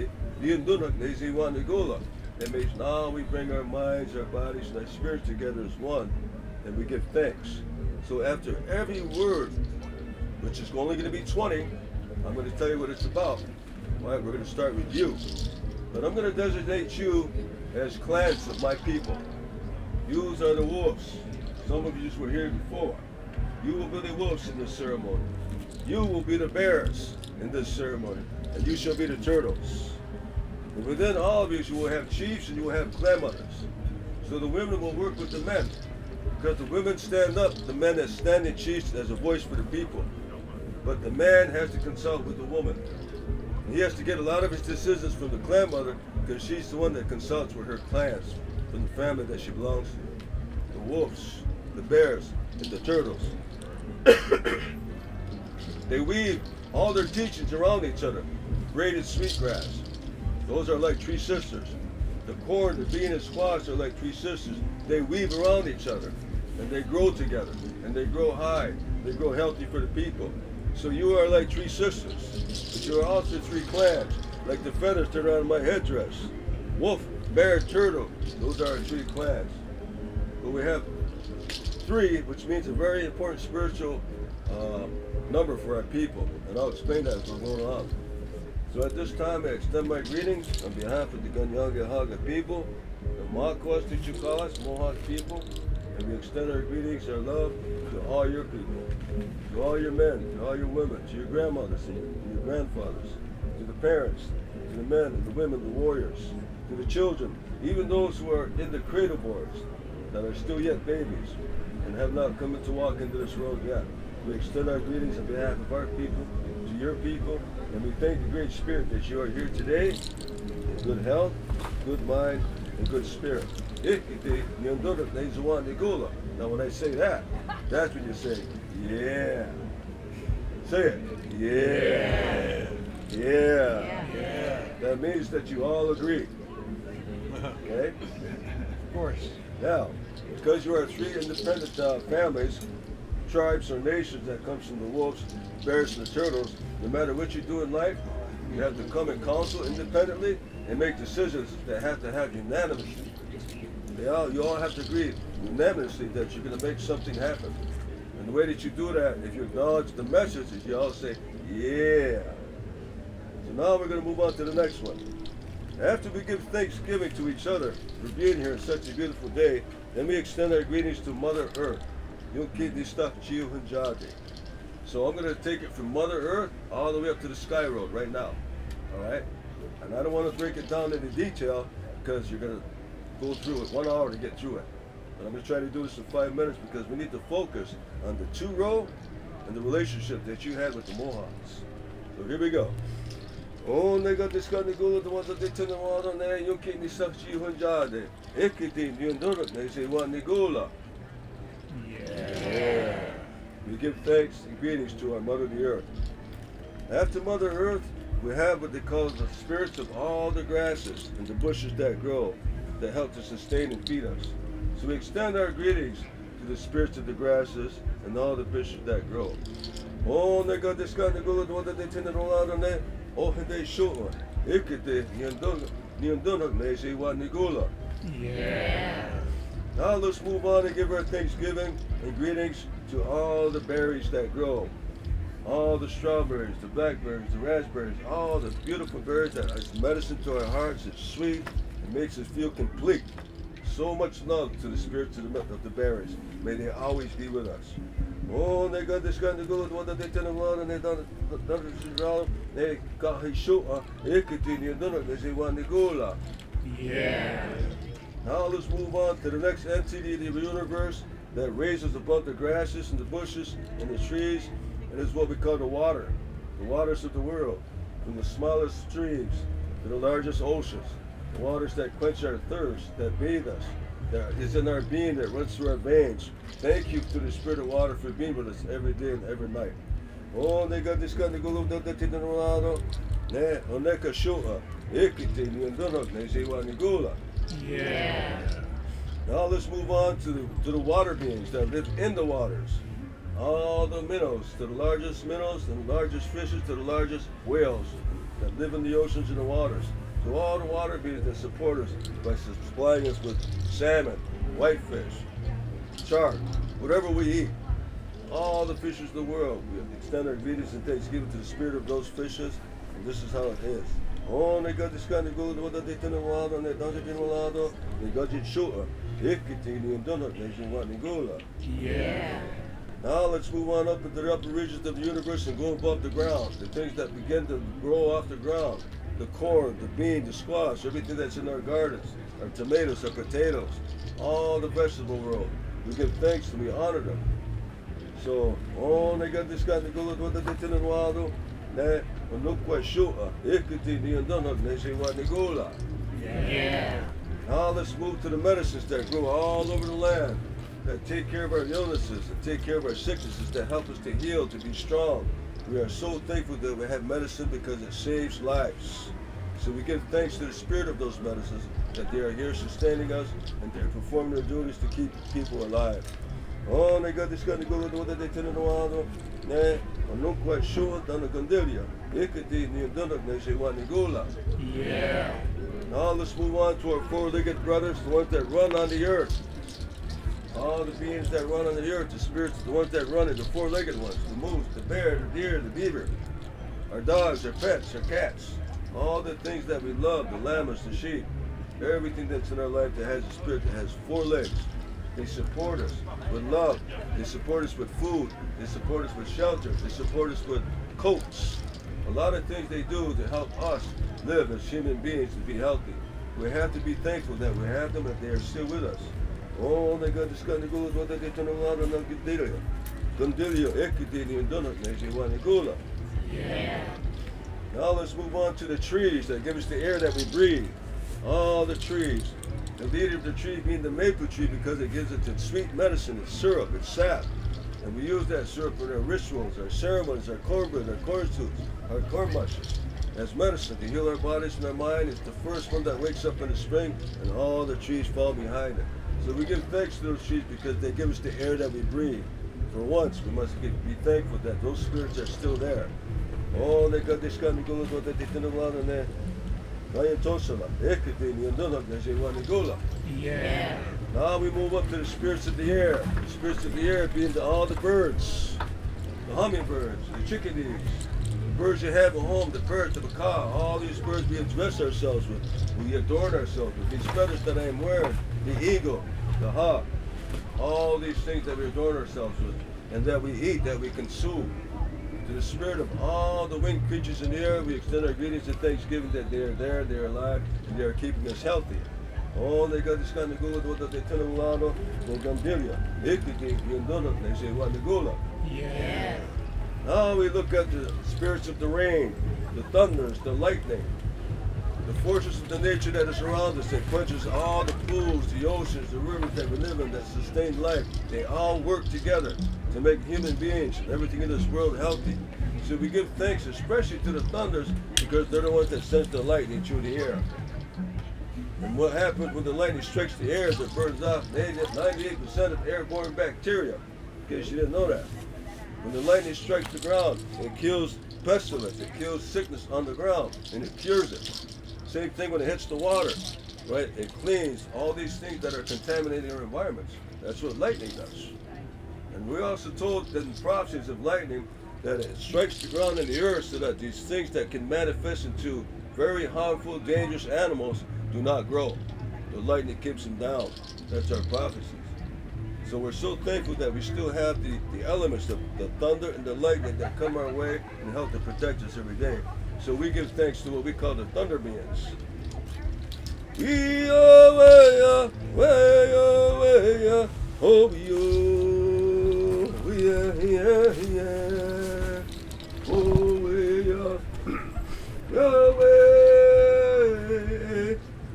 means now we bring our minds, our bodies, and our spirits together as one, and we give thanks. So after every word, which is only going to be 20, I'm going to tell you what it's about. All right, we're going to start with you. But I'm going to designate you as clans of my people. Yous are the wolves. Some of you just were here before. You will be the wolves in this ceremony. You will be the bears in this ceremony. And you shall be the turtles. And within all of you will have chiefs and you will have clan mothers. So the women will work with the men. Because the women stand up, the men as standing chiefs as a voice for the people. But the man has to consult with the woman. And he has to get a lot of his decisions from the clan mother because she's the one that consults with her clans from the family that she belongs to. The wolves, the bears, and the turtles. They weave all their teachings around each other. Braided sweetgrass. Those are like three sisters. The corn, the bean, and squash are like three sisters. They weave around each other. And they grow together. And they grow high. They grow healthy for the people. So you are like three sisters. But you are also three clans. Like the feathers that are on my headdress. Wolf, bear, turtle. Those are our three clans. But we have three, which means a very important spiritual number for our people. And I'll explain that as we're going on. So at this time, I extend my greetings on behalf of the Ganyange Haga people, the Makwas, the Chukalas, Mohawk people, and we extend our greetings, our love to all your people, to all your men, to all your women, to your grandmothers and your grandfathers, to the parents, to the men and the women, the warriors, to the children, even those who are in the cradle boards that are still yet babies and have not come to walk into this world yet. We extend our greetings on behalf of our people, to your people, and we thank the Great Spirit that you are here today in good health, good mind, and good spirit. Now when I say that, that's when you say, yeah. Say it. Yeah. Yeah. Yeah. That means that you all agree. Okay? Of course. Now, because you are three independent families, tribes or nations that comes from the wolves, bears, and the turtles, no matter what you do in life, you have to come and counsel independently and make decisions that have to have unanimously. You all have to agree unanimously that you're going to make something happen. And the way that you do that, if you acknowledge the message, is you all say, yeah. So now we're going to move on to the next one. After we give thanksgiving to each other for being here on such a beautiful day, then we extend our greetings to Mother Earth. So I'm going to take it from Mother Earth all the way up to the Sky Road right now. All right? And I don't want to break it down into detail because you're going to go through it 1 hour to get through it. But I'm going to try to do this in 5 minutes because we need to focus on the two-row and the relationship that you had with the Mohawks. So here we go. Oh, nega discani gula the one that they turn around on there. You keep me sakchi hunjade. Ekiti yunduruk they say one nigula. Yeah. We give thanks and greetings to our Mother the Earth. After Mother Earth, we have what they call the spirits of all the grasses and the bushes that grow, that help to sustain and feed us. So we extend our greetings to the spirits of the grasses and all the bushes that grow. Oh, nega discani gula the one that they turn around on there. Oh, they show Ekiti yunduruk they say one nigula. Yeah. Now let's move on and give our thanksgiving and greetings to all the berries that grow. All the strawberries, the blackberries, the raspberries, all the beautiful berries that is medicine to our hearts. It's sweet. It makes us feel complete. So much love to the spirits of the berries. May they always be with us. Oh, they got this kind of good one that they tell them and they done they got his show. They continue doing they say one Nicola. Yeah. Now let's move on to the next entity of the universe that raises above the grasses and the bushes and the trees, and is what we call the waters of the world, from the smallest streams to the largest oceans, the waters that quench our thirst, that bathe us, that is in our being, that runs through our veins. Thank you to the Spirit of Water for being with us every day and every night. Oh, they got this kind of go look at the Ronaldo. Ne, oneka shua, ekiti, niandunok, ne se wa nigula. Yeah. Now let's move on to the water beings that live in the waters. All the minnows, to the largest minnows and the largest fishes, to the largest whales that live in the oceans and the waters. To all the water beings that support us by supplying us with salmon, whitefish, shark, whatever we eat. All the fishes of the world, we extend our greetings and thanksgiving to the spirit of those fishes, and this is how it is. Oh, they got this kind of good, what they turn around and they don't get in they got it shorter. Yeah. Now let's move on up into the upper regions of the universe and go above the ground. The things that begin to grow off the ground. The corn, the bean, the squash, everything that's in our gardens. Our tomatoes, our potatoes, all the vegetable world. We give thanks and we honor them. So, oh, they got this kind of good, what they turn around. Yeah. Now let's move to the medicines that grow all over the land, that take care of our illnesses, that take care of our sicknesses, that help us to heal, to be strong. We are so thankful that we have medicine because it saves lives. So we give thanks to the spirit of those medicines, that they are here sustaining us and they're performing their duties to keep people alive. Oh, they got this kind of good, what they turn around. I'm not quite sure than the Gondelia. Yeah. Now let's move on to our four-legged brothers, the ones that run on the earth. All the beings that run on the earth, the spirits, the ones that run it, the four-legged ones, the moose, the bear, the deer, the beaver, our dogs, our pets, our cats, all the things that we love, the lambs, the sheep, everything that's in our life that has a spirit that has four legs. They support us with love. They support us with food. They support us with shelter. They support us with coats. A lot of things they do to help us live as human beings to be healthy. We have to be thankful that we have them and they are still with us. Oh, they got this kind of good, what they turn around and Yeah. Now let's move on to the trees that give us the air that we breathe. All the trees. The leader of the tree being the maple tree because it gives it its sweet medicine, its syrup, its sap. And we use that syrup in our rituals, our ceremonies, our cornbread, our corn soups, our corn mushes. As medicine to heal our bodies and our mind. It's the first one that wakes up in the spring and all the trees fall behind it. So we give thanks to those trees because they give us the air that we breathe. For once, we must be thankful that those spirits are still there. Oh, they got this kind of good, what they did around in there. Yeah. Now we move up to the spirits of the air. The spirits of the air being all the birds, the hummingbirds, the chickadees, the birds you have at home, the parrot, the macaw, all these birds we dress ourselves with, we adorn ourselves with. These feathers that I am wearing, the eagle, the hawk, all these things that we adorn ourselves with, and that we eat, that we consume. To the spirit of all the winged creatures in the air, we extend our greetings and thanksgiving that they are there, they are alive, and they are keeping us healthy. Oh, they got this kind of good, what they tell them around, the Gandilia. They say, what the gula. Yeah. Now we look at the spirits of the rain, the thunders, the lightning, the forces of the nature that is around us, that quenches all the pools, the oceans, the rivers that we live in, that sustain life. They all work together to make human beings and everything in this world healthy. So we give thanks especially to the thunders because they're the ones that sense the lightning through the air. And what happens when the lightning strikes the air is it burns off 98% of airborne bacteria, in case you didn't know that. When the lightning strikes the ground, it kills pestilence, it kills sickness on the ground, and it cures it. Same thing when it hits the water, right? It cleans all these things that are contaminating our environments. That's what lightning does. And we're also told that in prophecies of lightning that it strikes the ground and the earth so that these things that can manifest into very harmful, dangerous animals do not grow. The lightning keeps them down. That's our prophecies. So we're so thankful that we still have the elements, the thunder and the lightning that come our way and help to protect us every day. So we give thanks to what we call the thunder beings. We are way, oh you, we are here, oh we are, Yahweh,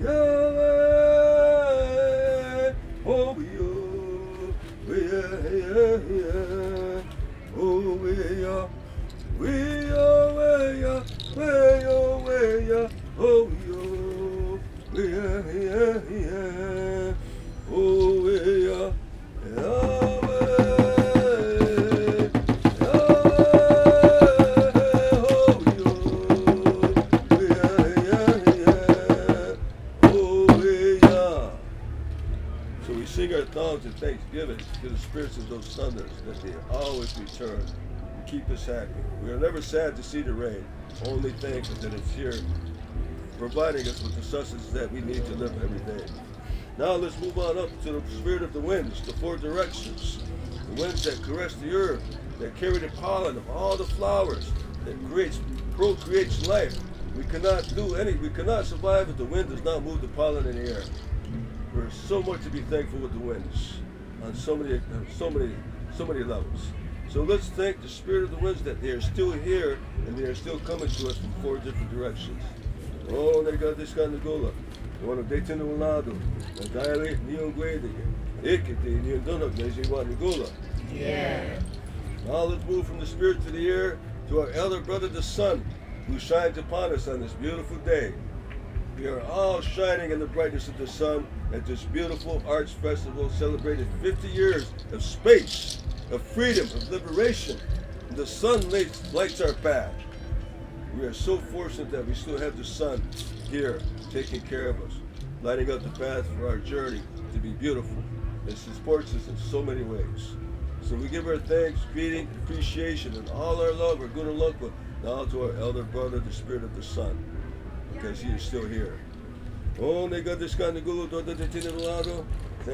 Yahweh, oh you, we are here, oh we are. We are way, oh yo, we are here, oh we are Yahweh, Yahweh, oh yo, we are here, oh we are. So we sing our songs of thanksgiving to the spirits of those thunders that they always return. Keep us happy. We are never sad to see the rain, only thankful that it's here, providing us with the sustenance that we need to live every day. Now let's move on up to the spirit of the winds, the four directions. The winds that caress the earth, that carry the pollen of all the flowers, that procreates life. We cannot survive if the wind does not move the pollen in the air. We're so much to be thankful with the winds on so many levels. So let's thank the spirit of the winds that they are still here and they are still coming to us from four different directions. Oh, they got this kind of gola. They want to date in the lado. And dialect neon guedige. Ekete neon donok neji wa nigola. Yeah. Now let's move from the spirit to the air to our elder brother, the sun, who shines upon us on this beautiful day. We are all shining in the brightness of the sun at this beautiful arts festival celebrating 50 years of space, of freedom, of liberation. And the sun lights our path. We are so fortunate that we still have the sun here taking care of us, lighting up the path for our journey to be beautiful. It supports us in so many ways. So we give our thanks, greeting, appreciation, and all our love, our good and luck now to our elder brother, the spirit of the sun, because he is still here. Oh, they got this kind of gulu to the tinilado.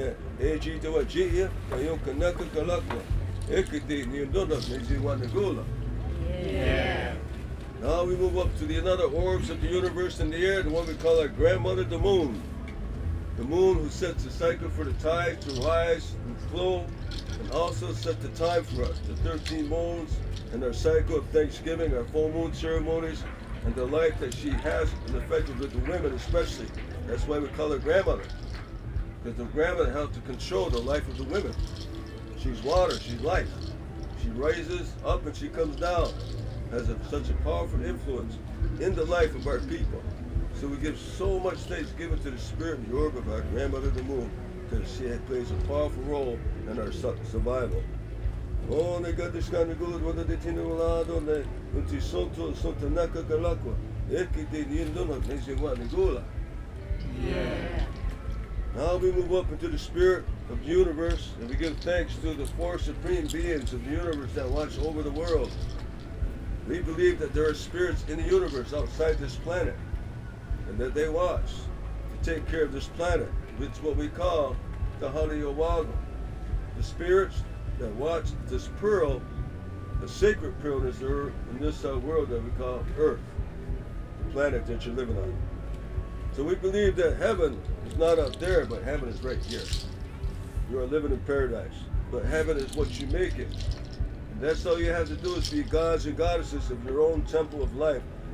Yeah. Now we move up to the another orbs of the universe in the air, the one we call our grandmother, the moon. The moon who sets the cycle for the tides to rise and flow, and also set the time for us, the 13 moons, and our cycle of Thanksgiving, our full moon ceremonies, and the life that she has in effect with the women especially. That's why we call her grandmother, because the grandmother helps to control the life of the women. She's water, she's life. She rises up and she comes down, has such a powerful influence in the life of our people. So we give so much thanksgiving to the spirit and the orb of our grandmother, the moon, because she plays a powerful role in our survival. Oh, they got this kind of good, what they tell you, they unti sonto naka galakwa, ekite niendona nezewa nigola. Yeah. Now we move up into the spirit of the universe, and we give thanks to the four supreme beings of the universe that watch over the world. We believe that there are spirits in the universe outside this planet, and that they watch to take care of this planet, which is what we call the Haliyawago. The spirits that watch this pearl, the sacred pearl in this world that we call Earth, the planet that you're living on. So we believe that heaven is not up there, but heaven is right here. You are living in paradise, but heaven is what you make it. And that's all you have to do is be gods and goddesses of your own temple of life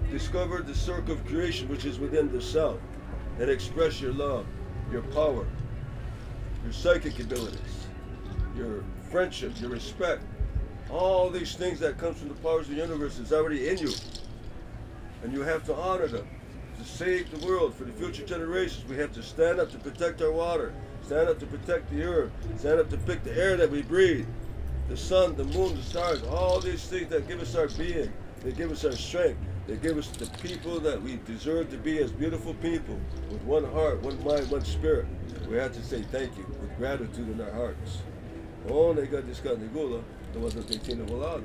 discover the circle of creation which is within the self, and express your love, your power, your psychic abilities, your friendship, your respect. All these things that comes from the powers of the universe is already in you. And you have to honor them. To save the world for the future generations, we have to stand up to protect our water, stand up to protect the earth, stand up to pick the air that we breathe, the sun, the moon, the stars, all these things that give us our being. They give us our strength. They give us the people that we deserve to be as beautiful people, with one heart, one mind, one spirit. We have to say thank you with gratitude in our hearts. Oh, negadisca negula, the one that they tinha volado.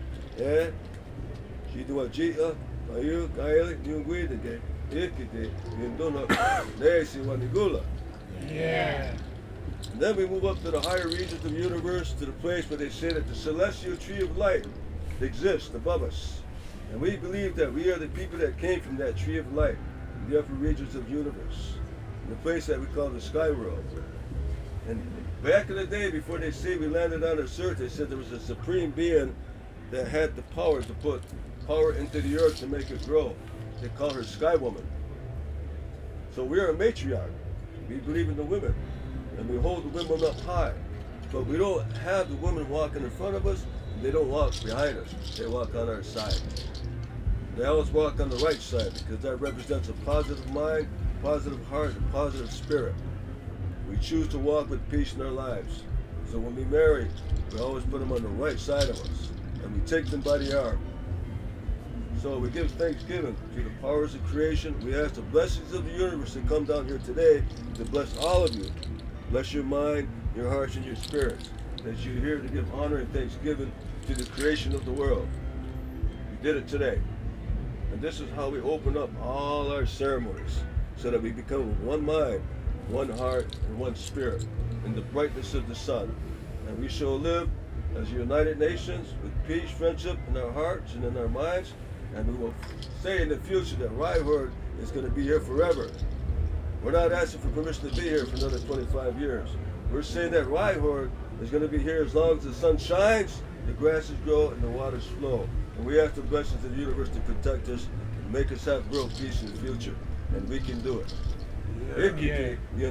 She do a jita, ayu, kaili, nyunguida, ikite, yinduna, nesi wanigula. Yeah. And then we move up to the higher regions of the universe, to the place where they say that the celestial tree of light exists above us. And we believe that we are the people that came from that tree of light, in the upper regions of the universe, in the place that we call the sky world. And back in the day, before they say we landed on this earth, they said there was a supreme being that had the power to put power into the earth to make it grow. They call her Sky Woman. So we are a matriarch. We believe in the women, and we hold the women up high. But we don't have the women walking in front of us, and they don't walk behind us. They walk on our side. They always walk on the right side, because that represents a positive mind, positive heart, and positive spirit. We choose to walk with peace in our lives. So when we marry, we always put them on the right side of us, and we take them by the arm. So we give thanksgiving to the powers of creation. We ask the blessings of the universe to come down here today to bless all of you. Bless your mind, your hearts, and your spirits, that you're here to give honor and thanksgiving to the creation of the world. We did it today. And this is how we open up all our ceremonies, so that we become one mind, one heart, and one spirit in the brightness of the sun. And we shall live as United Nations with peace, friendship in our hearts and in our minds. And we will say in the future that Rhyhorn is going to be here forever. We're not asking for permission to be here for another 25 years. We're saying that Rhyhorn is going to be here as long as the sun shines, the grasses grow, and the waters flow. And we ask the blessings of the universe to protect us and make us have world peace in the future. And we can do it. Yeah.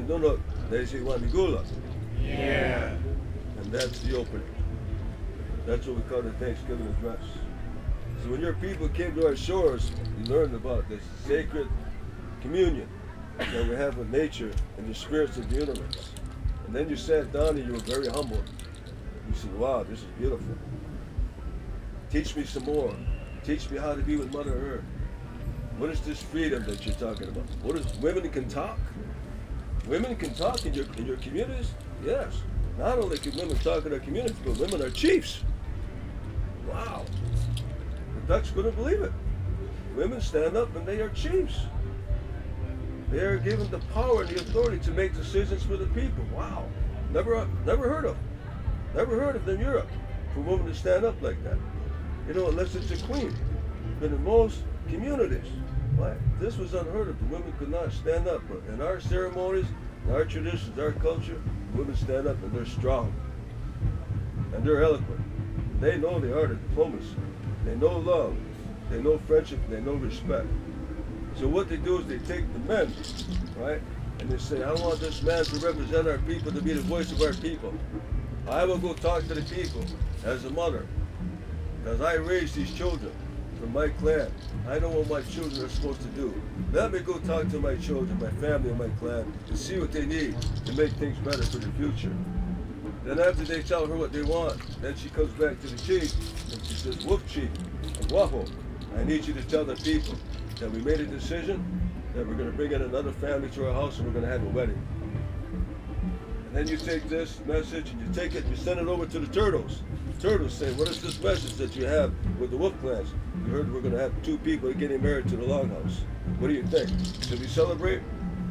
And that's the opening. That's what we call the Thanksgiving address. So when your people came to our shores, you learned about this sacred communion that we have with nature and the spirits of the universe. And then you sat down and you were very humble. You said, wow, this is beautiful. Teach me some more. Teach me how to be with Mother Earth. What is this freedom that you're talking about? What is, women can talk? Women can talk in your communities? Yes. Not only can women talk in our communities, but women are chiefs. Wow. The Dutch couldn't believe it. Women stand up and they are chiefs. They are given the power and the authority to make decisions for the people. Wow. Never heard of. Never heard of in Europe for women to stand up like that. You know, unless it's a queen. But in most communities, right, this was unheard of. The women could not stand up. But in our ceremonies, in our traditions, our culture, women stand up and they're strong. And they're eloquent. They know the art of diplomacy. They know love. They know friendship. They know respect. So what they do is they take the men, right, and they say, I want this man to represent our people, to be the voice of our people. I will go talk to the people as a mother, because I raised these children from my clan. I know what my children are supposed to do. Let me go talk to my children, my family, and my clan, and see what they need to make things better for the future. Then after they tell her what they want, then she comes back to the chief, and she says, Wolf Chief, Waho, I need you to tell the people that we made a decision that we're going to bring in another family to our house and we're going to have a wedding. And then you take this message and you take it and you send it over to the turtles. The turtles say, what is this message that you have with the wolf clans? You heard we're going to have 2 people getting married to the longhouse. What do you think? Should we celebrate?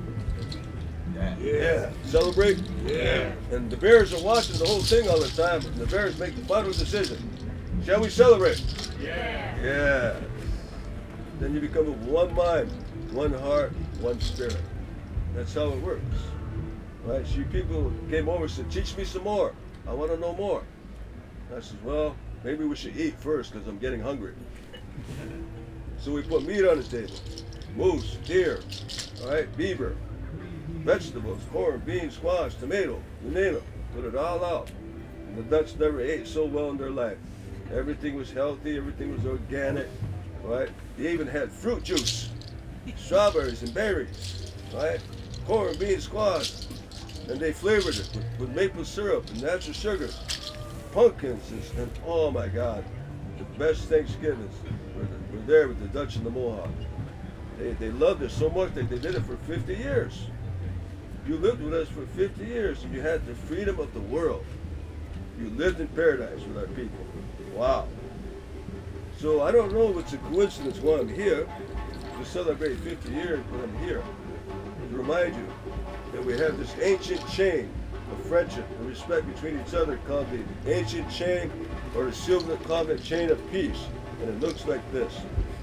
Yeah. Celebrate? Yeah. And the bears are watching the whole thing all the time, and the bears make the final decision. Shall we celebrate? Yeah. Yeah. Then you become of one mind, one heart, one spirit. That's how it works. Right? So you people came over and said, teach me some more. I want to know more. And I said, well, maybe we should eat first because I'm getting hungry. So we put meat on the table. Moose, deer, all right, beaver, vegetables, corn, beans, squash, tomato, you name it. Put it all out. And the Dutch never ate so well in their life. Everything was healthy, everything was organic, right? They even had fruit juice, strawberries and berries, right? Corn, beans, squash. And they flavored it with maple syrup and natural sugars, pumpkins, and oh my God, the best Thanksgivings were there with the Dutch and the Mohawk. They loved it so much that they did it for 50 years. You lived with us for 50 years and you had the freedom of the world. You lived in paradise with our people. Wow. So I don't know if it's a coincidence why I'm here to celebrate 50 years, but I'm here to remind you that we have this ancient chain of friendship and respect between each other called the ancient chain or the silver covenant chain of peace. And it looks like this.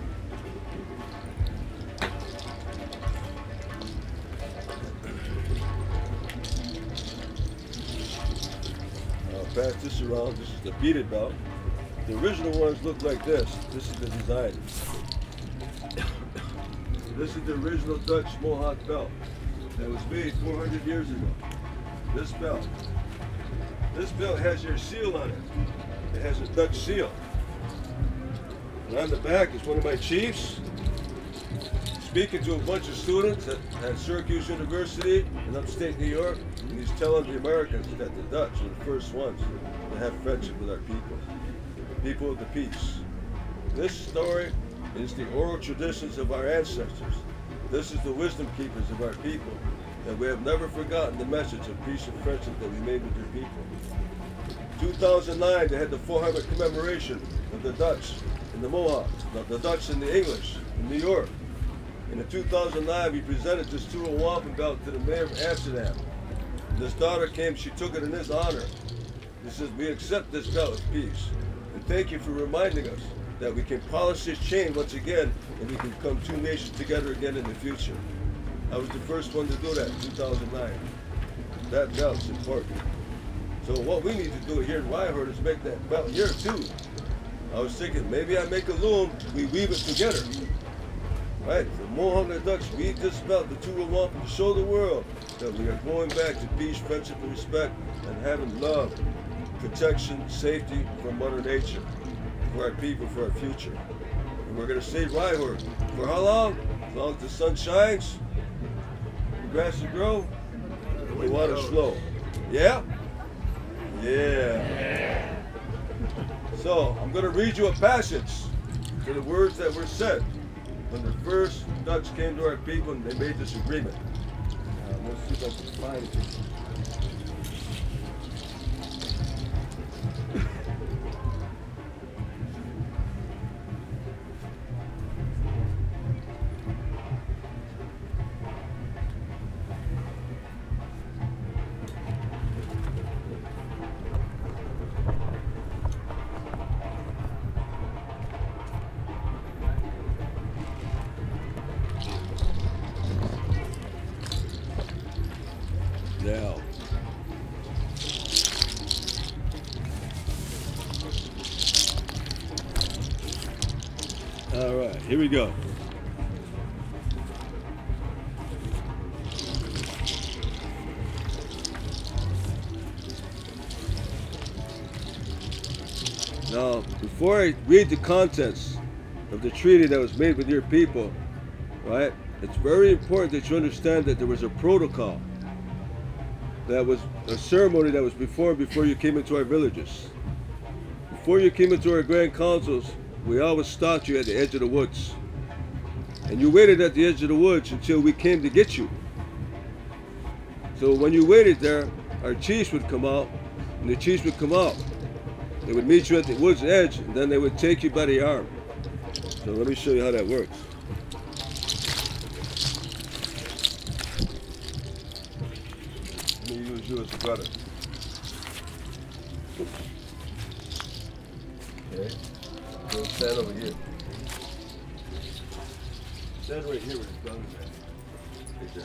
I'll pass this around. This is the beaded belt. The original ones look like this. This is the design. This is the original Dutch Mohawk belt that was made 400 years ago. This belt has your seal on it. It has a Dutch seal. And on the back is one of my chiefs speaking to a bunch of students at Syracuse University in upstate New York. And he's telling the Americans that the Dutch are the first ones to have friendship with our people, the people of the peace. This story is the oral traditions of our ancestors. This is the wisdom keepers of our people, that we have never forgotten the message of peace and friendship that we made with your people. 2009, they had the 400th commemoration of the Dutch and the Mohawks, the Dutch and the English in New York. And in 2009, we presented this Tour Wapen belt to the mayor of Amsterdam. And his daughter came, she took it in his honor. He says, we accept this belt of peace. And thank you for reminding us that we can polish this chain once again and we can come two nations together again in the future. I was the first one to do that in 2009. That belt's important. So what we need to do here in Rhyhorn is make that belt here too. I was thinking maybe I make a loom, we weave it together. Right? The Mohawk and the Dutch weave this belt, the Tour Wapen, to show the world that we are going back to peace, friendship, and respect, and having love, protection, safety from Mother Nature, for our people, for our future. And we're going to save Rhyhorn. For how long? As long as the sun shines, the grass will grow, the water's flow. Yeah? Yeah. So, I'm going to read you a passage to the words that were said when the first Dutch came to our people and they made this agreement. Let's see if I can find it. Now, all right, here we go. Now, before I read the contents of the treaty that was made with your people, right, it's very important that you understand that there was a protocol. That was a ceremony that was performed before you came into our villages. Before you came into our grand councils, we always stopped you at the edge of the woods. And you waited at the edge of the woods until we came to get you. So when you waited there, our chiefs would come out, and the chiefs would come out. They would meet you at the wood's edge, and then they would take you by the arm. So let me show you how that works. Let me use you as a brother. Okay. Go stand over here. Stand right here with his gun is at. Right there.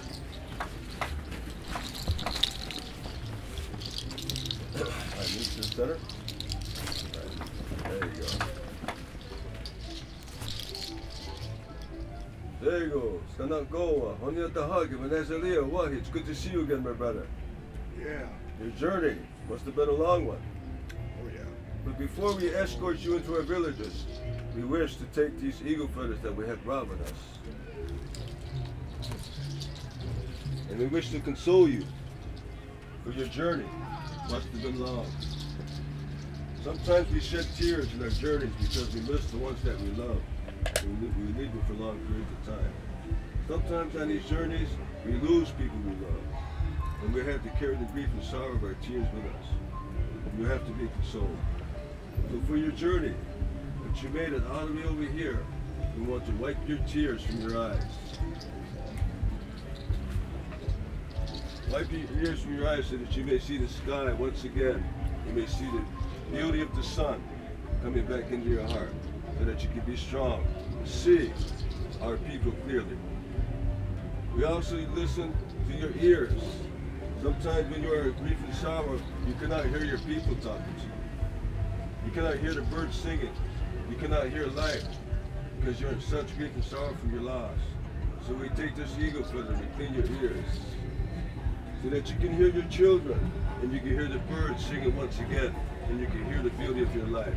Alright, move to the center. Right. There you go. Lego, Stanagoa, Honyata Hug, Venezuela, Wahi. It's good to see you again, my brother. Yeah. Your journey must have been a long one. Oh yeah. But before we escort you into our villages, we wish to take these eagle feathers that we have brought with us. And we wish to console you, for your journey must have been long. Sometimes we shed tears in our journeys because we miss the ones that we love. We leave them for long periods of time. Sometimes on these journeys, we lose people we love. And we have to carry the grief and sorrow of our tears with us. And you have to be consoled. So for your journey, that you made it all the way over here, we want to wipe your tears from your eyes. Wipe your tears from your eyes so that you may see the sky once again. You may see the beauty of the sun coming back into your heart, so that you can be strong, see our people clearly. We also listen to your ears. Sometimes when you are in grief and sorrow, you cannot hear your people talking to you. You cannot hear the birds singing. You cannot hear life because you're in such grief and sorrow from your loss. So we take this eagle feather to clean your ears so that you can hear your children and you can hear the birds singing once again and you can hear the beauty of your life.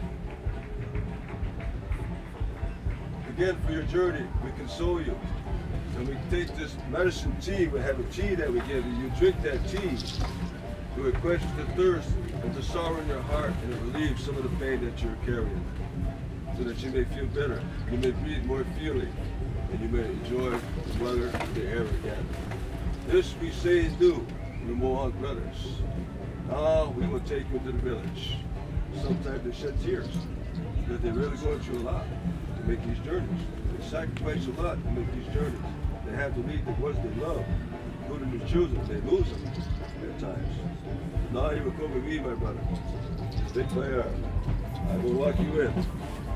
Again, for your journey, we console you. And we take this medicine tea, we have a tea that we give you. You drink that tea to quench the thirst and the sorrow in your heart, and it relieves some of the pain that you're carrying, so that you may feel better, you may breathe more freely, and you may enjoy the weather and the air again. This we say and do, the Mohawk brothers. Now we will take you to the village. Sometimes they shed tears, because they're really going through a lot to make these journeys. They sacrifice a lot to make these journeys. They have to leave the ones they love, including their children. They lose them at times. Now you will come with me, my brother. Take my arm. I will walk you in.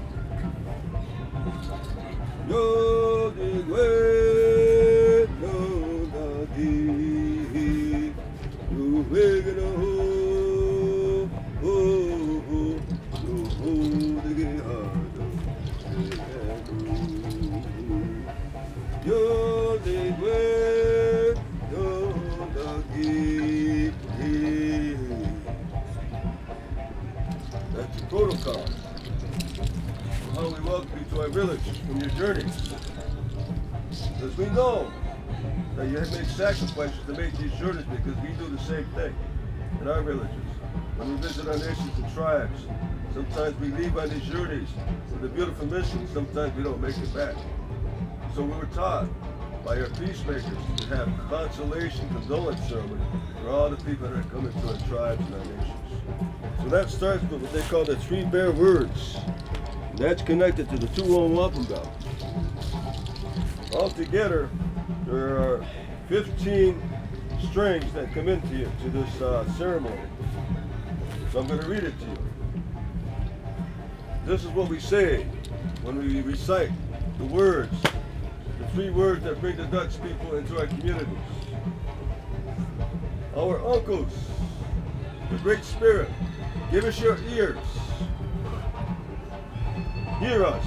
Yo did wait, no dagi, you wig in a ho, ho, ho, ho, digi hard. Yo did wait, no dagi. That's the protocol. How we welcome you to our village from your journey. Because we know that you have made sacrifices to make these journeys, because we do the same thing in our villages. When we visit our nations and tribes, sometimes we leave on these journeys with a beautiful mission, sometimes we don't make it back. So we were taught by our peacemakers to have consolation, condolence ceremony for all the people that are coming to our tribes and our nations. So that starts with what they call the 3 bear words. And that's connected to the 2-1 wampum belt. Altogether, there are 15 strings that come into you to this ceremony. So I'm going to read it to you. This is what we say when we recite the words, the 3 words that bring the Dutch people into our communities. Our uncles, the Great Spirit, give us your ears. Hear us.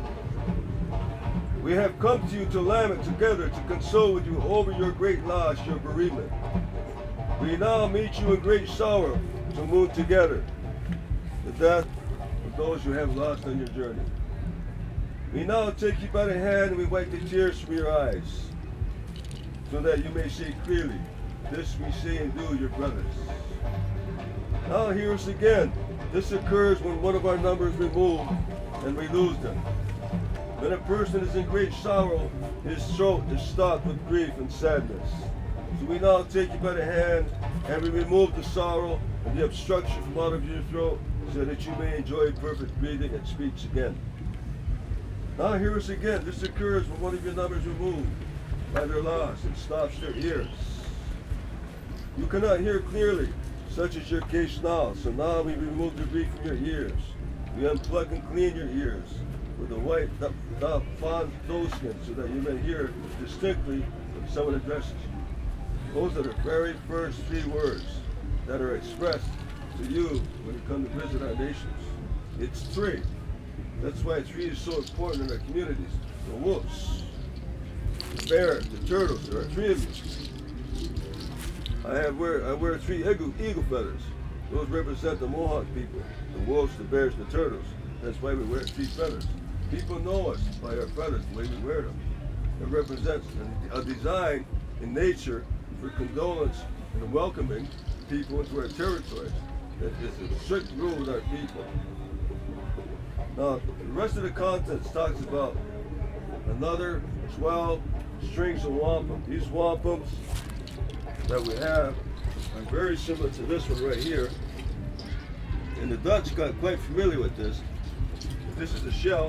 We have come to you to lament together, to console with you over your great loss, your bereavement. We now meet you in great sorrow to mourn together the death of those you have lost on your journey. We now take you by the hand and we wipe the tears from your eyes, so that you may see clearly. This we say and do, your brothers. Now hear us again. This occurs when one of our numbers is removed and we lose them. When a person is in great sorrow, his throat is stopped with grief and sadness. So we now take you by the hand and we remove the sorrow and the obstruction from out of your throat, so that you may enjoy perfect breathing and speech again. Now hear us again. This occurs when one of your numbers is removed by their loss and stops their ears. You cannot hear clearly, such is your case now. So now we remove the grief from your ears. We unplug and clean your ears with a white fawn doeskin, so that you may hear distinctly when someone addresses you. Those are the very first 3 words that are expressed to you when you come to visit our nations. It's 3. That's why 3 is so important in our communities. The wolves. the bear, the turtles. There are 3 of you. I wear 3 eagle feathers. Those represent the Mohawk people, the wolves, the bears, the turtles. That's why we wear 3 feathers. People know us by our feathers, the way we wear them. It represents a design in nature for condolence and welcoming people into our territories. It's a strict rule with our people. Now, the rest of the contents talks about another 12 strings of wampum. These wampums that we have are very similar to this one right here. And the Dutch got quite familiar with this. This is the shell.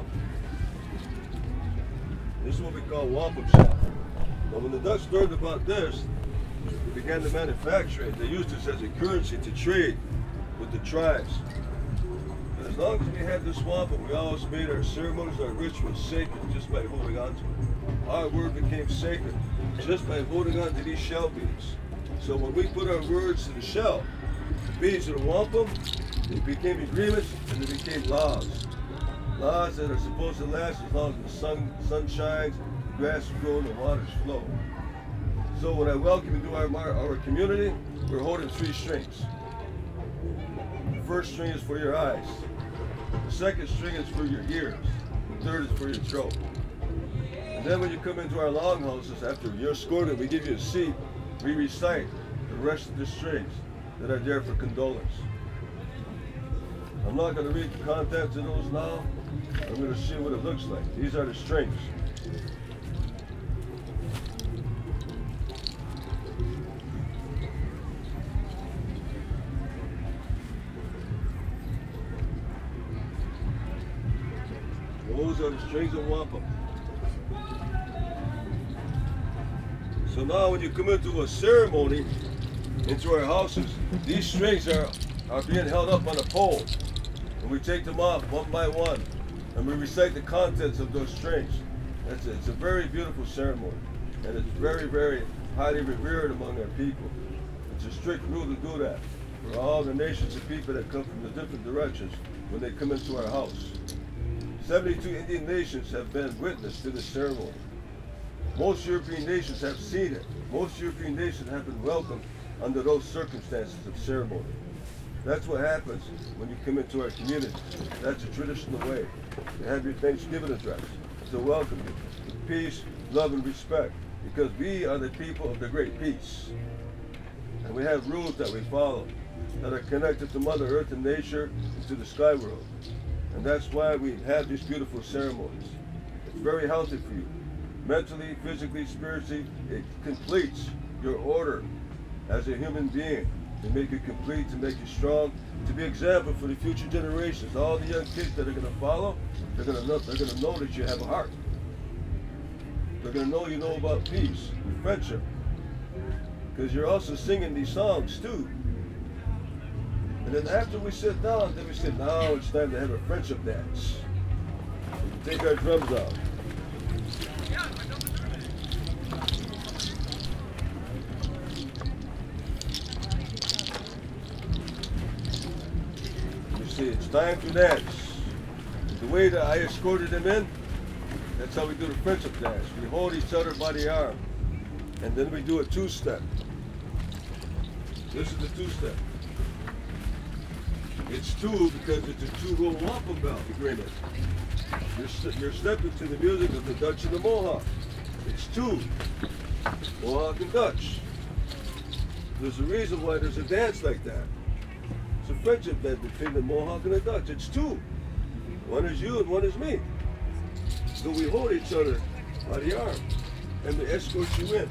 This is what we call wampum shell. But when the Dutch learned about this, they began to manufacture it. They used this as a currency to trade with the tribes. And as long as we had this wampum, we always made our ceremonies, our rituals sacred just by holding on to it. Our word became sacred just by holding on to these shell beads. So when we put our words to the shell, the beads of the wampum, they became agreements and they became laws. Laws that are supposed to last as long as the sun shines, the grass grows, and the waters flow. So when I welcome you to our community, we're holding 3 strings. The first string is for your eyes. The second string is for your ears. The third is for your throat. And then when you come into our longhouses, after you're escorted, we give you a seat. We recite the rest of the strings that are there for condolence. I'm not going to read the contents of those now. I'm going to see what it looks like. These are the strings. Those are the strings of wampum. So now when you come into a ceremony, into our houses, these strings are being held up on a pole. And we take them off one by one. And we recite the contents of those strings. It's a very beautiful ceremony. And it's very, very highly revered among our people. It's a strict rule to do that for all the nations of people that come from the different directions when they come into our house. 72 Indian nations have been witness to this ceremony. Most European nations have seen it. Most European nations have been welcomed under those circumstances of ceremony. That's what happens when you come into our community. That's a traditional way to have your Thanksgiving address, to welcome you with peace, love, and respect, because we are the people of the great peace. And we have rules that we follow that are connected to Mother Earth and nature and to the sky world. And that's why we have these beautiful ceremonies. It's very healthy for you. Mentally, physically, spiritually, it completes your order as a human being. To make you complete, to make you strong, to be an example for the future generations. All the young kids that are going to follow, they're going to know that you have a heart. They're going to know you know about peace and friendship. Because you're also singing these songs too. And then after we sit down, then we say, now it's time to have a friendship dance. We take our drums out. You see, it's time to dance. The way that I escorted them in, that's how we do the friendship dance. We hold each other by the arm. And then we do a 2-step. This is the 2-step. It's 2 because it's a 2-roll wampum belt agreement. You're stepping to the music of the Dutch and the Mohawk. It's 2. Mohawk and Dutch. There's a reason why there's a dance like that. It's a friendship dance between the Mohawk and the Dutch. It's 2. One is you and one is me. So we hold each other by the arm and we escort you in.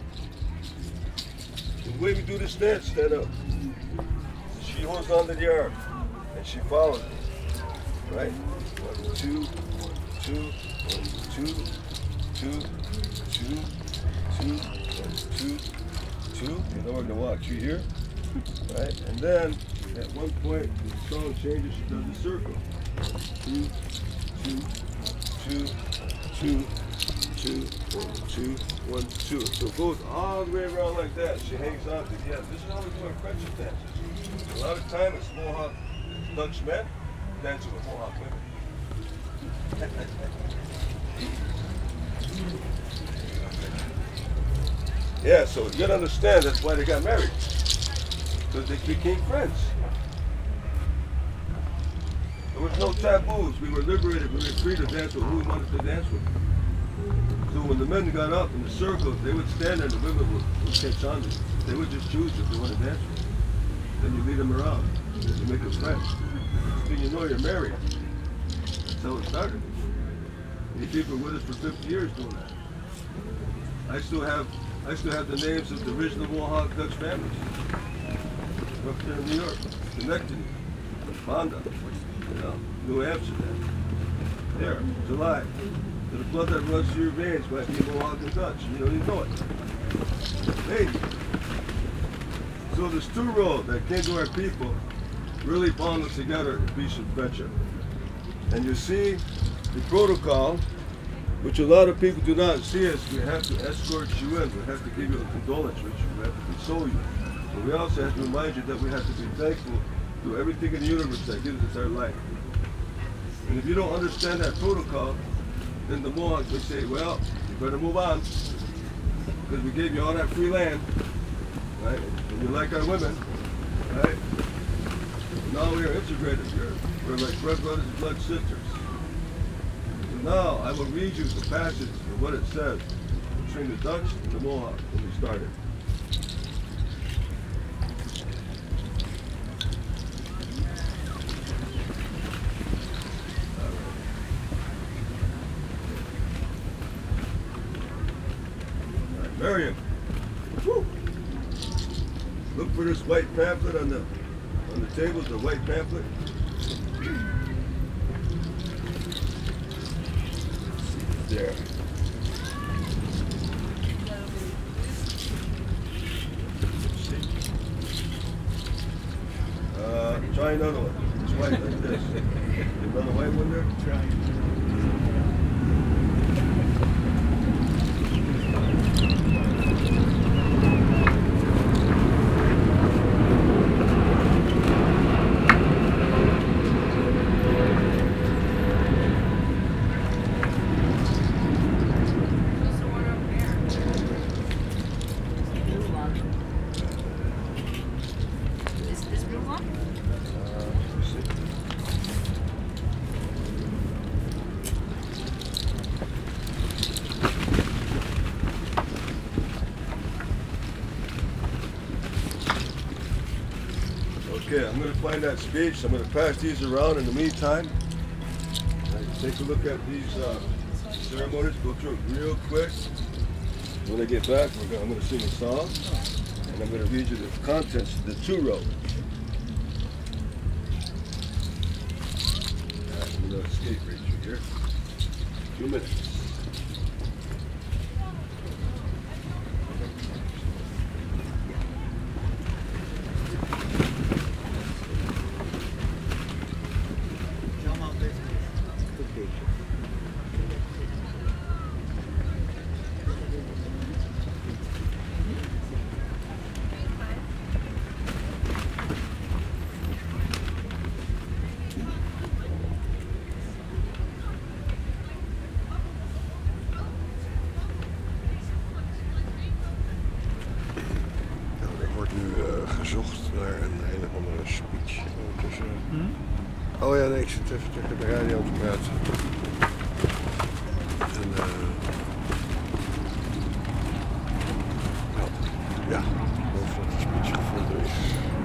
The way we do this dance, stand up. She holds onto the arm and she follows me. Right? 1, 2, 2, 1, 2, 2, 2, 2, 1, 2, 2. You know we're gonna walk through here. Right? And then at one point the song changes, she does a circle. 2, 2, 2, 2, 2, 1, 2, 1, 2. So it goes all the way around like that. She hangs on to the end. This is how we do our friendship dances. A lot of time it's Mohawk Dutch men dancing with Mohawk women. Yeah, so you gotta understand that's why they got married. Because they became friends. There was no taboos. We were liberated. We were free to dance with who we wanted to dance with. So when the men got up in the circles, they would stand there and the women would catch on to them. They would just choose if they want to dance with you. Then you lead them around. You make a friend. Then you know you're married. That's how it started. Many people are with us for 50 years doing that. I still have the names of the original Mohawk Dutch families. Up there in New York, Schenectady, Fonda, New Amsterdam. There, July. The blood that runs through your veins might be Mohawk and Dutch. You don't even know it. Hey. So this two road that came to our people really bound us together in peace and friendship. And you see the protocol, which a lot of people do not see, is we have to escort you in. We have to give you a condolence ritual. We have to console you. But we also have to remind you that we have to be thankful to everything in the universe that gives us our life. And if you don't understand that protocol, then the Mohawks would say, well, you better move on, because we gave you all that free land, right? And you like our women, right? And now we are integrated. We're like blood brothers and blood sisters. So now I will read you the passage of what it says between the Dutch and the Mohawks when we started. Marion, woo. Look for this white pamphlet on the table, the white pamphlet. There. Try another one. It's white like this. Another white one there? Try. Okay, I'm going to find that speech. I'm going to pass these around in the meantime. Take a look at these ceremonies, go through it real quick. When I get back, I'm going to sing a song, and I'm going to read you the contents of the two-row. I'm going to escape right through here. 2 minutes. Gezocht naar een of andere speech. Oh ja, nee, ik zit even tegen de radio te praten. En ja, of dat de speech gevonden is.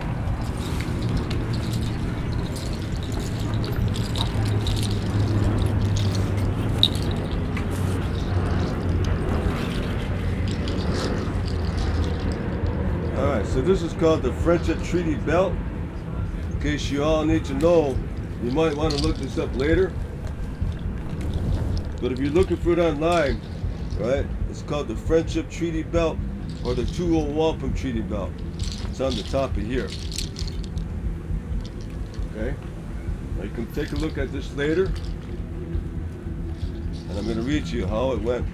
So this is called the Friendship Treaty Belt. In case you all need to know, you might want to look this up later. But if you're looking for it online, right, it's called the Friendship Treaty Belt or the 201 Wampum Treaty Belt. It's on the top of here. Okay? Now you can take a look at this later. And I'm going to read to you how it went.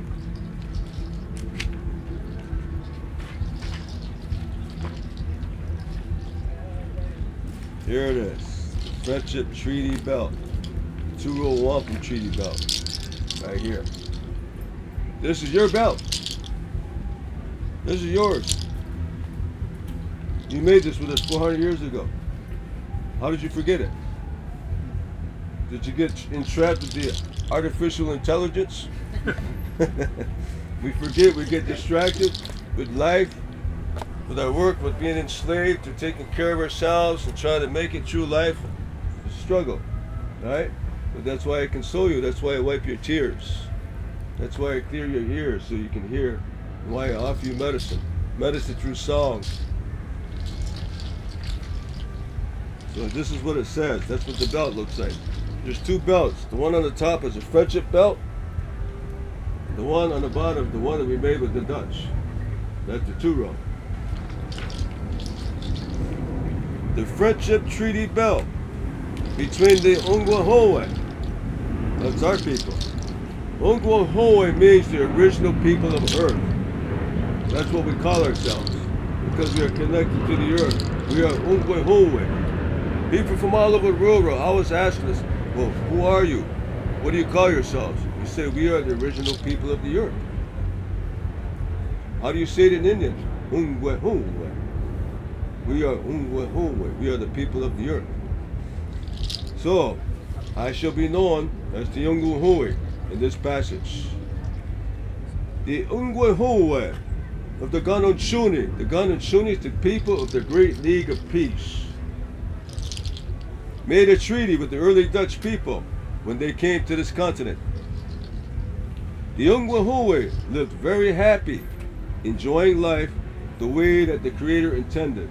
Here it is, the Friendship Treaty Belt, 201 Wampum Treaty Belt, right here. This is your belt. This is yours. You made this with us 400 years ago. How did you forget it? Did you get entrapped with the artificial intelligence? We forget, we get distracted with life, with our work, with being enslaved to taking care of ourselves and trying to make it through life. It's a struggle, right? But that's why I console you. That's why I wipe your tears. That's why I clear your ears so you can hear. And why I offer you medicine. Medicine through songs. So this is what it says. That's what the belt looks like. There's two belts. The one on the top is a friendship belt. The one on the bottom, the one that we made with the Dutch. That's the 2-row. The friendship treaty belt between the Ungwahoe. That's our people. Ungwahoe means the original people of Earth. That's what we call ourselves. Because we are connected to the Earth. We are Ungwahoe. People from all over the world are always asking us, well, who are you? What do you call yourselves? We say we are the original people of the Earth. How do you say it in Indian? Ungwahoe. We are Ungwahoe. We are the people of the Earth. So, I shall be known as the Ungwahoe in this passage. The Ungwahoe of the Ganonchuni. The Ganonchuni is the people of the Great League of Peace. Made a treaty with the early Dutch people when they came to this continent. The Ungwahoe lived very happy, enjoying life the way that the Creator intended.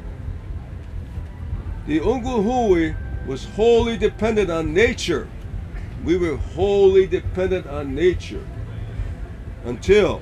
The Ungwahoe was wholly dependent on nature. We were wholly dependent on nature until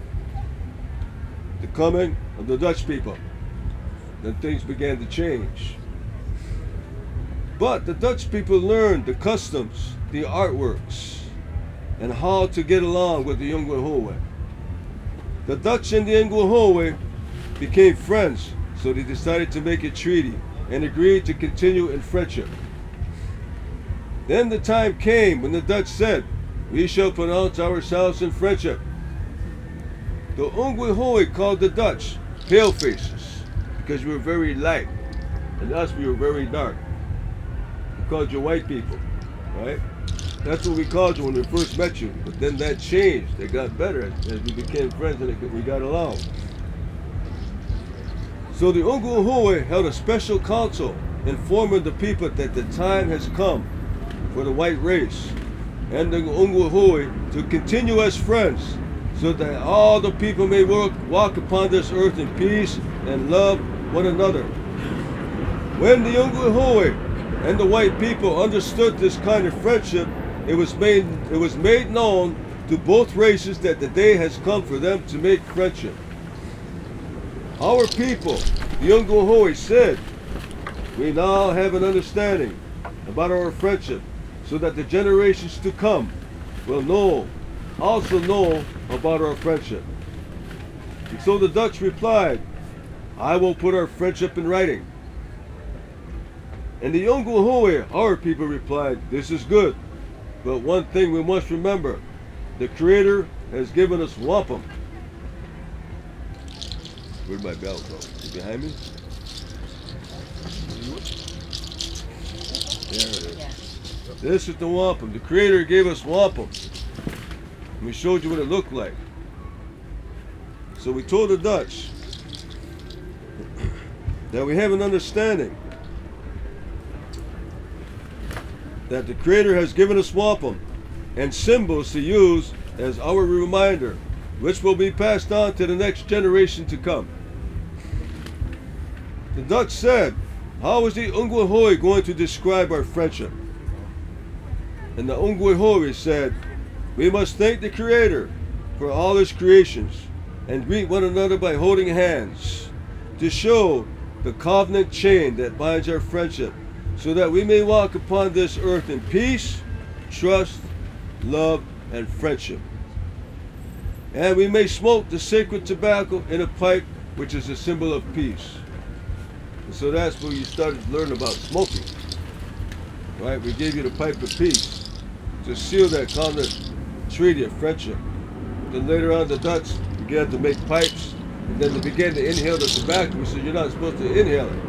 the coming of the Dutch people. Then things began to change. But the Dutch people learned the customs, the artworks, and how to get along with the Ungwahoe. The Dutch and the Ungwahoe became friends, so they decided to make a treaty and agreed to continue in friendship. Then the time came when the Dutch said, we shall pronounce ourselves in friendship. The Ungwahoe called the Dutch pale faces because we were very light, and us, we were very dark. We called you white people, right? That's what we called you when we first met you. But then that changed. It got better as we became friends and we got along. So the Ungwahoe held a special council informing the people that the time has come for the white race and the Ungwahoe to continue as friends so that all the people may walk upon this earth in peace and love one another. When the Ungwahoe and the white people understood this kind of friendship, it was made known to both races that the day has come for them to make friendship. Our people, the Ungwahoe, said, we now have an understanding about our friendship so that the generations to come will also know about our friendship. And so the Dutch replied, I will put our friendship in writing. And the Ungwahoe, our people, replied, this is good, but one thing we must remember, the Creator has given us wampum. Where'd my belt go? Is it behind me? There it is. This is the wampum. The Creator gave us wampum. And we showed you what it looked like. So we told the Dutch that we have an understanding that the Creator has given us wampum and symbols to use as our reminder, which will be passed on to the next generation to come. The Dutch said, how is the Ungwahoe going to describe our friendship? And the Ungwahoe said, we must thank the Creator for all His creations and greet one another by holding hands to show the covenant chain that binds our friendship, so that we may walk upon this earth in peace, trust, love, and friendship. And we may smoke the sacred tobacco in a pipe, which is a symbol of peace. And so that's where you started to learn about smoking. Right? We gave you the pipe of peace to seal that covenant treaty of friendship. Then later on the Dutch began to make pipes And then they began to inhale the tobacco. We said, you're not supposed to inhale it.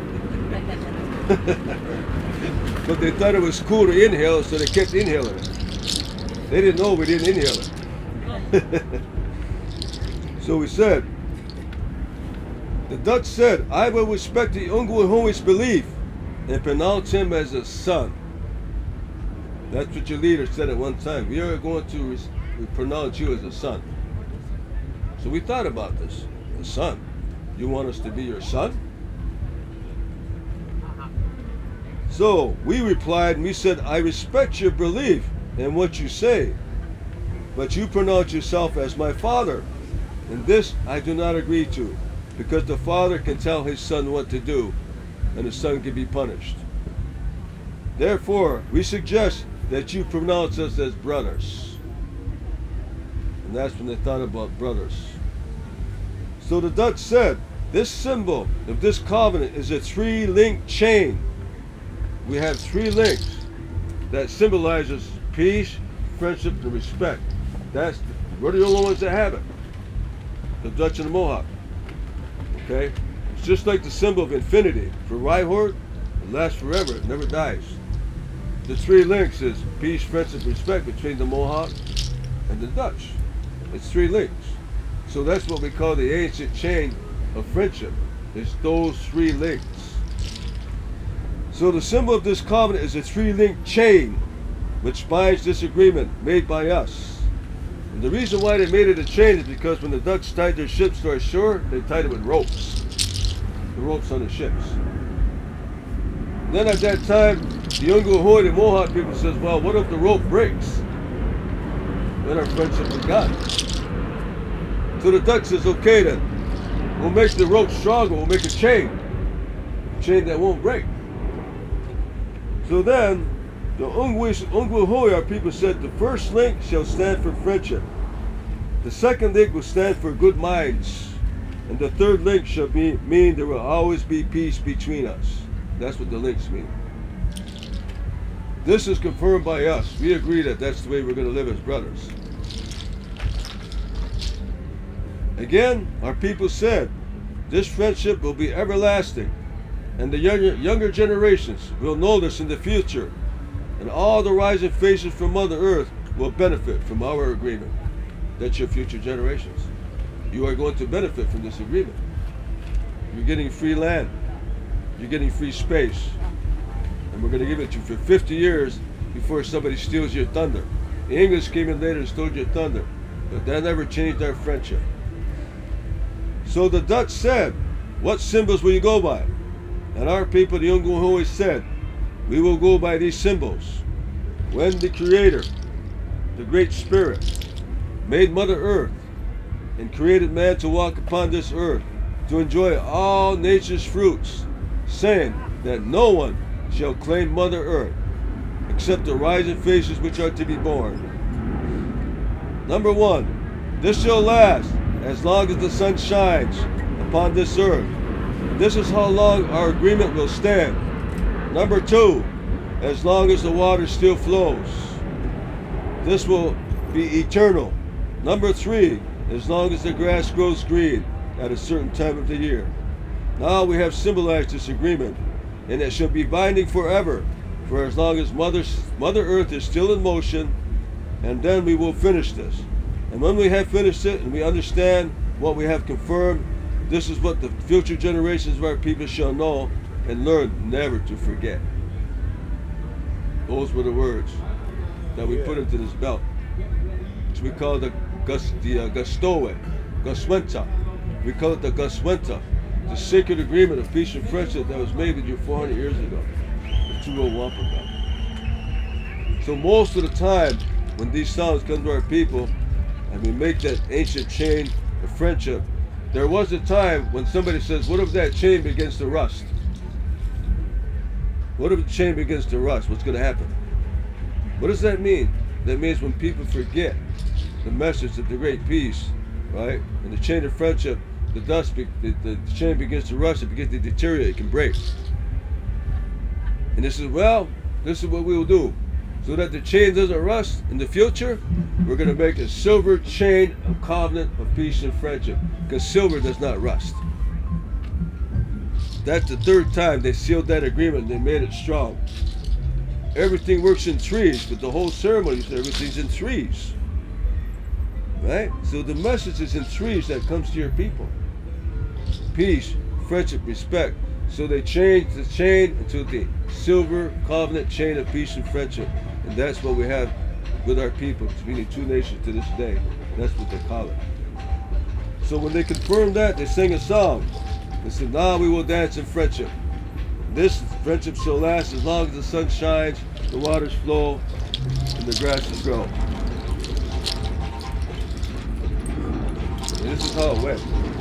But they thought it was cool to inhale, so they kept inhaling it. They didn't know we didn't inhale it. So we said, the Dutch said, I will respect the Ungwahoe's belief and pronounce him as a son. That's what your leader said at one time. We are going to pronounce you as a son. So we thought about this. A son. You want us to be your son? So we replied and we said, I respect your belief in what you say, but you pronounce yourself as my father. And this I do not agree to, because the father can tell his son what to do, and the son can be punished. Therefore, we suggest that you pronounce us as brothers. And that's when they thought about brothers. So the Dutch said, this symbol of this covenant is a 3-link chain. We have 3 links that symbolizes peace, friendship, and respect. We're the only ones that have it. The Dutch and the Mohawk. Okay? It's just like the symbol of infinity. For Rhyhort, it lasts forever, it never dies. The 3 links is peace, friendship, respect between the Mohawk and the Dutch. It's 3 links. So that's what we call the ancient chain of friendship. It's those 3 links. So the symbol of this covenant is a 3-link chain which binds this agreement made by us. And the reason why they made it a chain is because when the Dutch tied their ships to our shore, they tied it with ropes. The ropes on the ships. And then at that time, the Ungwahoe, the Mohawk people says, well, what if the rope breaks? Then our friendship is gone. So the Dutch says, okay then, we'll make the rope stronger, we'll make a chain that won't break. So then, the Ungwahoe, our people said, the first link shall stand for friendship. The second link will stand for good minds. And the third link shall mean there will always be peace between us. That's what the links mean. This is confirmed by us. We agree that that's the way we're going to live as brothers. Again, our people said, this friendship will be everlasting. And the younger generations will know this in the future. And all the rising faces from Mother Earth will benefit from our agreement. That's your future generations. You are going to benefit from this agreement. You're getting free land. You're getting free space. And we're going to give it to you for 50 years before somebody steals your thunder. The English came in later and stole your thunder. But that never changed our friendship. So the Dutch said, what symbols will you go by? And our people, the Ungwahoe, said, we will go by these symbols. When the Creator, the Great Spirit, made Mother Earth and created man to walk upon this earth, to enjoy all nature's fruits, saying that no one shall claim Mother Earth except the rising faces which are to be born. Number 1, this shall last as long as the sun shines upon this earth. This is how long our agreement will stand. Number 2, as long as the water still flows. This will be eternal. Number 3, as long as the grass grows green at a certain time of the year. Now we have symbolized this agreement, and it shall be binding forever, for as long as Mother Earth is still in motion, and then we will finish this. And when we have finished it and we understand what we have confirmed, this is what the future generations of our people shall know and learn never to forget. Those were the words that we put into this belt, which we call the Gastoe, Goswenta. We call it the Goswenta, the sacred agreement of peace and friendship that was made with you 400 years ago, the Tuo Wampaka. So most of the time, when these sounds come to our people, and we make that ancient chain of friendship, there was a time when somebody says, what if that chain begins to rust? What if the chain begins to rust? What's going to happen? What does that mean? That means when people forget the message of the great peace, right? And the chain of friendship, the chain begins to rust, it begins to deteriorate, it can break. And this is, well, this is what we will do. So that the chain doesn't rust in the future, we're going to make a silver chain of covenant of peace and friendship, because silver does not rust. That's the third time they sealed that agreement. They made it strong. Everything works in threes, but the whole ceremony, everything's in threes. Right? So the message is in threes that comes to your people. Peace, friendship, respect. So they changed the chain into the silver covenant chain of peace and friendship. And that's what we have with our people, between the two nations to this day. That's what they call it. So when they confirmed that, they sang a song. They said, now we will dance in friendship. This friendship shall last as long as the sun shines, the waters flow, and the grasses grow. And this is how it went.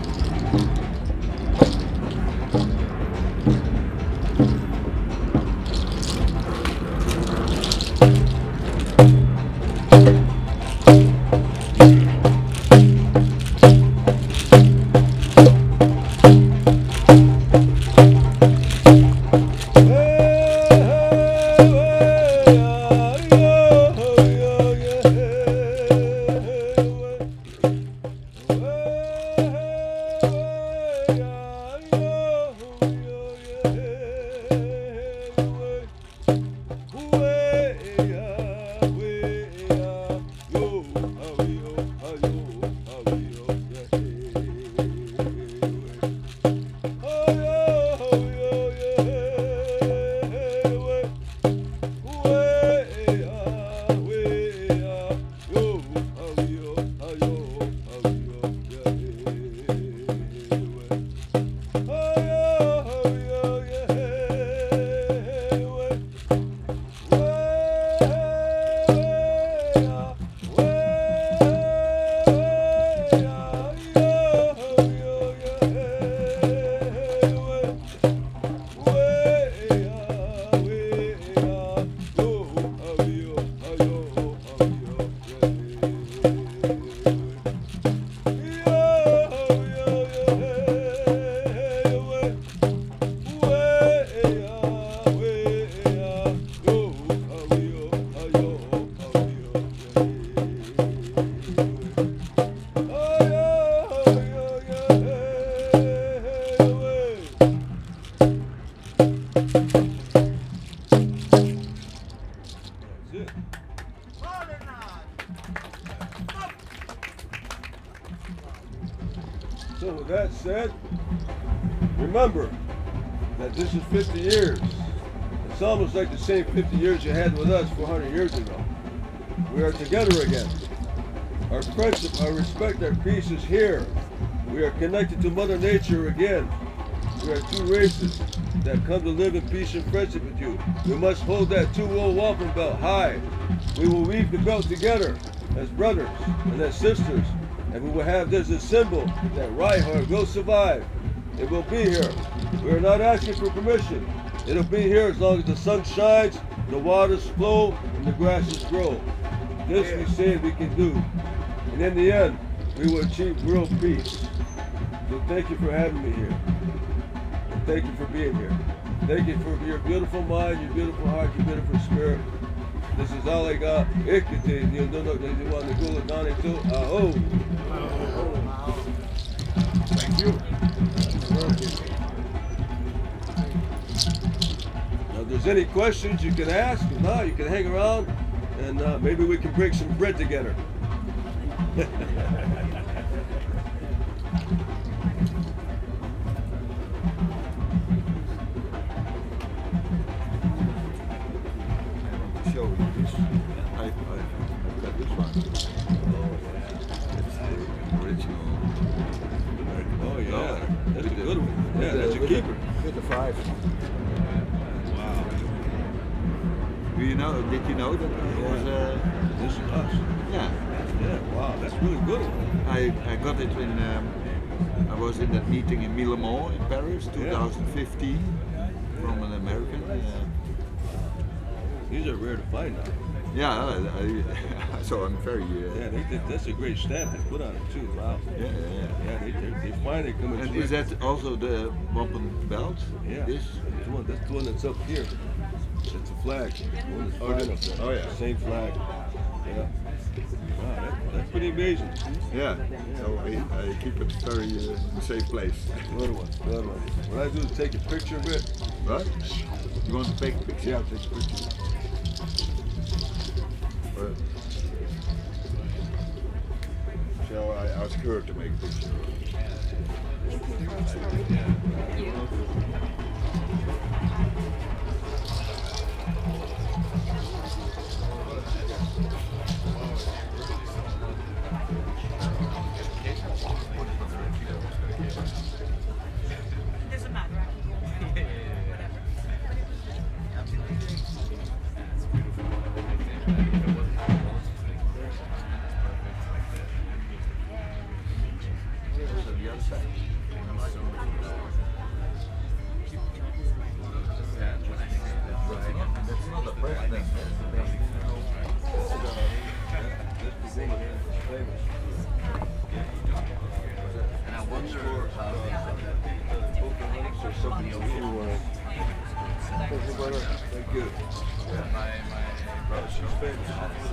So with that said, remember that this is 50 years. It's almost like the same 50 years you had with us 400 years ago. We are together again. Our friendship, our respect, our peace is here. We are connected to Mother Nature again. We are two races that come to live in peace and friendship with you. We must hold that two-wool wampum belt high. We will weave the belt together as brothers and as sisters, and we will have this as a symbol that Reinhardt will survive. It will be here. We are not asking for permission. It'll be here as long as the sun shines, the waters flow, and the grasses grow. This we say we can do. And in the end, we will achieve world peace. So thank you for having me here. And thank you for being here. Thank you for your beautiful mind, your beautiful heart, your beautiful spirit. This is all I got. Ikite, you don't know that you want to go down into Aho. Thank you. Now, if there's any questions you can ask, now you can hang around and maybe we can break some bread together. Show you this. I've got this one. It's the original. Oh yeah, that's a good one. Yeah, that's a keeper. With the 5. Wow. Do you know? Did you know that it was? This is us. Yeah. Yeah. Wow, that's really good. I got it when I was in that meeting in Millemont in Paris, 2015, from an American. These are rare to find now. Yeah, so I'm very. Yeah, that's a great stamp they put on it too. Wow. Yeah. Yeah, they finally come into. And is that also the wampum belt? Yeah. This? That's the one that's up here. That's the flag. The one that's flying up there. Oh yeah. Same flag. Yeah. Wow. That's pretty amazing. Yeah, so I keep it very safe place. Good one, good one. What I do is take a picture of it. What? You want to take a picture? Yeah, take a picture. Right. Shall I ask her to make a picture? Doesn't matter. That's not the president. And I wonder Thank you. my brother, she's famous.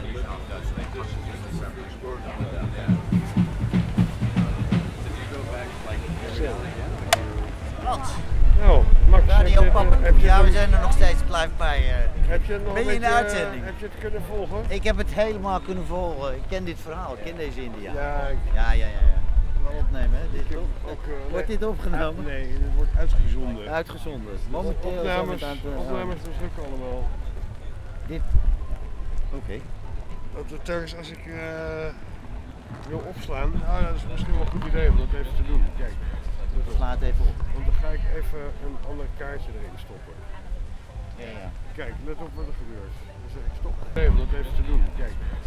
Wat? Nou, Max, Radio Papa. Ja, we het- zijn er nog steeds blijf bij. Heb je het nog Ben je een in de beetje, uitzending? Heb je het kunnen volgen? Ik heb het helemaal kunnen volgen. Ik ken dit verhaal, ik ken deze India. Ja, ja. Wel opnemen, hè? Dit toch? Wordt dit opgenomen? Nee, dit wordt uitgezonden. Uitgezonden. Momenteel zijn we Opnames, het aan het, opnames dat lukken allemaal. Dit. Oké. Dat er telkens als ik wil opslaan, nou dat is misschien wel een goed idee om dat even te doen. Kijk. Sla het even op. Want dan ga ik even een ander kaartje erin stoppen. Ja. Kijk, let op wat er gebeurt. Dan zeg ik stop. Nee, om dat even te doen. Kijk.